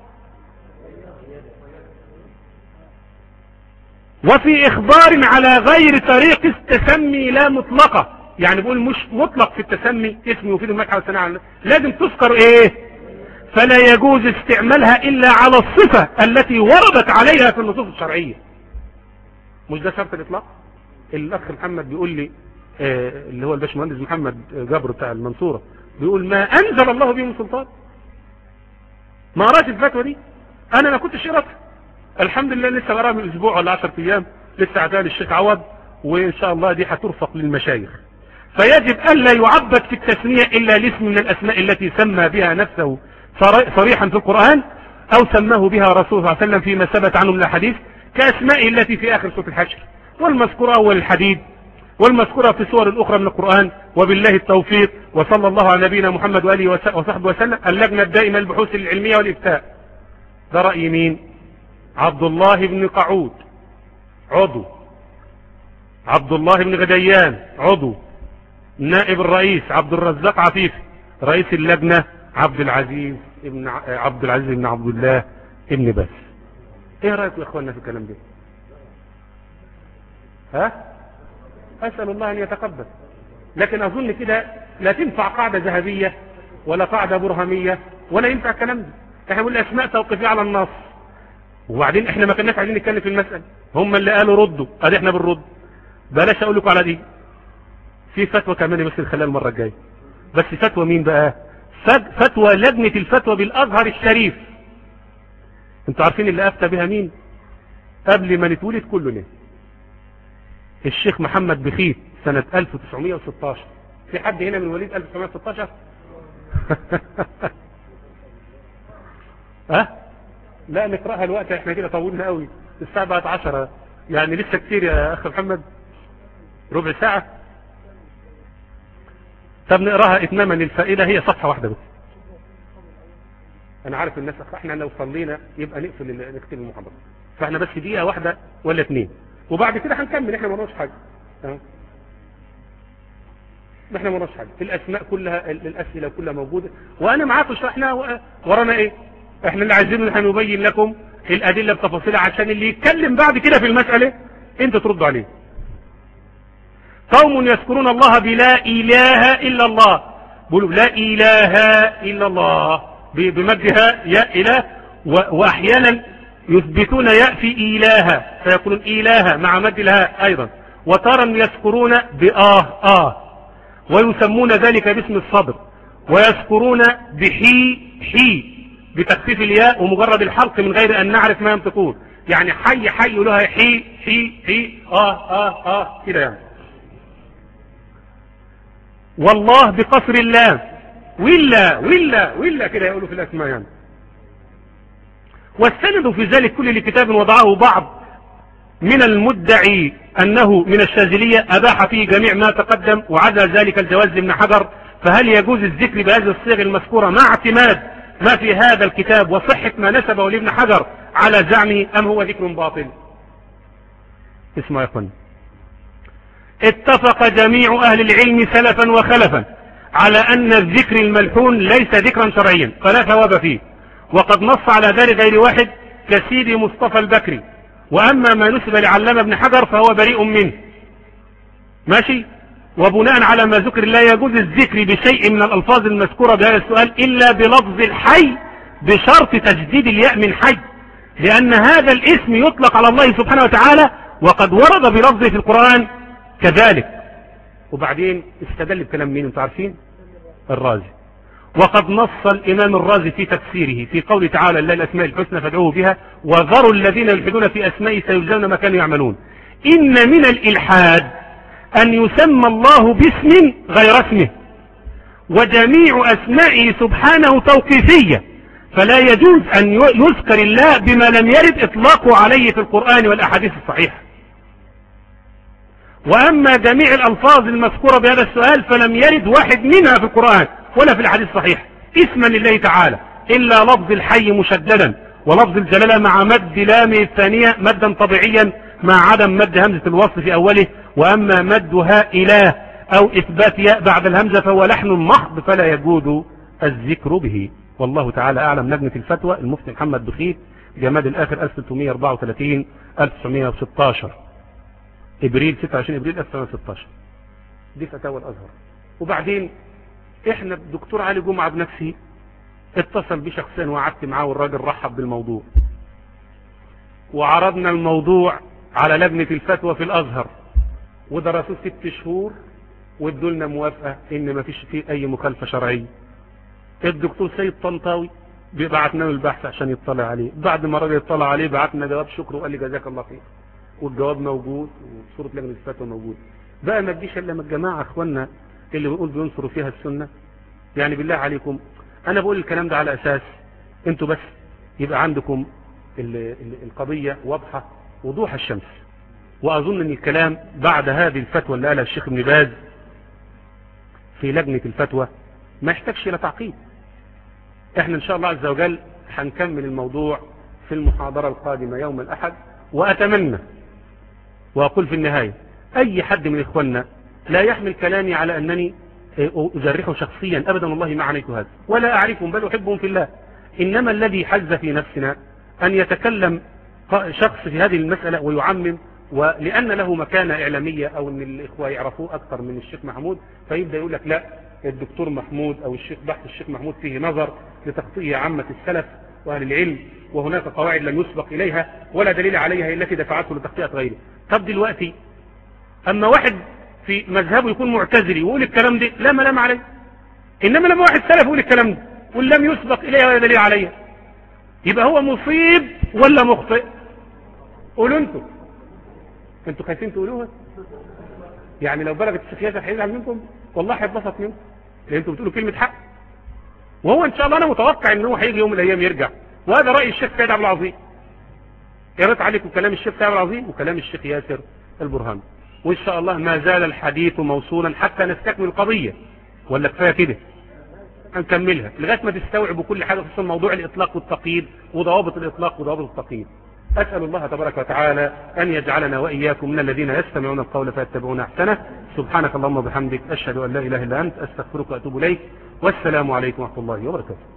وفي اخبار على غير طريق التسمي لا مطلقة. يعني بقول مش مطلق في التسمي، اسم يفيد المدح والثناء، لازم تذكر ايه؟ فلا يجوز استعمالها الا على الصفة التي وردت عليها في النصوص الشرعية. مش ده شرط الاطلاق؟ الاخ محمد بيقول لي آه اللي هو الباشمهندس محمد جبر بتاع المنصورة، بيقول ما انزل الله به من سلطان. ما قراش الفتوى دي، انا ما كنتش قرأتها، الحمد لله لسه قراها من اسبوع ولا عشرة ايام، لسه عتال الشيخ عوض، وان شاء الله دي هترفق للمشايخ. فيجب الا يعبد في التسمية الا الاسم من الاسماء التي سمى بها نفسه صريحا في القرآن او سماه بها رسول صلى الله عليه وسلم فيما ثبت عنه من الحديث، كاسمائه التي في اخر سورة الحشر، والمذكورة اول الحديد، والمذكورة في سور الاخرى من القرآن. وبالله التوفيق، وصلى الله على نبينا محمد وآله وصحبه وسلم. اللجنة الدائمة للبحوث العلمية والإفتاء. ده رأي مين؟ عبد الله بن قعود عضو، عبد الله بن غديان عضو، نائب الرئيس عبد الرزاق عفيفي، رئيس اللجنة عبد العزيز ابن عبد العزيز بن عبد الله ابن باز. ايه رأيكم يا اخواننا في الكلام ده؟ ها؟ اسأل الله ان يتقبل. لكن اظن كده لا تنفع قاعدة ذهبية ولا قاعدة برهمية ولا ينفع الكلام ده. احنا بنقول الاسماء توقيفية على النص، وبعدين احنا ما كناش عايزين نتكلم في المسألة، هم اللي قالوا ردوا، ادي احنا بنرد. بلاش اقول لكم على دي، في فتوى كمان بس الخلال المرة الجاية. بس فتوى مين بقى؟ فتوى لجنة الفتوى بالازهر الشريف. انتوا عارفين اللي افتى بها مين قبل ما نتولد كلنا؟ الشيخ محمد بخيت سنة ألف وتسعمائة وستة عشر. في حد هنا من وليد ألف وتسعمائة وستة عشر؟ ها؟ لا نقرأها الوقت، احنا كده طولنا قوي، الساعة بقت عشرة، يعني لسه كتير يا اخي محمد، ربع ساعة. طب نقراها اتماما للفائدة، هي صفحة واحدة بس. انا عارف الناس احنا لو صلينا يبقى نقفل نكتب المحاضرة، فاحنا بس دقيقة واحدة ولا اتنين وبعد كده هنكمل. احنا ما نقولش حاجة، تمام؟ احنا ما نقولش حاجة، الاسماء كلها الاسئلة كلها موجودة، وانا معاكم شرحنا ورانا ايه. احنا اللي عايزينه ان هنبين لكم الادلة بتفاصيلها عشان اللي يتكلم بعد كده في المسألة انت تردوا عليه. قوم يذكرون الله بلا اله الا الله، بيقولوا لا اله الا الله بمدها يا اله، واحيانا يثبتون ياء في إلهة فيقولون إلهة مع مد الهاء أيضا، وتارا يذكرون بآه آه ويسمون ذلك باسم الصدر، ويذكرون بحي حي بتخفيف الياء ومجرد الحلق من غير أن نعرف ما ينطقون، يعني حي حي لها حي حي حي آه آه آه كده يعني. والله بقصر الله ولا ولا ولا كده يقولوا في الأسماء يعني. والسند في ذلك كل لكتاب وضعه بعض من المدعي أنه من الشاذلية أباح فيه جميع ما تقدم وعدا ذلك الجواز لابن حجر. فهل يجوز الذكر بهذه الصيغ المذكورة مع اعتماد ما في هذا الكتاب وصحة ما نسبه لابن حجر على زعمه، أم هو ذكر باطل؟ اسمع يا اخوان، اتفق جميع أهل العلم سلفا وخلفا على أن الذكر الملحون ليس ذكرا شرعيا فلا ثواب فيه، وقد نص على ذلك غير واحد كسيدي مصطفى البكري. وأما ما نسب لعلامة ابن حجر فهو بريء منه ماشي. وبناء على ما ذكر لا يجوز الذكر بشيء من الألفاظ المذكورة بهذا السؤال إلا بلفظ الحي بشرط تجديد الياء من حي، لأن هذا الاسم يطلق على الله سبحانه وتعالى وقد ورد بلفظه في القرآن كذلك. وبعدين استدل بكلام مين انتم عارفين؟ الرازي. وقد نص الإمام الرازي في تفسيره في قوله تعالى لله الأسماء الحسنى فادعوه بها وذروا الذين يلحدون في أسمائه سيجزون ما كانوا يعملون. إن من الإلحاد أن يسمى الله باسم غير اسمه، وجميع أسمائه سبحانه توقيفية، فلا يجوز أن يذكر الله بما لم يرد إطلاقه عليه في القرآن والأحاديث الصحيحة. وأما جميع الألفاظ المذكورة بهذا السؤال فلم يرد واحد منها في القرآن ولا في الحديث الصحيح اسما لله تعالى إلا لفظ الحي مشددا، ولفظ الجلالة مع مد لامه الثانية مدا طبيعيا مع عدم مد همزة الوصل في أوله. وأما مدها إله أو إثبات ياء بعد الهمزة فهو لحن محض فلا يجوز الذكر به. والله تعالى أعلم. لجنة الفتوى المفتي محمد بخيت، جماد الآخر ألف وستمائة وأربعة وثلاثين ألف وتسعمائة وستة عشر إبريل ستة وعشرين إبريل ألف وتسعمائة وستة عشر. دي فتاوى الأزهر. وبعدين إحنا الدكتور علي جمعة بنفسه اتصل بشخصين وقعدت معاه والراجل رحب بالموضوع، وعرضنا الموضوع على لجنة الفتوى في الأزهر ودرسوا ست شهور وادوا لنا موافقة إن ما فيش فيه أي مخالفة شرعية. الدكتور سيد طنطاوي بعتنا له البحث عشان يطلع عليه، بعد ما الراجل يطلع عليه بعتنا جواب شكر وقال لي جزاك الله خير، والجواب موجود وصورة لجنة الفتوى موجود. بقى ما تجيش الا من الجماعة اخواننا اللي بنقول بينصروا فيها السنة. يعني بالله عليكم انا بقول الكلام ده على اساس انتوا بس يبقى عندكم ال ال القضية واضحة وضوح الشمس. واظن ان الكلام بعد هذه الفتوى اللي قالها الشيخ ابن باز في لجنة الفتوى ما يحتاجش الى تعقيد. احنا ان شاء الله عز وجل هنكمل الموضوع في المحاضرة القادمة يوم الاحد. واتمنى واقول في النهاية اي حد من اخواننا لا يحمل كلامي على انني اجرحه شخصيا ابدا، والله ما عنيت هذا ولا اعرفهم بل احبهم في الله. انما الذي حز في نفسنا ان يتكلم شخص في هذه المسألة ويعمم، ولان له مكانة اعلامية او ان الاخوة يعرفوه اكثر من الشيخ محمود فيبدأ يقول لك لا الدكتور محمود او الشيخ بحث الشيخ محمود فيه نظر لتغطية عامة السلف واهل العلم، وهناك قواعد لم يسبق اليها ولا دليل عليها الا التي دفعته لتغطية غيره. طب دلوقتي اما واحد في مذهبه يكون معتزلي ويقول الكلام ده لا ملام عليه، انما لما واحد سلف يقول الكلام ده ولم يسبق اليه ولا دليل عليه يبقى هو مصيب ولا مخطئ؟ قولوا انتوا انتوا خايفين تقولوها؟ يعني لو بلغت الشيخ ياسر هيزعل منكم؟ والله هيتبسط منكم لان انتوا بتقولوا كلمة حق، وهو ان شاء الله انا متوقع ان هو هيجي يوم من الايام يرجع. وهذا رأي الشيخ سيد عبد العظيم. قرأت عليكم كلام الشيخ سيد عبد العظيم وكلام الشيخ ياسر البرهاني، وإن شاء الله ما زال الحديث موصولا حتى نستكمل القضية. ولا كفاية كده؟ هنكملها لغاية ما تستوعبوا كل حاجة خصوصا موضوع الإطلاق والتقييد وضوابط الإطلاق وضوابط التقييد. أسأل الله تبارك وتعالى أن يجعلنا وإياكم من الذين يستمعون القول فيتبعون أحسنه. سبحانك اللهم وبحمدك أشهد أن لا إله إلا أنت أستغفرك وأتوب إليك، والسلام عليكم ورحمة الله وبركاته.